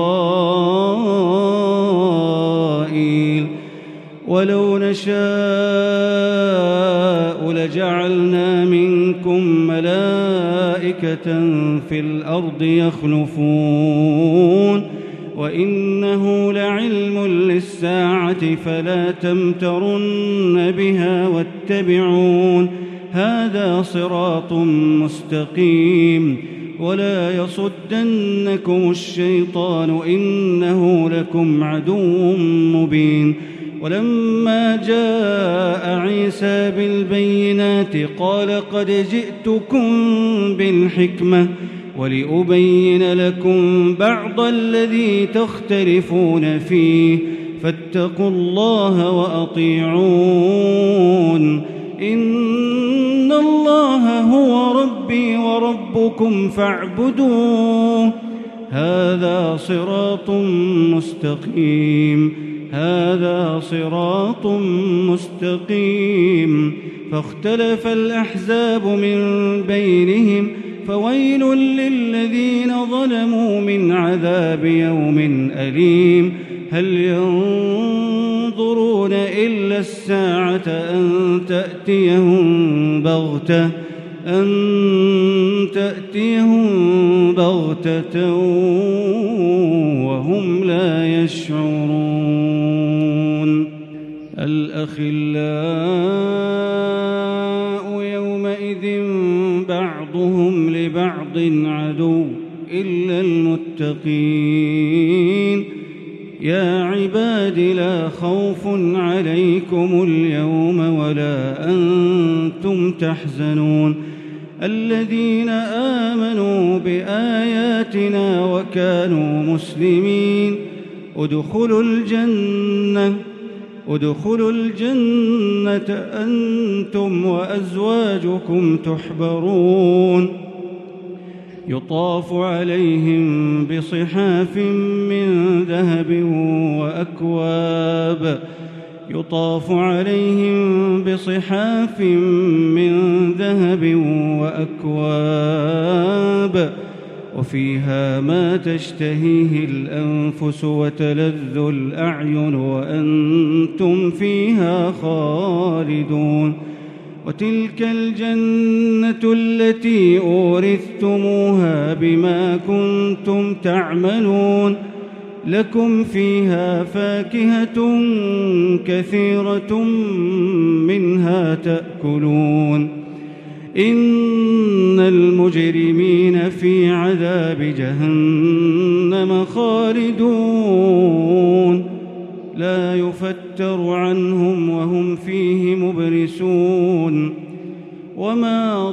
إسرائيل ولو نشاء لجعلنا منكم ملائكة في الأرض يخلفون وإنه لعلم للساعة فلا تمترن بها واتبعون هذا صراط مستقيم ولا يصدنكم الشيطان إنه لكم عدو مبين ولما جاء عيسى بالبينات قال قد جئتكم بالحكمة ولأبين لكم بعض الذي تختلفون فيه فاتقوا الله وأطيعون إن الله هو ربي وربكم فاعبدوه هذا صراط مستقيم فاختلف الأحزاب من بينهم فويل للذين ظلموا من عذاب يوم أليم هل ينظرون إلا الساعة أن تأتيهم بغتة وهم لا يشعرون الأخلاء يومئذ بعضهم لبعض عدو إلا المتقين يا عباد لا خوف عليكم اليوم ولا أنتم تحزنون الذين آمنوا بآياتنا وكانوا مسلمين ادخلوا الجنة أنتم وأزواجكم تحبرون يطاف عليهم بصحاف من ذهب وأكواب وفيها ما تشتهيه الأنفس وتلذ الأعين وأنتم فيها خالدون وتلك الجنة التي أورثتموها بما كنتم تعملون لكم فيها فاكهة كثيرة منها تأكلون إن المجرمين في عذاب جهنم خالدون لا يفتر عنهم وهم فيه مبلسون وما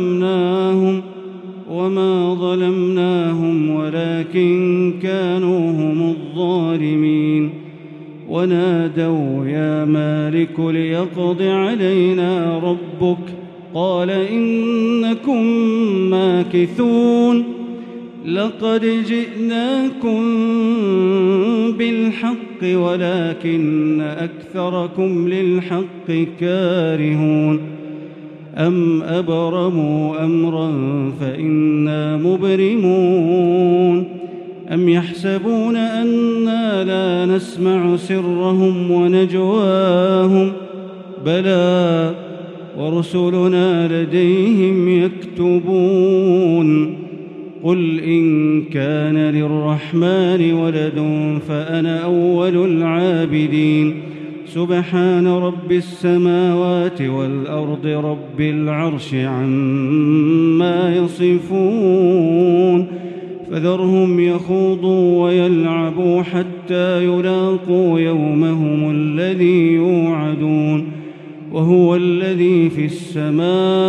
ظلمناهم ولكن كانوا هم الظالمين ونادوا يا مالك ليقض علينا ربك قال إنكم ماكثون لقد جئناكم بالحق ولكن أكثركم للحق كارهون أم أبرموا أمرا فإنا مبرمون أم يحسبون أنا لا نسمع سرهم ونجواهم بلى ورسلنا لديهم يكتبون قل إن كان للرحمن ولد فأنا أول العابدين سبحان رب السماوات والأرض رب العرش عما يصفون فذرهم يخوضوا ويلعبوا حتى يلاقوا يومهم الذي يوعدون وهو الذي في السماء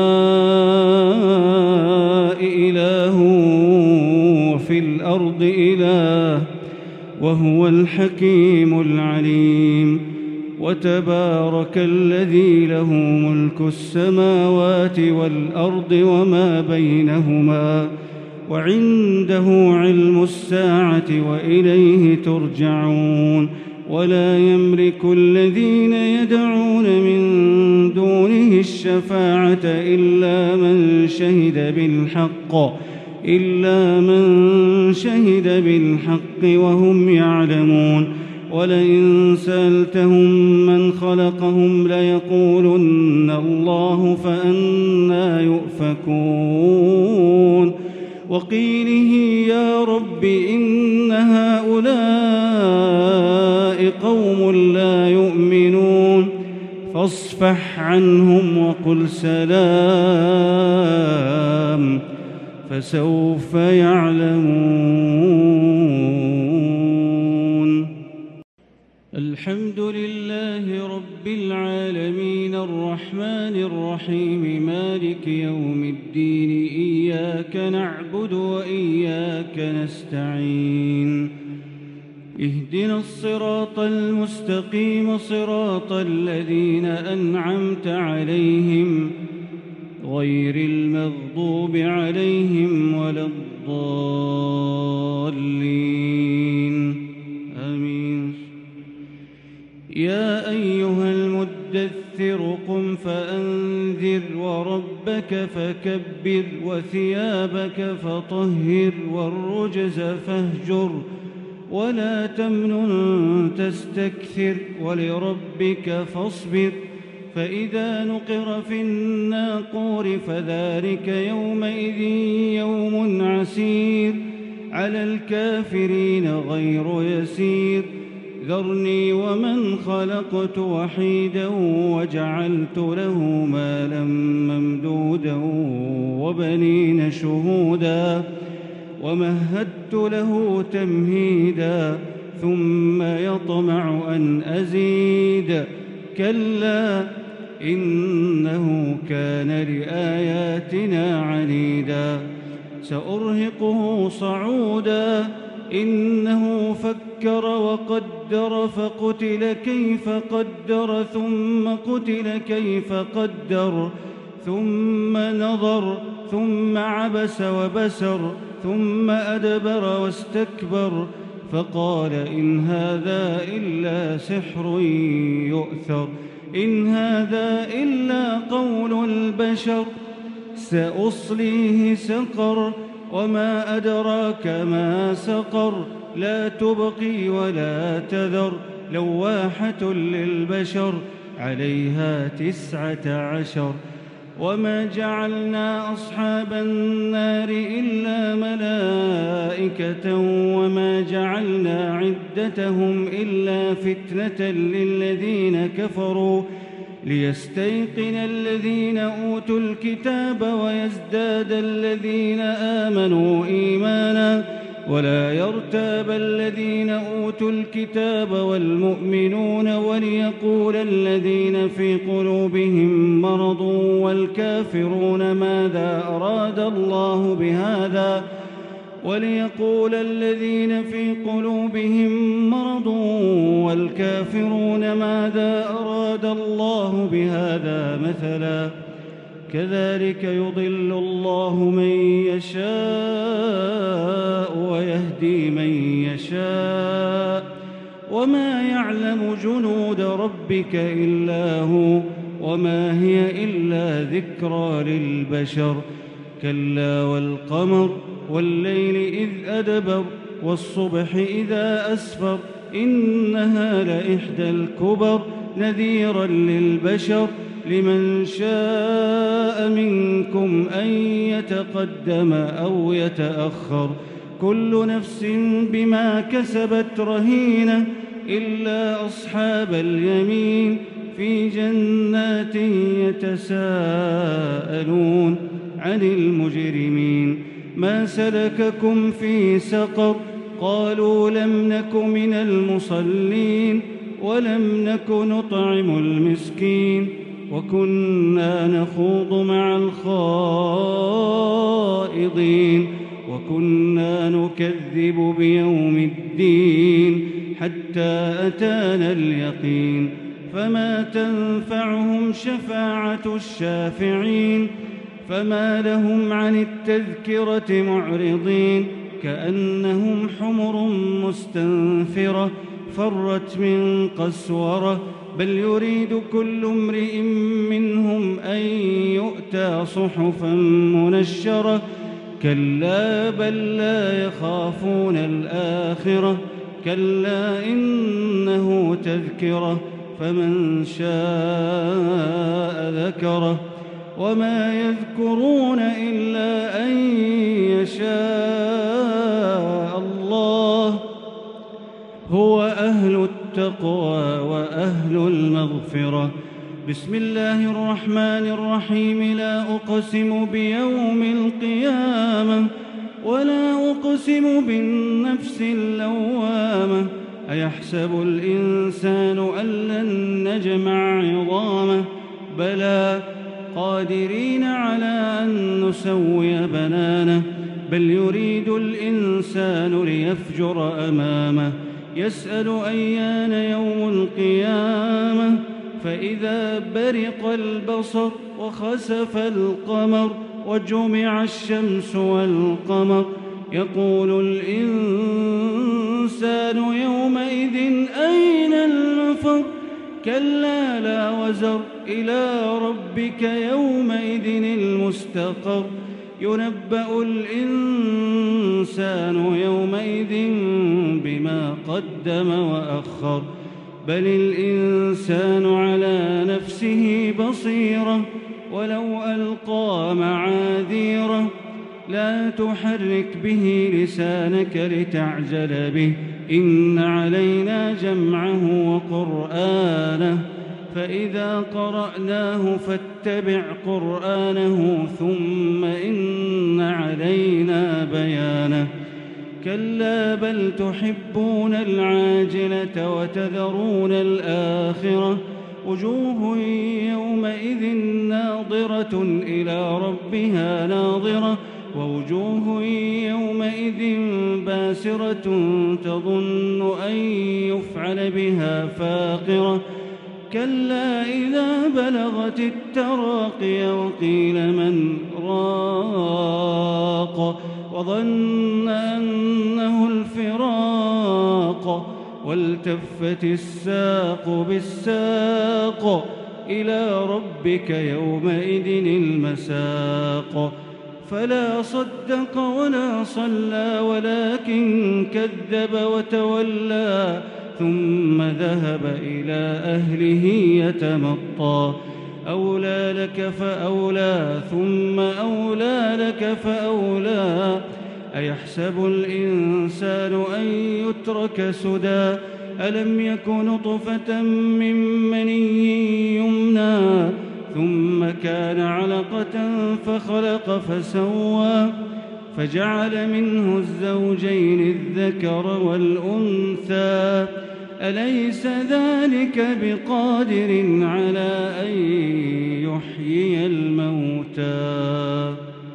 إله وفي الأرض إله وهو الحكيم العليم وتبارك الذي له ملك السماوات والأرض وما بينهما وعنده علم الساعة وإليه ترجعون ولا يملك الذين يدعون من دونه الشفاعة إلا من شهد بالحق وهم يعلمون ولئن سألتهم من خلقهم ليقولن الله فأنى يؤفكون وقيله يا رب إن هؤلاء قوم لا يؤمنون فاصفح عنهم وقل سلام فسوف يعلمون. الحمد لله رب العالمين الرحمن الرحيم مالك يوم الدين إياك نعبد وإياك نستعين اهدنا الصراط المستقيم صراط الذين أنعمت عليهم غير المغضوب عليهم ولا الضالين آمين. يا أيها المدثر قم فأنذر وربك فكبر وثيابك فطهر والرجز فاهجر ولا تمنن تستكثر ولربك فاصبر فإذا نقر في الناقور فذلك يومئذ يوم عسير على الكافرين غير يسير ذرني ومن خلقت وحيدا وجعلت له مالا ممدودا وبنين شهودا ومهدت له تمهيدا ثم يطمع أن أزيد كلا إنه كان لآياتنا عنيدا سأرهقه صعودا إنه فكر وقدر فقتل كيف قدر ثم قتل كيف قدر ثم نظر ثم عبس وبسر ثم أدبر واستكبر فقال إن هذا إلا سحر يؤثر إن هذا إلا قول البشر سأصليه سقر وما أدراك ما سقر لا تبقي ولا تذر لواحة للبشر عليها 19 وما جعلنا أصحاب النار إلا ملائكة وما جعلنا عدتهم إلا فتنة للذين كفروا ليستيقن الذين أوتوا الكتاب ويزداد الذين آمنوا إيمانا ولا يرتاب الذين أوتوا الكتاب والمؤمنون وليقول الذين في قلوبهم مرض والكافرون ماذا أراد الله بهذا وليقول الذين في قلوبهم مرض والكافرون ماذا أراد الله بهذا مثلا كذلك يضل الله من يشاء ويهدي من يشاء وما يعلم جنود ربك إلا هو وما هي إلا ذكرى للبشر كلا والقمر والليل إذ أدبر والصبح إذا أسفر إنها لإحدى الكبر نذيرا للبشر لمن شاء منكم أن يتقدم أو يتأخر كل نفس بما كسبت رهينة إلا أصحاب اليمين في جنات يتساءلون عن المجرمين ما سلككم في سقر قالوا لم نك من المصلين ولم نك نطعم المسكين وكنا نخوض مع الخائضين وكنا نكذب بيوم الدين حتى أتانا اليقين فما تنفعهم شفاعة الشافعين فما لهم عن التذكرة معرضين كأنهم حمر مستنفرة فرت من قسورة بل يريد كل امرئ منهم أن يؤتى صحفا منشرة كلا بل لا يخافون الآخرة كلا إنه تذكرة فمن شاء ذكره وما يذكرون إلا أن يشاء الله هو أهل التقوى وأهل المغفرة بسم الله الرحمن الرحيم لا أقسم بيوم القيامة ولا أقسم بالنفس اللوامة أيحسب الإنسان أن لن نجمع عظامه بلى قادرين على أن نسوي بنانه بل يريد الإنسان ليفجر أمامه يسأل أيان يوم القيامة فإذا برق البصر وخسف القمر وجمع الشمس والقمر يقول الإنسان يومئذ أين المفر كلا لا وزر إلى ربك يومئذ المستقر ينبأ الإنسان يومئذ بما قدم وأخر بل الإنسان على نفسه بصيرة ولو ألقى معاذيره لا تحرك به لسانك لتعجل به إن علينا جمعه وقرآنه فإذا قرأناه فاتبع قرآنه ثم إن علينا بيانه كلا بل تحبون العاجلة وتذرون الآخرة وجوه يومئذ ناظرة إلى ربها ناظرة ووجوه يومئذ باسرة تظن أن يفعل بها فاقرة كلا إذا بلغت التراقي وقيل من راق وظن أنه الفراق والتفت الساق بالساق إلى ربك يومئذ المساق فلا صدق ولا صلى ولكن كذب وتولى ثم ذهب إلى أهله يتمطى أولى لك فأولى ثم أولى لك فأولى أيحسب الإنسان أن يترك سدى ألم يك نطفة من مني يمنى ثم كان علقة فخلق فسوى فجعل منه الزوجين الذكر والأنثى أليس ذلك بقادر على أن يحيي الموتى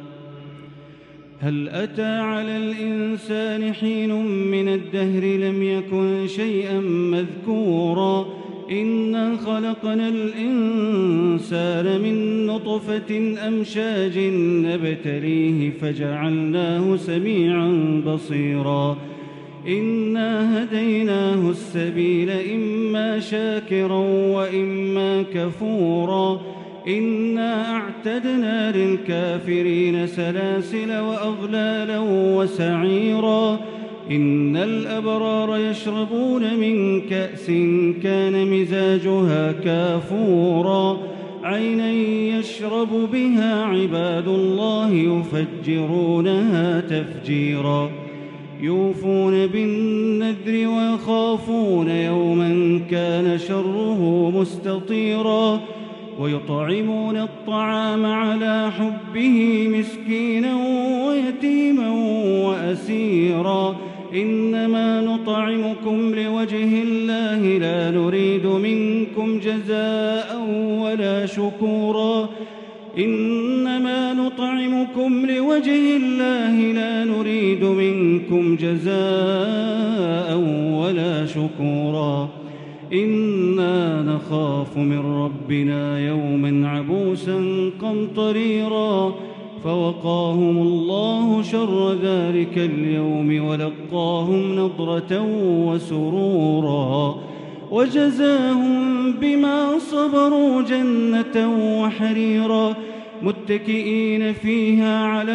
هل أتى على الإنسان حين من الدهر لم يكن شيئا مذكورا إنا خلقنا الإنسان من نطفة أمشاج نبتليه فجعلناه سميعا بصيرا إنا هديناه السبيل إما شاكرا وإما كفورا إنا أعتدنا للكافرين سلاسل وأغلالا وسعيرا إن الأبرار يشربون من كأس كان مزاجها كافورا عينا يشرب بها عباد الله يفجرونها تفجيرا يوفون بالنذر ويخافون يوما كان شره مستطيرا ويطعمون الطعام على حبه مسكينا ويتيما وأسيرا إنما نطعمكم لوجه الله لا نريد منكم جزاء ولا شكورا إنما نطعمكم لوجه الله لا نريد منكم جزاء ولا شكورا إنا نخاف من ربنا يوما عبوسا قمطريرا فوقاهم الله شر ذلك اليوم ولقاهم نضرة وسرورا وجزاهم بما صبروا جنة وحريرا متكئين فيها على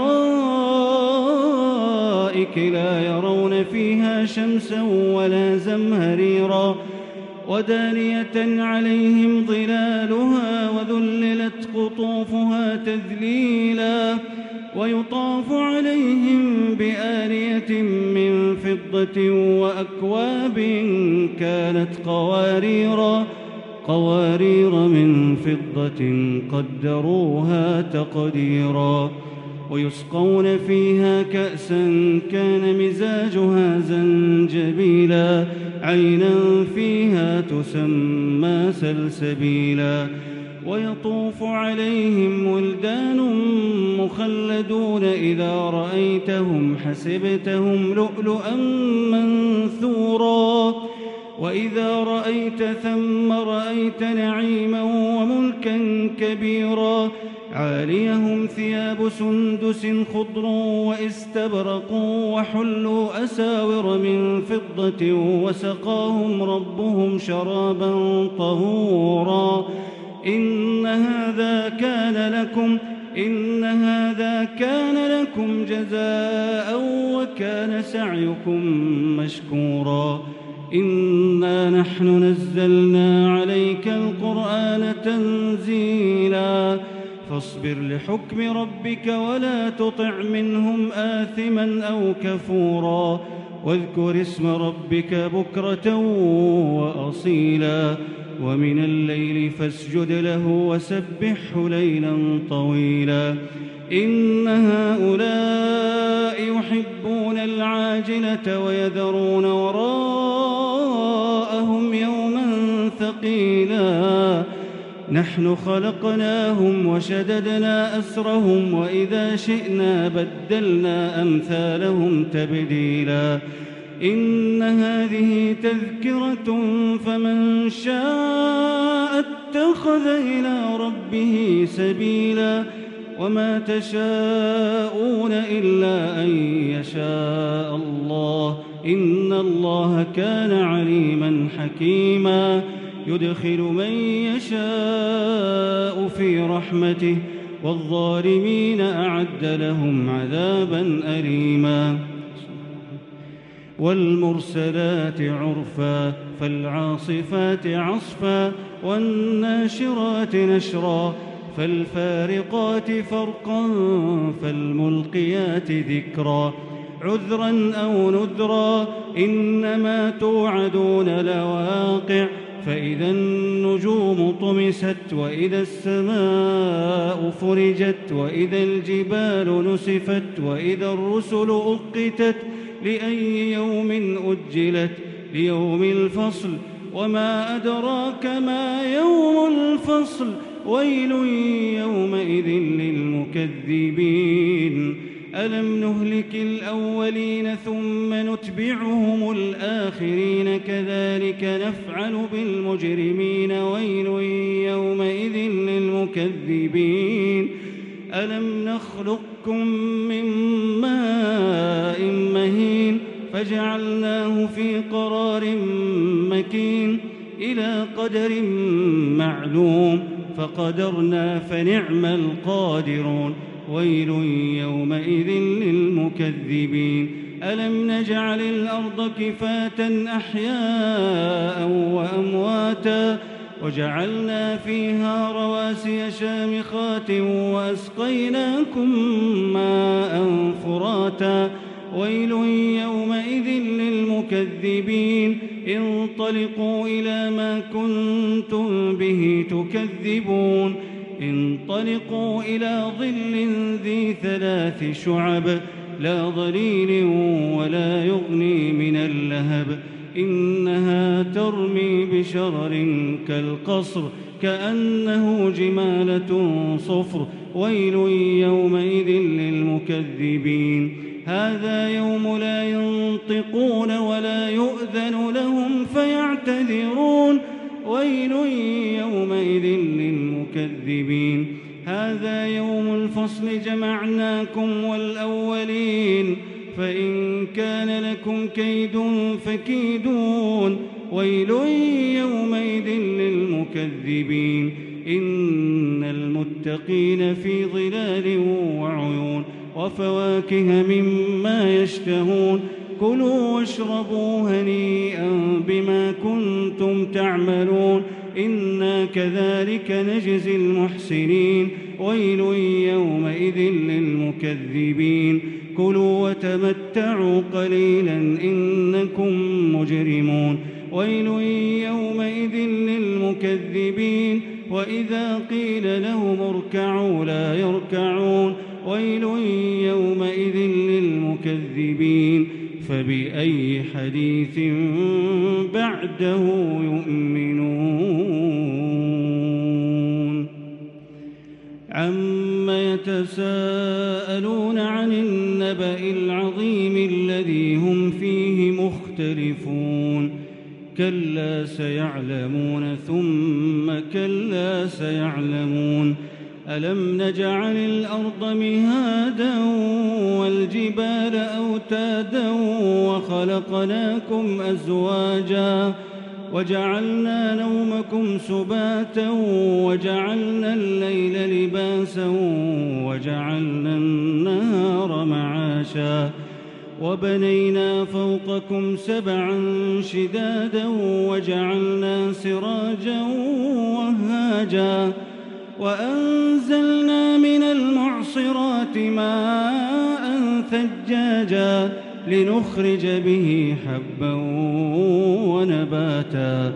الأرائك لا يرون فيها شمسا ولا زمهريرا ودانية عليهم ظلالها وذللت قطوفها تذليلا ويطاف عليهم بآنية من فضة وأكواب كانت قوارير من فضة قدروها تقديرا ويسقون فيها كأسا كان مزاجها زنجبيلا عينا فيها تسمى سلسبيلا ويطوف عليهم ولدان مخلدون إذا رأيتهم حسبتهم لؤلؤا منثورا وإذا رأيت ثم رأيت نعيما وملكا كبيرا عاليهم ثياب سندس خضر واستبرق وحلوا أساور من فضة وسقاهم ربهم شرابا طهورا إن هذا كان لكم جزاء وكان سعيكم مشكورا إنا نحن نزلنا عليك القرآن تنزيلا فاصبر لحكم ربك ولا تطع منهم آثما أو كفورا واذكر اسم ربك بكرة وأصيلا ومن الليل فاسجد له وسبحه ليلا طويلا إن هؤلاء يحبون العاجلة ويذرون وراءهم يوما ثقيلا نحن خلقناهم وشددنا أسرهم وإذا شئنا بدلنا أمثالهم تبديلا إن هذه تذكرة فمن شاء اتخذ إلى ربه سبيلا وما تشاءون إلا أن يشاء الله إن الله كان عليما حكيما يدخل من يشاء في رحمته والظالمين أعد لهم عذابا أليما والمرسلات عرفا فالعاصفات عصفا والناشرات نشرا فالفارقات فرقا فالملقيات ذكرا عذرا أو نذرا إنما توعدون لواقع فإذا النجوم طمست وإذا السماء فرجت وإذا الجبال نسفت وإذا الرسل أقتت لأي يوم أجلت ليوم الفصل وما أدراك ما يوم الفصل ويل يومئذ للمكذبين ألم نهلك الأولين ثم نتبعهم الآخرين كذلك نفعل بالمجرمين ويل يومئذ للمكذبين ألم نخلقكم من ماء مهين فجعلناه في قرار مكين إلى قدر معلوم فقدرنا فنعم القادرون ويل يومئذ للمكذبين ألم نجعل الأرض كفاة أحياء وأمواتا وجعلنا فيها رواسي شامخات وأسقيناكم ماء فراتا ويل يومئذ للمكذبين انطلقوا إلى ما كنتم به تكذبون انطلقوا إلى ظل ذي 3 شعب لا ظليل ولا يغني من اللهب إنها ترمي بشرر كالقصر كأنه جمالة صفر ويل يومئذ للمكذبين هذا يوم لا ينطقون ولا يؤذن لهم فيعتذرون ويل يومئذ للمكذبين هذا يوم الفصل جمعناكم والأولين فإن كان لكم كيد فكيدون ويل يومئذ للمكذبين إن المتقين في ظلال وعيون وفواكه مما يشتهون كلوا واشربوا هنيئا بما كنتم تعملون إنا كذلك نجزي المحسنين ويل يومئذ للمكذبين كلوا وتمتعوا قليلا إنكم مجرمون ويل يومئذ للمكذبين وإذا قيل لهم اركعوا لا يركعون ويل يومئذ للمكذبين فبأي حديث بعده يؤمنون عم يتساءلون عن النبأ العظيم الذي هم فيه مختلفون كلا سيعلمون ثم كلا سيعلمون ألم نجعل الأرض مهادا والجبال أوتادا وخلقناكم أزواجا وجعلنا نومكم سباتا وجعلنا الليل لباسا وجعلنا النهار معاشا وبنينا فوقكم 7 شدادا وجعلنا سراجا وهاجا وأنزلنا من المعصرات ماء ثجاجا لنخرج به حبا ونباتا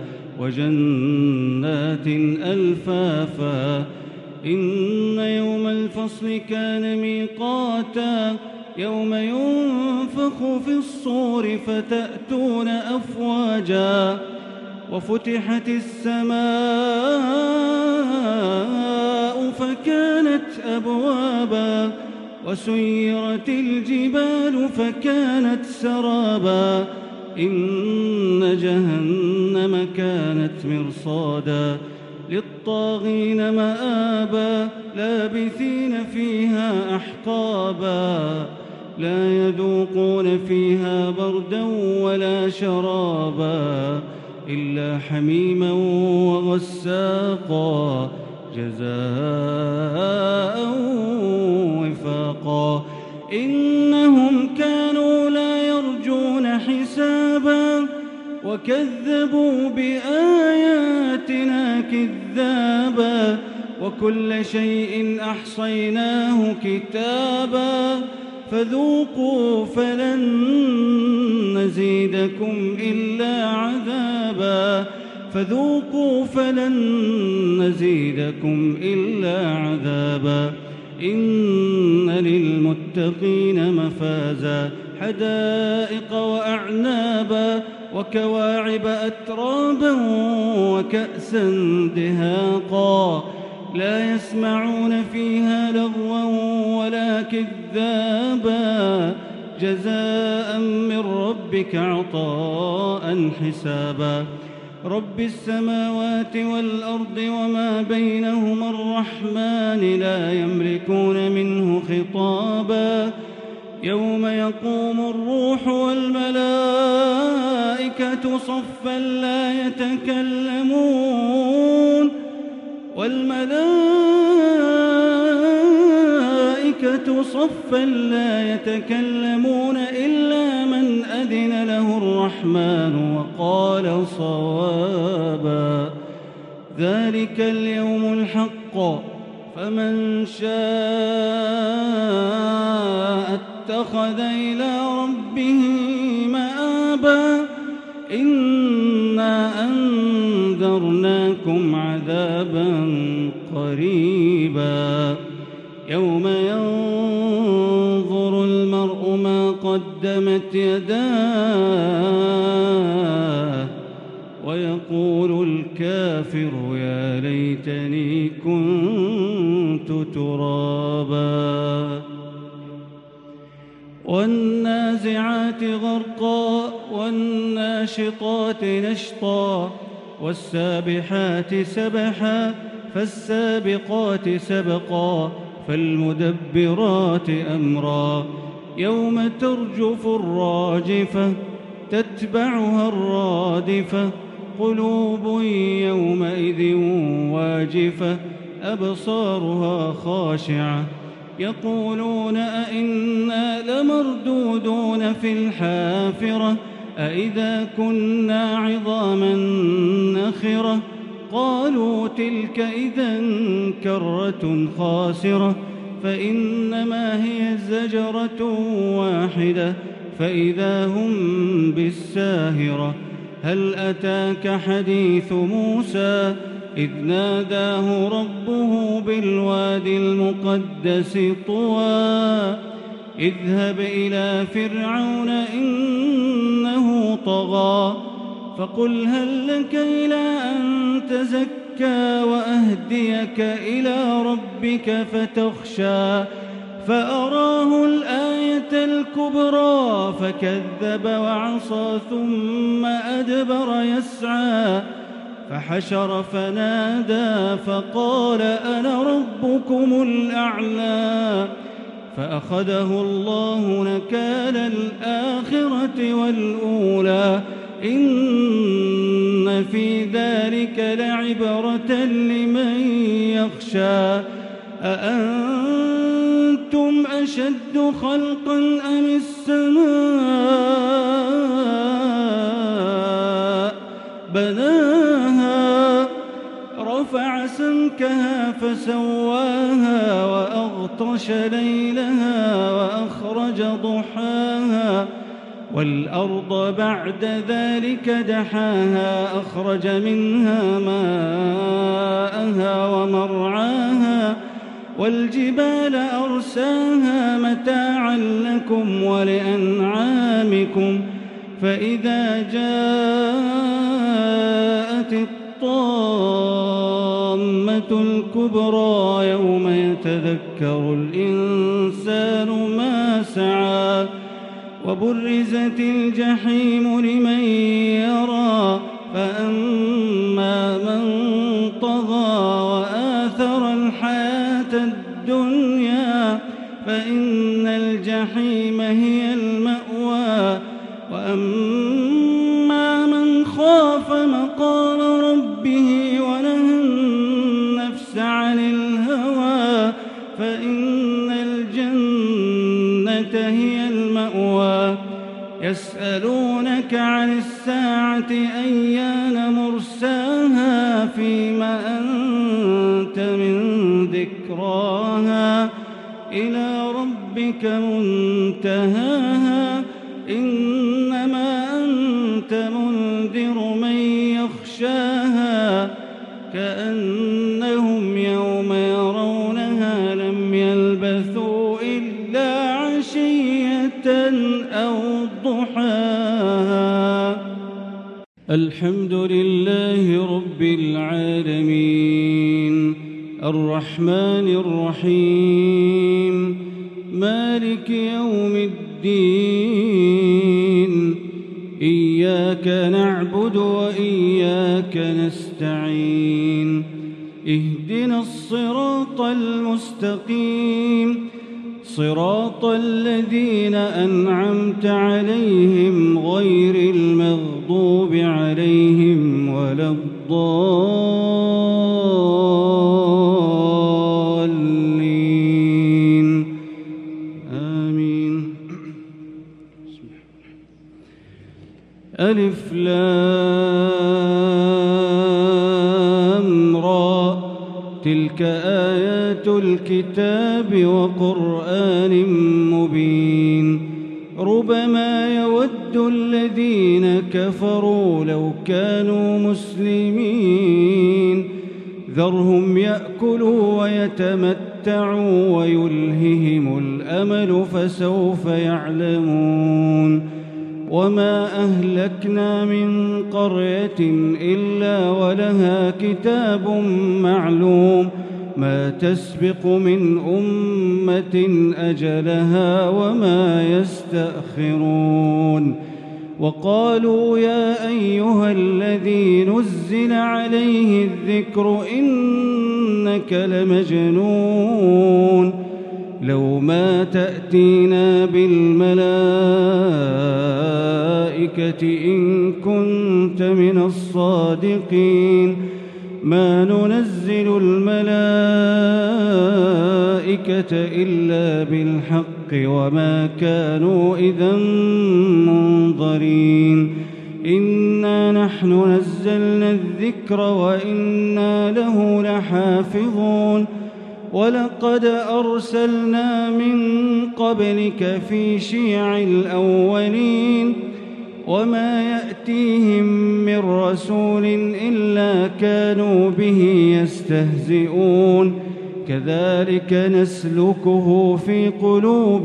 وجنات ألفافا إن يوم الفصل كان ميقاتا يوم ينفخ في الصور فتأتون أفواجا وفتحت السماء فكانت أبوابا وسيرت الجبال فكانت سرابا إن جهنم كانت مرصادا للطاغين مآبا لابثين فيها أحقابا لا يذوقون فيها بردا ولا شرابا إلا حميما وغساقا جزاء وفاقا إنهم كانوا لا يرجون حسابا وكذبوا بآياتنا كذابا وكل شيء أحصيناه كتابا فذوقوا فلن نزيدكم إلا عذابا فذوقوا فلن نزيدكم إلا عذابا إن للمتقين مفازا حدائق وأعنابا وكواعب أترابا وكأسا دهاقا لا يسمعون فيها لغوا ولا كذابا جزاء من ربك عطاء حسابا رب السماوات والأرض وما بينهما الرحمن لا يملكون منه خطابا يوم يقوم الروح والملائكة صفا لا يتكلمون إلا من أذن له الرحمن وقال صوابا ذلك اليوم الحق فمن شاء اتخذ إلى ربه مآبا إنا أنذرناكم عذابا قريبا يوم ينظر المرء ما قدمت يداه ويقول الكافر يا ليتني كنت ترابا والنازعات غرقا والناشطات نشطا والسابحات سبحا فالسابقات سبقا فالمدبرات أمرا يوم ترجف الراجفة تتبعها الرادفة قلوب يومئذ واجفة أبصارها خاشعة يقولون أئنا لمردودون في الحافرة أئذا كنا عظاما نخرة قالوا تلك إذا كرة خاسرة فإنما هي زجرة واحدة فإذا هم بالساهرة هل أتاك حديث موسى إذ ناداه ربه بالوادي المقدس طوى اذهب إلى فرعون إنه طغى فقل هل لك إلى أن تزكى وأهديك إلى ربك فتخشى فأراه الآية الكبرى فكذب وعصى ثم أدبر يسعى فحشر فنادى فقال أنا ربكم الأعلى فأخذه الله نكال الآخرة والأولى إن في ذلك لعبرة لمن يخشى أأنتم أشد خلقا أم السماء بناها رفع سمكها فسواها وأغطش ليلها وأخرج ضحاها والأرض بعد ذلك دحاها أخرج منها ماءها ومرعاها والجبال أرساها متاعا لكم ولأنعامكم فإذا جاءت الطامة الكبرى يوم يتذكر الإنسان ما سعى وبرزت الجحيم لمن يرى فأما من طغى وآثر الحياة الدنيا فإن الجحيم هي المأوى وأما من خاف مقام ربه ونهى النفس عن الهوى فإن الجنة هي المأوى يسألونك عن الساعة أيان مرساها فيما أنت من ذكراها إلى ربك منتهاها إنما أنت منذر من يخشاها كأنهم يوم يرونها لم يلبثوا إلا عشية أو ضحاها الحمد لله رب العالمين الرحمن الرحيم مالك يوم الدين إياك نعبد وإياك نستعين اهدنا الصراط المستقيم صراط الذين أنعمت عليهم غير المغضوب عليهم ولا الضالين آمين ألف لام تلك آيات الكتاب وقرآن مبين ربما يود الذين كفروا لو كانوا مسلمين ذرهم يأكلوا ويتمتعوا ويلههم الأمل فسوف يعلمون وما أهلكنا من قرية إلا ولها كتاب معلوم ما تسبق من أمة أجلها وما يستأخرون وقالوا يا أيها الذي نزل عليه الذكر إنك لمجنون لو ما تأتينا بالملائكة إن كنت من الصادقين ما ننزل الملائكة إلا بالحق وما كانوا إذا منظرين إنا نحن نزلنا الذكر وإنا له لحافظون ولقد أرسلنا من قبلك في شيع الأولين وما يأتيهم من رسول إلا كانوا به يستهزئون كذلك نسلكه في قلوب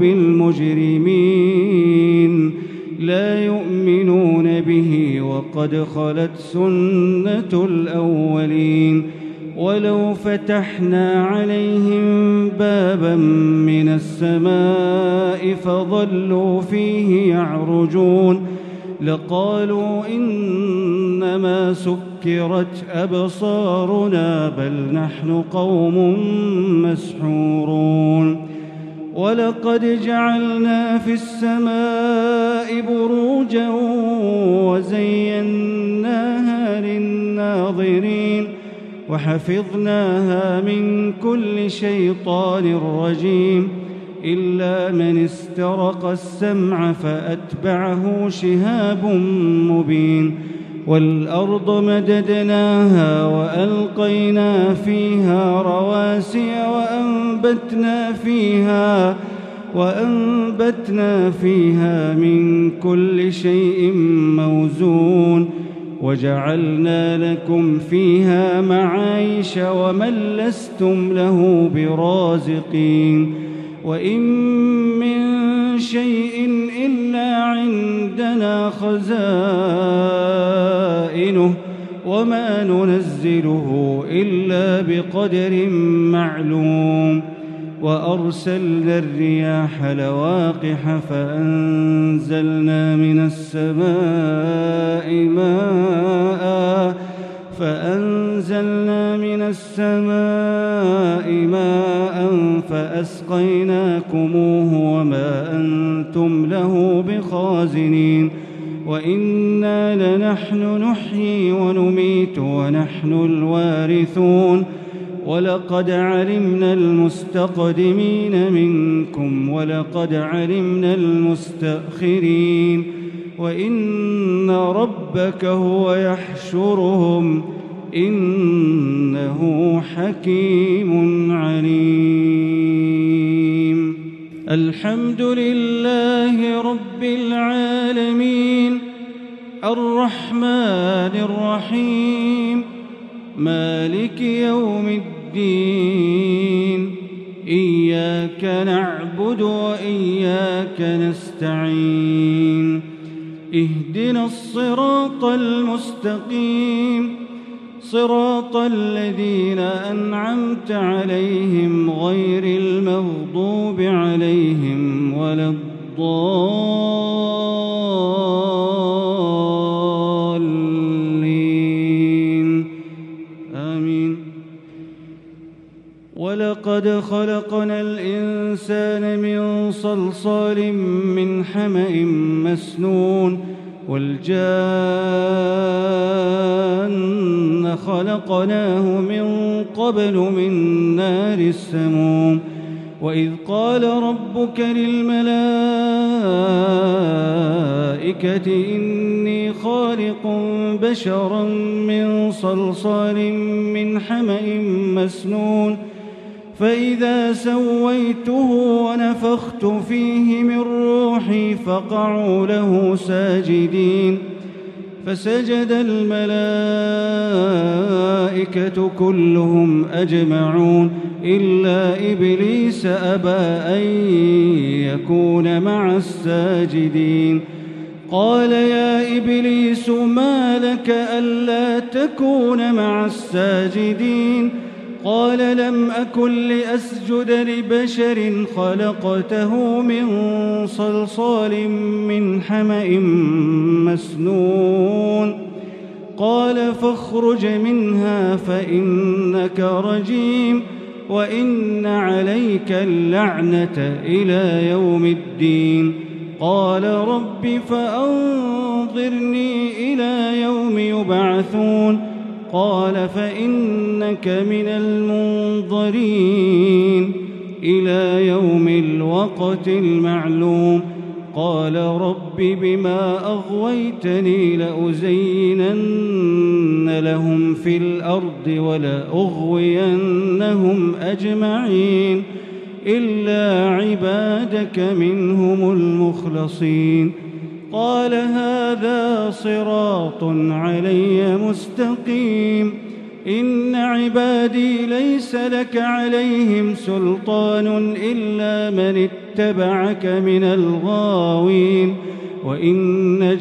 المجرمين لا يؤمنون به وقد خلت سنة الأولين ولو فتحنا عليهم بابا من السماء فظلوا فيه يعرجون لقالوا إنما سكرت أبصارنا بل نحن قوم مسحورون ولقد جعلنا في السماء بروجا وزيناها للناظرين وحفظناها من كل شيطان رجيم إلا من استرق السمع فأتبعه شهاب مبين والأرض مددناها وألقينا فيها رواسي وأنبتنا فيها من كل شيء موزون وجعلنا لكم فيها معايش ومن لستم له برازقين وإن من شيء إلا عندنا خزائنه وما ننزله إلا بقدر معلوم وأرسلنا الرياح لواقح فأنزلنا من السماء ماء فأسقيناكموه وما أنتم له بخازنين وإنا لنحن نحيي ونميت ونحن الوارثون ولقد علمنا المستقدمين منكم ولقد علمنا المستأخرين وإن ربك هو يحشرهم إنه حكيم عليم الحمد لله رب العالمين الرحمن الرحيم مالك يوم الدين إياك نعبد وإياك نستعين اهدنا الصراط المستقيم صراط الذين أنعمت عليهم غير المغضوب عليهم ولا الضالين آمين ولقد خلقنا الإنسان من صلصال من حمأ مسنون والجان خلقناه من قبل من نار السموم وإذ قال ربك للملائكة إني خالق خالق بشرا من صلصال من حمأ مسنون فإذا سويته ونفخت فيه من روحي فقعوا له ساجدين فسجد الملائكة كلهم أجمعون إلا إبليس أبى أن يكون مع الساجدين قال يا إبليس ما لك ألا تكون مع الساجدين قال لم أكن لأسجد لبشر خلقته من صلصال من حمأ مسنون قال فاخرج منها فإنك رجيم وإن عليك اللعنة إلى يوم الدين قال رب فأنظرني إلى يوم يبعثون قال فإنك من المنظرين إلى يوم الوقت المعلوم قال رب بما أغويتني لأزينن لهم في الأرض ولأغوينهم أجمعين إلا عبادك منهم المخلصين قال هذا صراط علي مستقيم إن عبادي ليس لك عليهم سلطان إلا من اتبعك من الغاوين وإن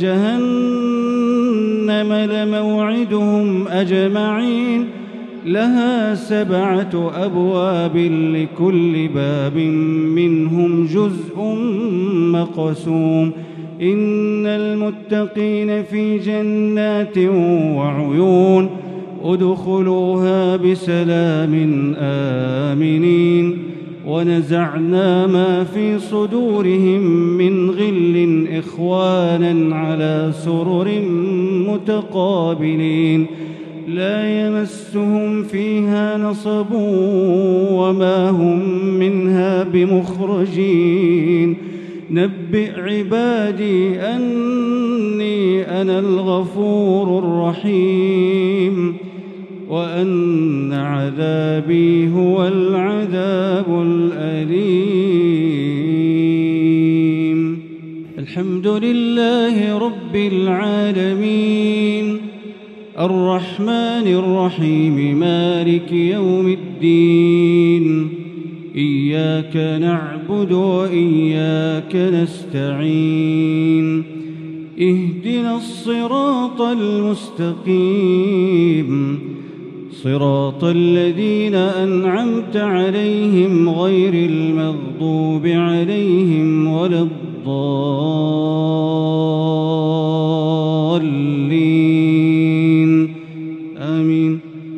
جهنم لموعدهم أجمعين لها 7 أبواب لكل باب منهم جزء مقسوم إن المتقين في جنات وعيون ادخلوها بسلام آمنين ونزعنا ما في صدورهم من غل إخوانا على سرر متقابلين لا يمسهم فيها نصب وما هم منها بمخرجين نبئ عبادي أني أنا الغفور الرحيم وأن عذابي هو العذاب الأليم الحمد لله رب العالمين الرحمن الرحيم مالك يوم الدين إياك نعبد وإياك نستعين اهدنا الصراط المستقيم صراط الذين أنعمت عليهم غير المغضوب عليهم ولا الضالين آمين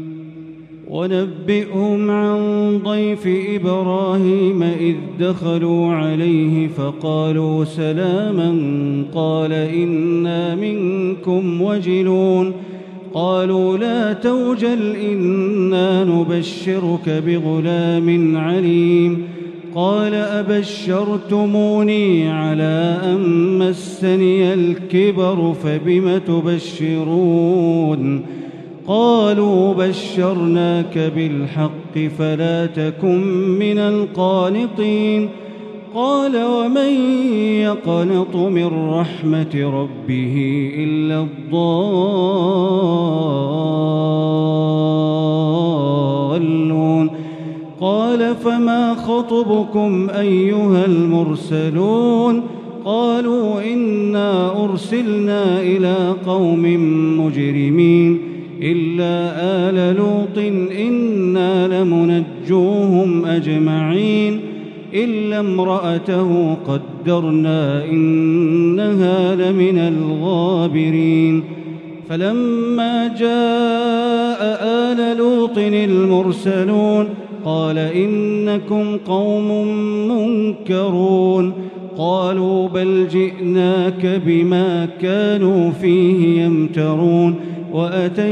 ونبئهم عن ضيف إبراهيم إذ دخلوا عليه فقالوا سلاما قال إنا منكم وجلون قالوا لا توجل إنا نبشرك بغلام عليم قال أبشرتموني على أن مسني الكبر فبم تبشرون قالوا بشرناك بالحق فلا تكن من القانطين قال ومن يقنط من رحمة ربه إلا الضالون قال فما خطبكم أيها المرسلون قالوا إنا أرسلنا إلى قوم مجرمين إلا آل لوط إنا لمنجوهم أجمعين إلا امرأته قدرنا إنها لمن الغابرين فلما جاء آل لوط المرسلون قال إنكم قوم منكرون قالوا بل جئناك بما كانوا فيه يمترون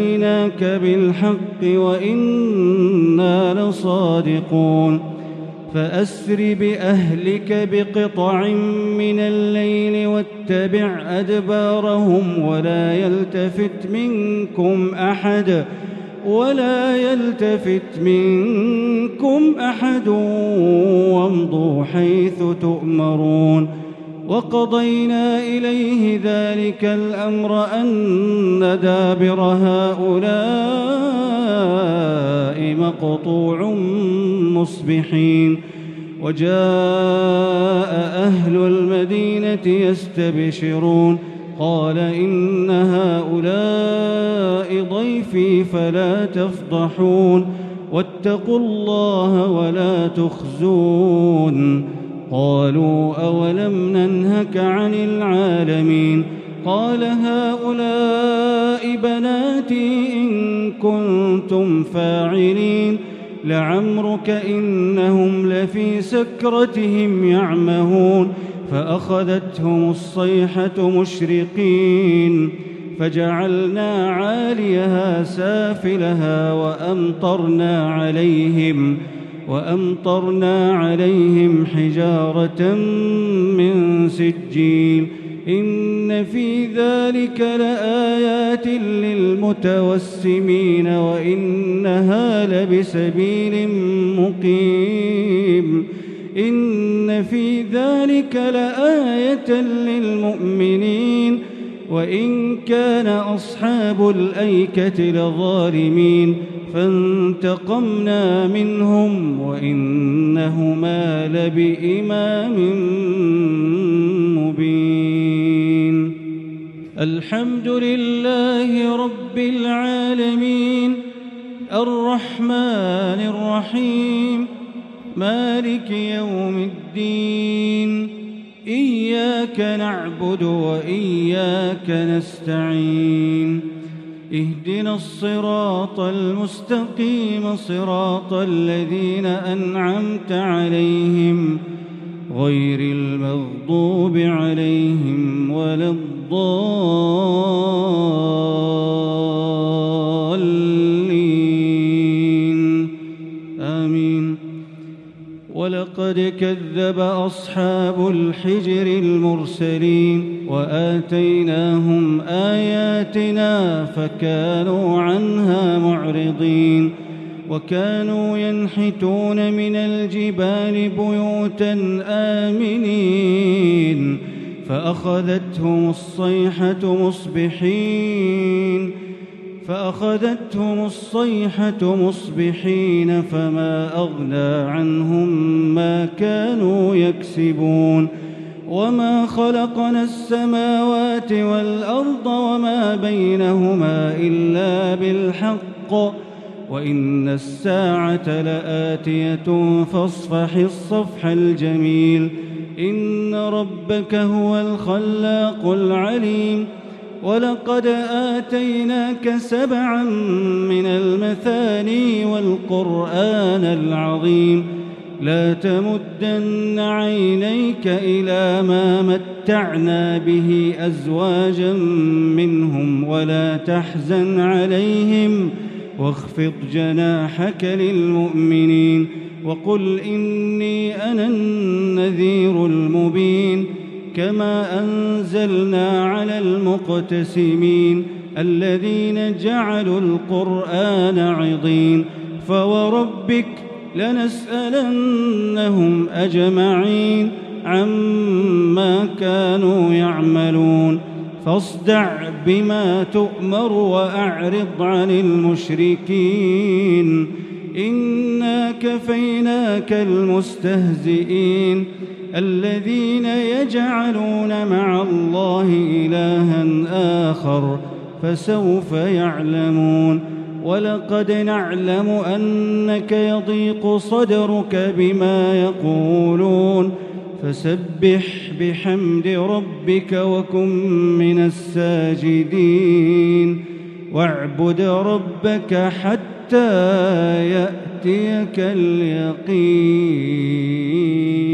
وأتيناك بالحق وإنا لصادقون فأسر بأهلك بقطع من الليل واتبع أدبارهم ولا يلتفت منكم أحد وامضوا حيث تؤمرون وقضينا إليه ذلك الأمر أن دابر هؤلاء مقطوع مصبحين وجاء أهل المدينة يستبشرون قال إن هؤلاء ضيفي فلا تفضحون واتقوا الله ولا تخزون قالوا أولم ننهك عن العالمين قال هؤلاء بناتي إن كنتم فاعلين لعمرك إنهم لفي سكرتهم يعمهون فأخذتهم الصيحة مشرقين فجعلنا عاليها سافلها وأمطرنا عليهم حجارة من سجيل إن في ذلك لآيات للمتوسمين وإنها لبسبيل مقيم إن في ذلك لآية للمؤمنين وإن كان أصحاب الأيكة لظالمين فانتقمنا منهم وإنهما لبإمام مبين الحمد لله رب العالمين الرحمن الرحيم مالك يوم الدين إياك نعبد وإياك نستعين اهدنا الصراط المستقيم صراط الذين أنعمت عليهم غير المغضوب عليهم ولا الضالين آمين ولقد كذب أصحاب الحجر المرسلين وآتيناهم آياتنا فكانوا عنها معرضين وكانوا ينحتون من الجبال بيوتا آمنين فأخذتهم الصيحة مصبحين فما أغنى عنهم ما كانوا يكسبون وما خلقنا السماوات والأرض وما بينهما إلا بالحق وإن الساعة لآتية فاصفح الصفح الجميل إن ربك هو الخلاق العليم ولقد آتيناك 7 من المثاني والقرآن العظيم لا تمدن عينيك إلى ما متعنا به أزواجا منهم ولا تحزن عليهم واخفض جناحك للمؤمنين وقل إني أنا النذير المبين كما أنزلنا على المقتسمين الذين جعلوا القرآن عضين فوربك لنسألنهم أجمعين عما كانوا يعملون فاصدع بما تؤمر وأعرض عن المشركين إنا كفيناك المستهزئين الذين يجعلون مع الله إلها آخر فسوف يعلمون ولقد نعلم أنك يضيق صدرك بما يقولون فسبح بحمد ربك وكن من الساجدين واعبد ربك حتى يأتيك اليقين.